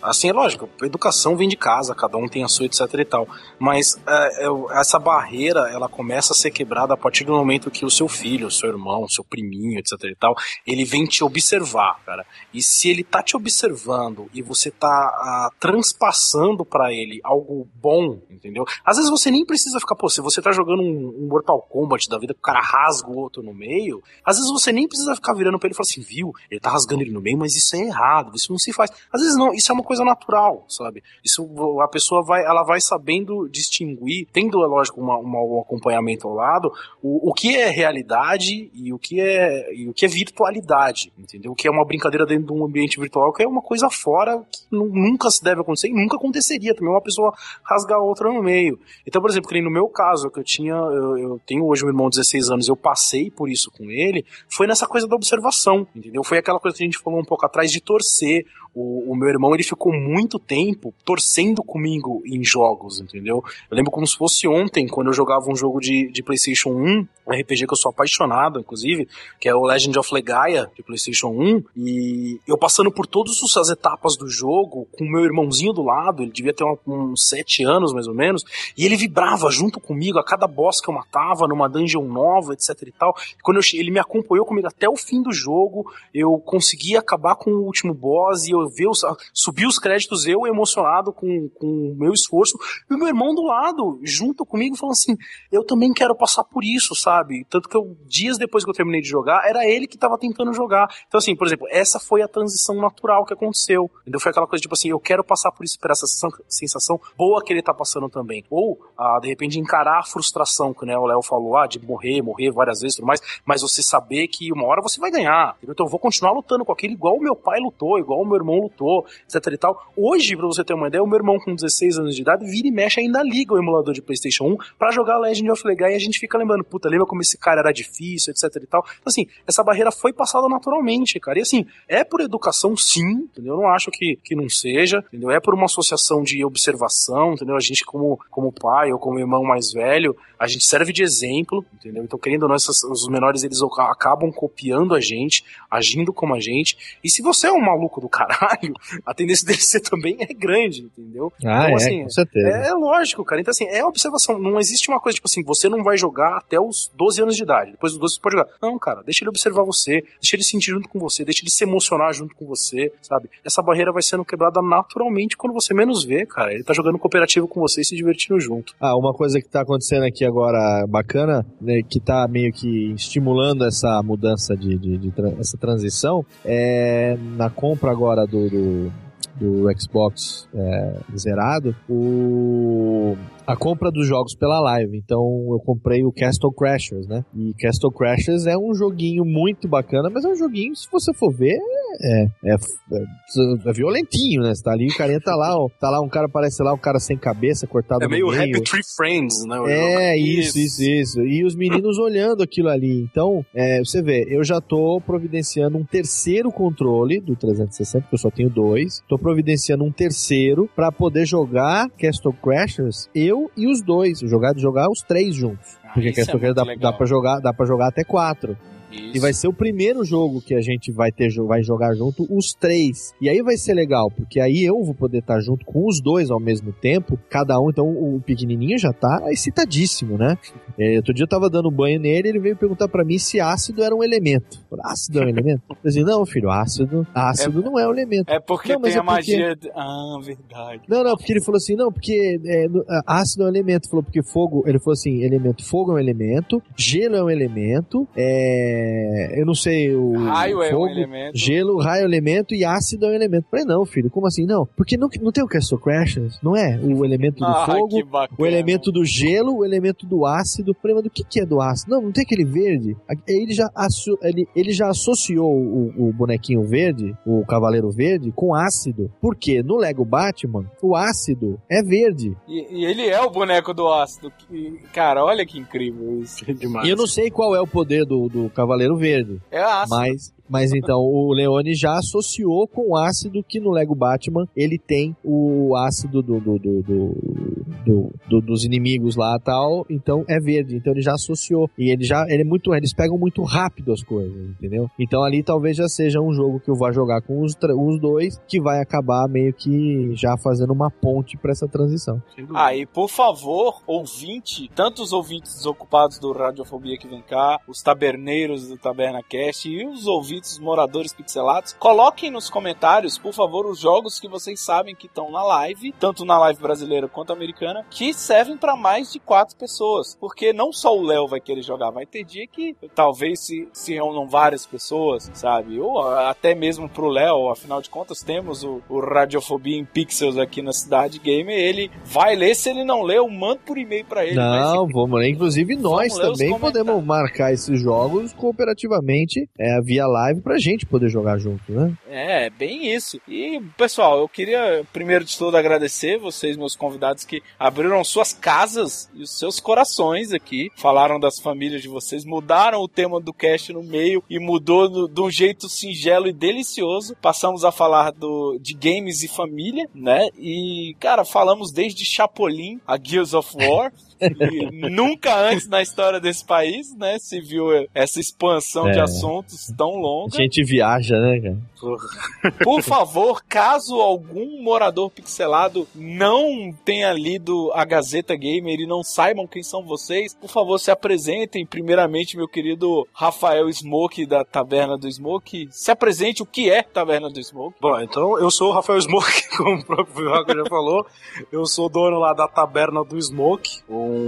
Speaker 4: assim, é lógico, a educação vem de casa, cada um tem a sua, etc e tal, mas essa barreira, ela começa a ser quebrada a partir do momento que o seu filho, o seu irmão, o seu priminho, etc e tal, ele vem te observar, cara, e se ele tá te observando e você tá transpassando pra ele algo bom, entendeu? Às vezes você nem precisa ficar, se você tá jogando um Mortal Kombat da vida que o cara rasga o outro no meio, às vezes você nem precisa ficar virando pra ele e falar assim, viu, ele tá rasgando ele no meio, mas isso é errado, isso não se faz. Às vezes não, isso é uma coisa natural, sabe? Isso, a pessoa ela vai sabendo distinguir, tendo, é lógico, um acompanhamento ao lado, o que é realidade e o que é virtualidade, entendeu? O que é uma brincadeira dentro de um ambiente virtual, que é uma coisa fora que nunca se deve acontecer e nunca aconteceria também uma pessoa rasgar a outra no meio. Então, por exemplo, que nem no meu caso, que eu tenho hoje um irmão de 16 anos, eu passei por isso com ele, foi nessa coisa da observação, entendeu? Foi aquela coisa que a gente falou um pouco atrás de torcer. O meu irmão, ele ficou muito tempo torcendo comigo em jogos, entendeu? Eu lembro como se fosse ontem, quando eu jogava um jogo de PlayStation 1, um RPG que eu sou apaixonado, inclusive, que é o Legend of Legaia, de PlayStation 1, e eu passando por todas as etapas do jogo, com o meu irmãozinho do lado, ele devia ter uns 7 anos, mais ou menos, e ele vibrava junto comigo a cada boss que eu matava, numa dungeon nova, etc e tal. E quando ele me acompanhou comigo até o fim do jogo, eu consegui acabar com o último boss, e eu subi os créditos, eu emocionado com o meu esforço, e o meu irmão do lado, junto comigo, falando assim, eu também quero passar por isso, sabe? Tanto que dias depois que eu terminei de jogar, era ele que estava tentando jogar. Então assim, por exemplo, essa foi a transição natural que aconteceu, entendeu? Foi aquela coisa tipo assim, eu quero passar por isso, por essa sensação boa que ele tá passando também. Ou, de repente, encarar a frustração, que, né, o Léo falou, de morrer várias vezes e tudo mais, mas você saber que uma hora você vai ganhar, entendeu? Então eu vou continuar lutando com aquele igual o meu pai lutou, igual o meu irmão lutou, etc e tal. Hoje, pra você ter uma ideia, o meu irmão com 16 anos de idade vira e mexe, ainda liga o emulador de PlayStation 1 pra jogar Legend of Legaia, e a gente fica lembrando, puta, lembra como esse cara era difícil, etc e tal. Então assim, essa barreira foi passada naturalmente, cara, e assim, é por educação sim, entendeu? Eu não acho que não seja, entendeu? É por uma associação de observação, entendeu? A gente como pai ou como irmão mais velho, a gente serve de exemplo, entendeu? Então, querendo ou não, os menores, eles acabam copiando a gente, agindo como a gente, e se você é um maluco do caralho, a tendência dele ser também é grande, entendeu? Então, assim,
Speaker 5: com certeza.
Speaker 4: É lógico, cara. Então, assim, é observação. Não existe uma coisa, tipo assim, você não vai jogar até os 12 anos de idade. Depois dos 12 você pode jogar. Não, cara, deixa ele observar você, deixa ele sentir junto com você, deixa ele se emocionar junto com você, sabe? Essa barreira vai sendo quebrada naturalmente quando você menos vê, cara. Ele tá jogando cooperativo com você e se divertindo junto.
Speaker 5: Uma coisa que tá acontecendo aqui agora bacana, né, que tá meio que estimulando essa mudança essa transição, é na compra agora do Xbox zerado, a compra dos jogos pela live. Então eu comprei o Castle Crashers, né? E Castle Crashers é um joguinho muito bacana, mas é um joguinho, se você for ver, é violentinho, né? Você tá ali, o carinha tá lá, um cara aparece lá, um cara sem cabeça, cortado no meio.
Speaker 4: É meio Happy Tree Friends, né?
Speaker 5: Isso. E os meninos olhando aquilo ali. Então, você vê, eu já tô providenciando um terceiro controle do 360, porque eu só tenho 2. Tô providenciando um terceiro pra poder jogar Castle Crashers, eu e os 2. Jogar os 3 juntos. Porque Castle Crashers dá pra jogar até 4. Isso. E vai ser o primeiro jogo que a gente vai jogar junto, os 3. E aí vai ser legal, porque aí eu vou poder estar junto com os 2 ao mesmo tempo, cada um. Então o pequenininho já tá excitadíssimo, né? Outro dia eu tava dando banho nele, ele veio perguntar pra mim se ácido era um elemento. Ácido é um elemento? Eu falei assim, não, filho, ácido não é um elemento.
Speaker 1: É porque
Speaker 5: não,
Speaker 1: tem a magia... verdade.
Speaker 5: Não, porque ele falou assim, não, porque ácido é um elemento. Ele falou assim, fogo é um elemento, gelo é um elemento, eu não sei,
Speaker 1: raio
Speaker 5: fogo,
Speaker 1: é um elemento,
Speaker 5: gelo, raio é um elemento e ácido é um elemento. Falei, não, filho, como assim? Não, porque não tem o Castle Crashers, não é? O elemento do fogo, o elemento do gelo, o elemento do ácido. Falei, mas do que é do ácido? Não tem aquele verde? Ele já associou o bonequinho verde, o cavaleiro verde, com ácido. Porque no Lego Batman, o ácido é verde.
Speaker 1: E ele é o boneco do ácido. Cara, olha que incrível isso.
Speaker 5: E eu não sei qual é o poder do Cavaleiro Verde.
Speaker 1: É ácido.
Speaker 5: Mas Mas então, o Leone já associou com o ácido que no Lego Batman ele tem o ácido dos inimigos lá e tal, então é verde, então ele já associou. E eles pegam muito rápido as coisas, entendeu? Então ali talvez já seja um jogo que eu vá jogar com os dois, que vai acabar meio que já fazendo uma ponte pra essa transição.
Speaker 1: E por favor, ouvinte, tanto os ouvintes desocupados do Radiofobia que vem cá, os taberneiros do TabernaCast e os ouvintes moradores pixelados, coloquem nos comentários, por favor, os jogos que vocês sabem que estão na live, tanto na live brasileira quanto americana, que servem pra mais de 4 pessoas. Porque não só o Léo vai querer jogar, vai ter dia que talvez se reúnam várias pessoas, sabe? Ou até mesmo pro Léo, afinal de contas, temos o Radiofobia em Pixels aqui na Cidade Gamer, ele vai ler, se ele não ler, eu mando por e-mail pra ele.
Speaker 5: Não, vamos ler, inclusive nós também podemos marcar esses jogos cooperativamente via live pra gente poder jogar junto, né?
Speaker 1: É, bem isso. E, pessoal, eu queria, primeiro de tudo, agradecer vocês, meus convidados, que abriram suas casas e os seus corações aqui, falaram das famílias de vocês, mudaram o tema do cast no meio e mudou de um jeito singelo e delicioso. Passamos a falar de games e família, né? E, cara, falamos desde Chapolin a Gears of War. E nunca antes na história desse país, né, se viu essa expansão de assuntos tão longa.
Speaker 5: A gente viaja, né, cara?
Speaker 1: Por favor, caso algum morador pixelado não tenha lido a Gazeta Gamer e não saibam quem são vocês, por favor, se apresentem. Primeiramente, meu querido Rafael Smoke, da Taberna do Smoke. Se apresente, o que é Taberna do Smoke?
Speaker 4: Bom, então, eu sou o Rafael Smoke, como o próprio Vivaco já falou. Eu sou dono lá da Taberna do Smoke,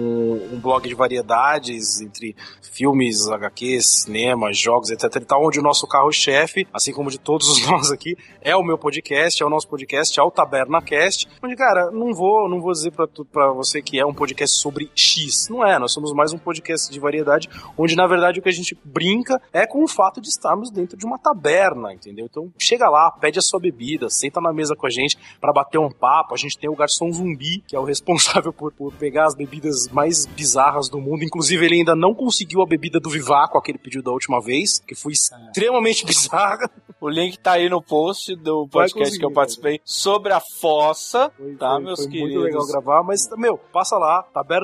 Speaker 4: um blog de variedades entre filmes, HQs, cinema, jogos, etc e tal, onde o nosso carro-chefe, assim como de todos os nós aqui, é o meu podcast, é o nosso podcast, é o TabernaCast, onde, cara, não vou dizer pra você que é um podcast sobre X, não é, nós somos mais um podcast de variedade, onde, na verdade, o que a gente brinca é com o fato de estarmos dentro de uma taberna, entendeu? Então, chega lá, pede a sua bebida, senta na mesa com a gente pra bater um papo, a gente tem o garçom zumbi, que é o responsável por pegar as bebidas mais bizarras do mundo, inclusive ele ainda não conseguiu a bebida do Vivaco, que ele pediu da última vez, que foi extremamente bizarra.
Speaker 1: O link tá aí no post do podcast que eu participei sobre a fossa, meus queridos? Foi
Speaker 4: muito legal gravar, mas, passa lá,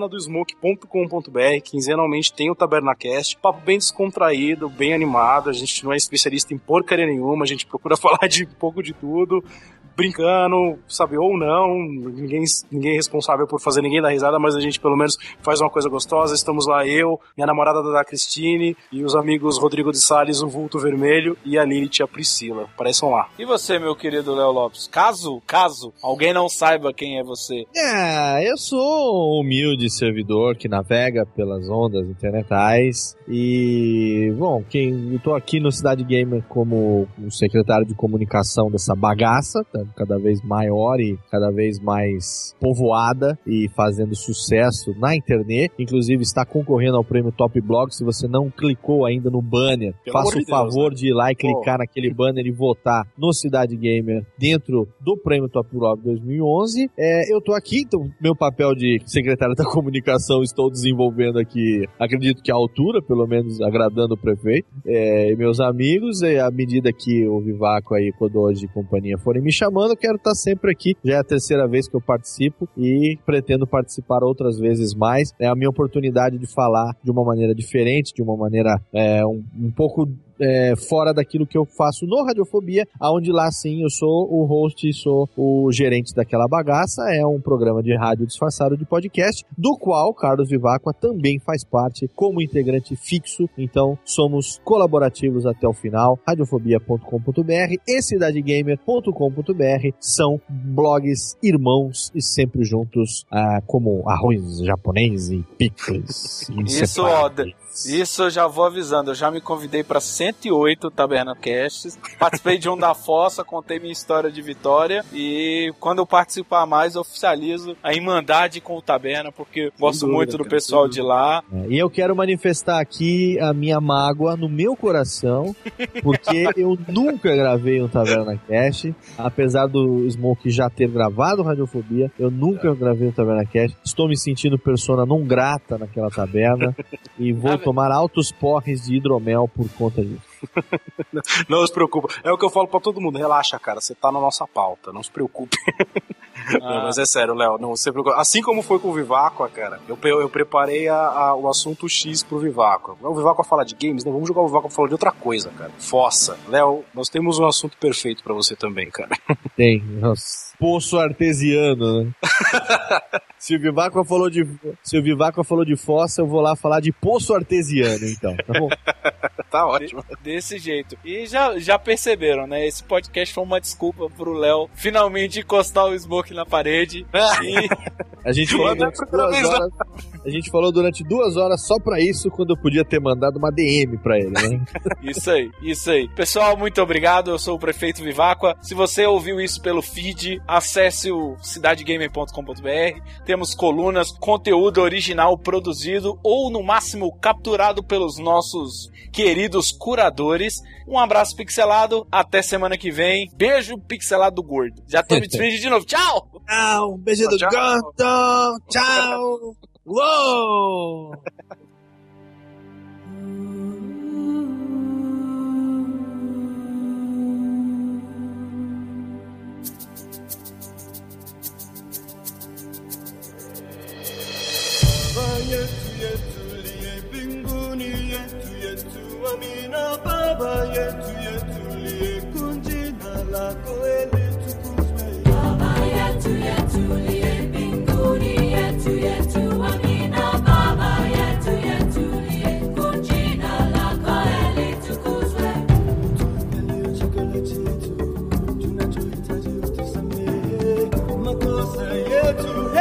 Speaker 4: tabernadosmoke.com.br, quinzenalmente tem o TabernaCast, papo bem descontraído, bem animado, a gente não é especialista em porcaria nenhuma, a gente procura falar de um pouco de tudo, brincando, sabe, ou não, ninguém é responsável por fazer ninguém dar risada, mas a gente pelo menos faz uma coisa gostosa. Estamos lá eu, minha namorada da Cristine e os amigos Rodrigo de Salles, o Vulto Vermelho, e a Lilith e a Priscila. Apareçam lá.
Speaker 1: E você, meu querido Léo Lopes? Caso alguém não saiba quem é você.
Speaker 5: Eu sou um humilde servidor que navega pelas ondas internetais e, eu tô aqui no Cidade Gamer como o secretário de comunicação dessa bagaça, cada vez maior e cada vez mais povoada e fazendo sucesso na internet. Inclusive está concorrendo ao prêmio Top Blog. Se você não clicou ainda no banner, faça o favor de ir lá e clicar naquele banner e votar no Cidade Gamer dentro do prêmio Top Blog 2011. Eu tô aqui, então meu papel de secretário da comunicação estou desenvolvendo aqui, acredito que à altura, pelo menos agradando o prefeito e meus amigos. E à medida que o Vivaco aí, Kodoji e companhia forem me chamando, eu quero estar sempre aqui. Já é a terceira vez que eu participo e pretendo participar outras vezes mais. É a minha oportunidade de falar de uma maneira diferente, de uma maneira um pouco fora daquilo que eu faço no Radiofobia, onde lá sim eu sou o host e sou o gerente daquela bagaça. É um programa de rádio disfarçado de podcast, do qual Carlos Vivaco também faz parte como integrante fixo. Então somos colaborativos até o final. Radiofobia.com.br e cidadegamer.com.br são blogs irmãos e sempre juntos, como arroz japonês e picles.
Speaker 1: Isso eu já vou avisando, eu já me convidei para 108 TabernaCasts, participei de um da Fossa, contei minha história de vitória e quando eu participar mais eu oficializo a irmandade com o Taberna, porque gosto muito do pessoal de lá.
Speaker 5: E eu quero manifestar aqui a minha mágoa no meu coração, porque eu nunca gravei um TabernaCast, apesar do Smoke já ter gravado Radiofobia, eu nunca gravei um TabernaCast, estou me sentindo persona não grata naquela taberna e vou tomar altos porres de hidromel por conta disso.
Speaker 4: Não se preocupa. É o que eu falo pra todo mundo. Relaxa, cara. Você tá na nossa pauta. Não se preocupe. Não, mas é sério, Léo. Não se preocupe. Assim como foi com o Viváqua, cara, eu preparei o assunto X pro Viváqua. O Viváqua fala de games? Não, vamos jogar o Viváqua pra falar de outra coisa, cara. Fossa. Léo, nós temos um assunto perfeito pra você também, cara.
Speaker 5: Tem. Nossa. Poço artesiano, né? Se o Viváqua falou de fossa, eu vou lá falar de poço artesiano, então. Tá bom?
Speaker 4: Tá ótimo.
Speaker 1: Desse jeito. E já perceberam, né? Esse podcast foi uma desculpa pro Léo finalmente encostar o Smoke na parede. E
Speaker 5: a gente falou durante 2 horas só pra isso, quando eu podia ter mandado uma DM pra ele, né?
Speaker 1: Isso aí. Pessoal, muito obrigado. Eu sou o Prefeito Viváqua. Se você ouviu isso pelo feed, acesse o cidadegamer.com.br. Temos colunas, conteúdo original produzido ou, no máximo, capturado pelos nossos queridos curadores. Um abraço pixelado. Até semana que vem. Beijo pixelado do gordo. Já tô me despedindo de novo. Tchau!
Speaker 5: Tchau! Beijo do gordo! Tchau! Uou!
Speaker 6: Amina baba yetu liye kunjina lako litukuzwe. Baba yetu liye mbinguni yetu amina baba yetu liye kunjina lako litukuzwe. Tuangalie chakula chetu tunachohitaji utusamehe makosa yetu.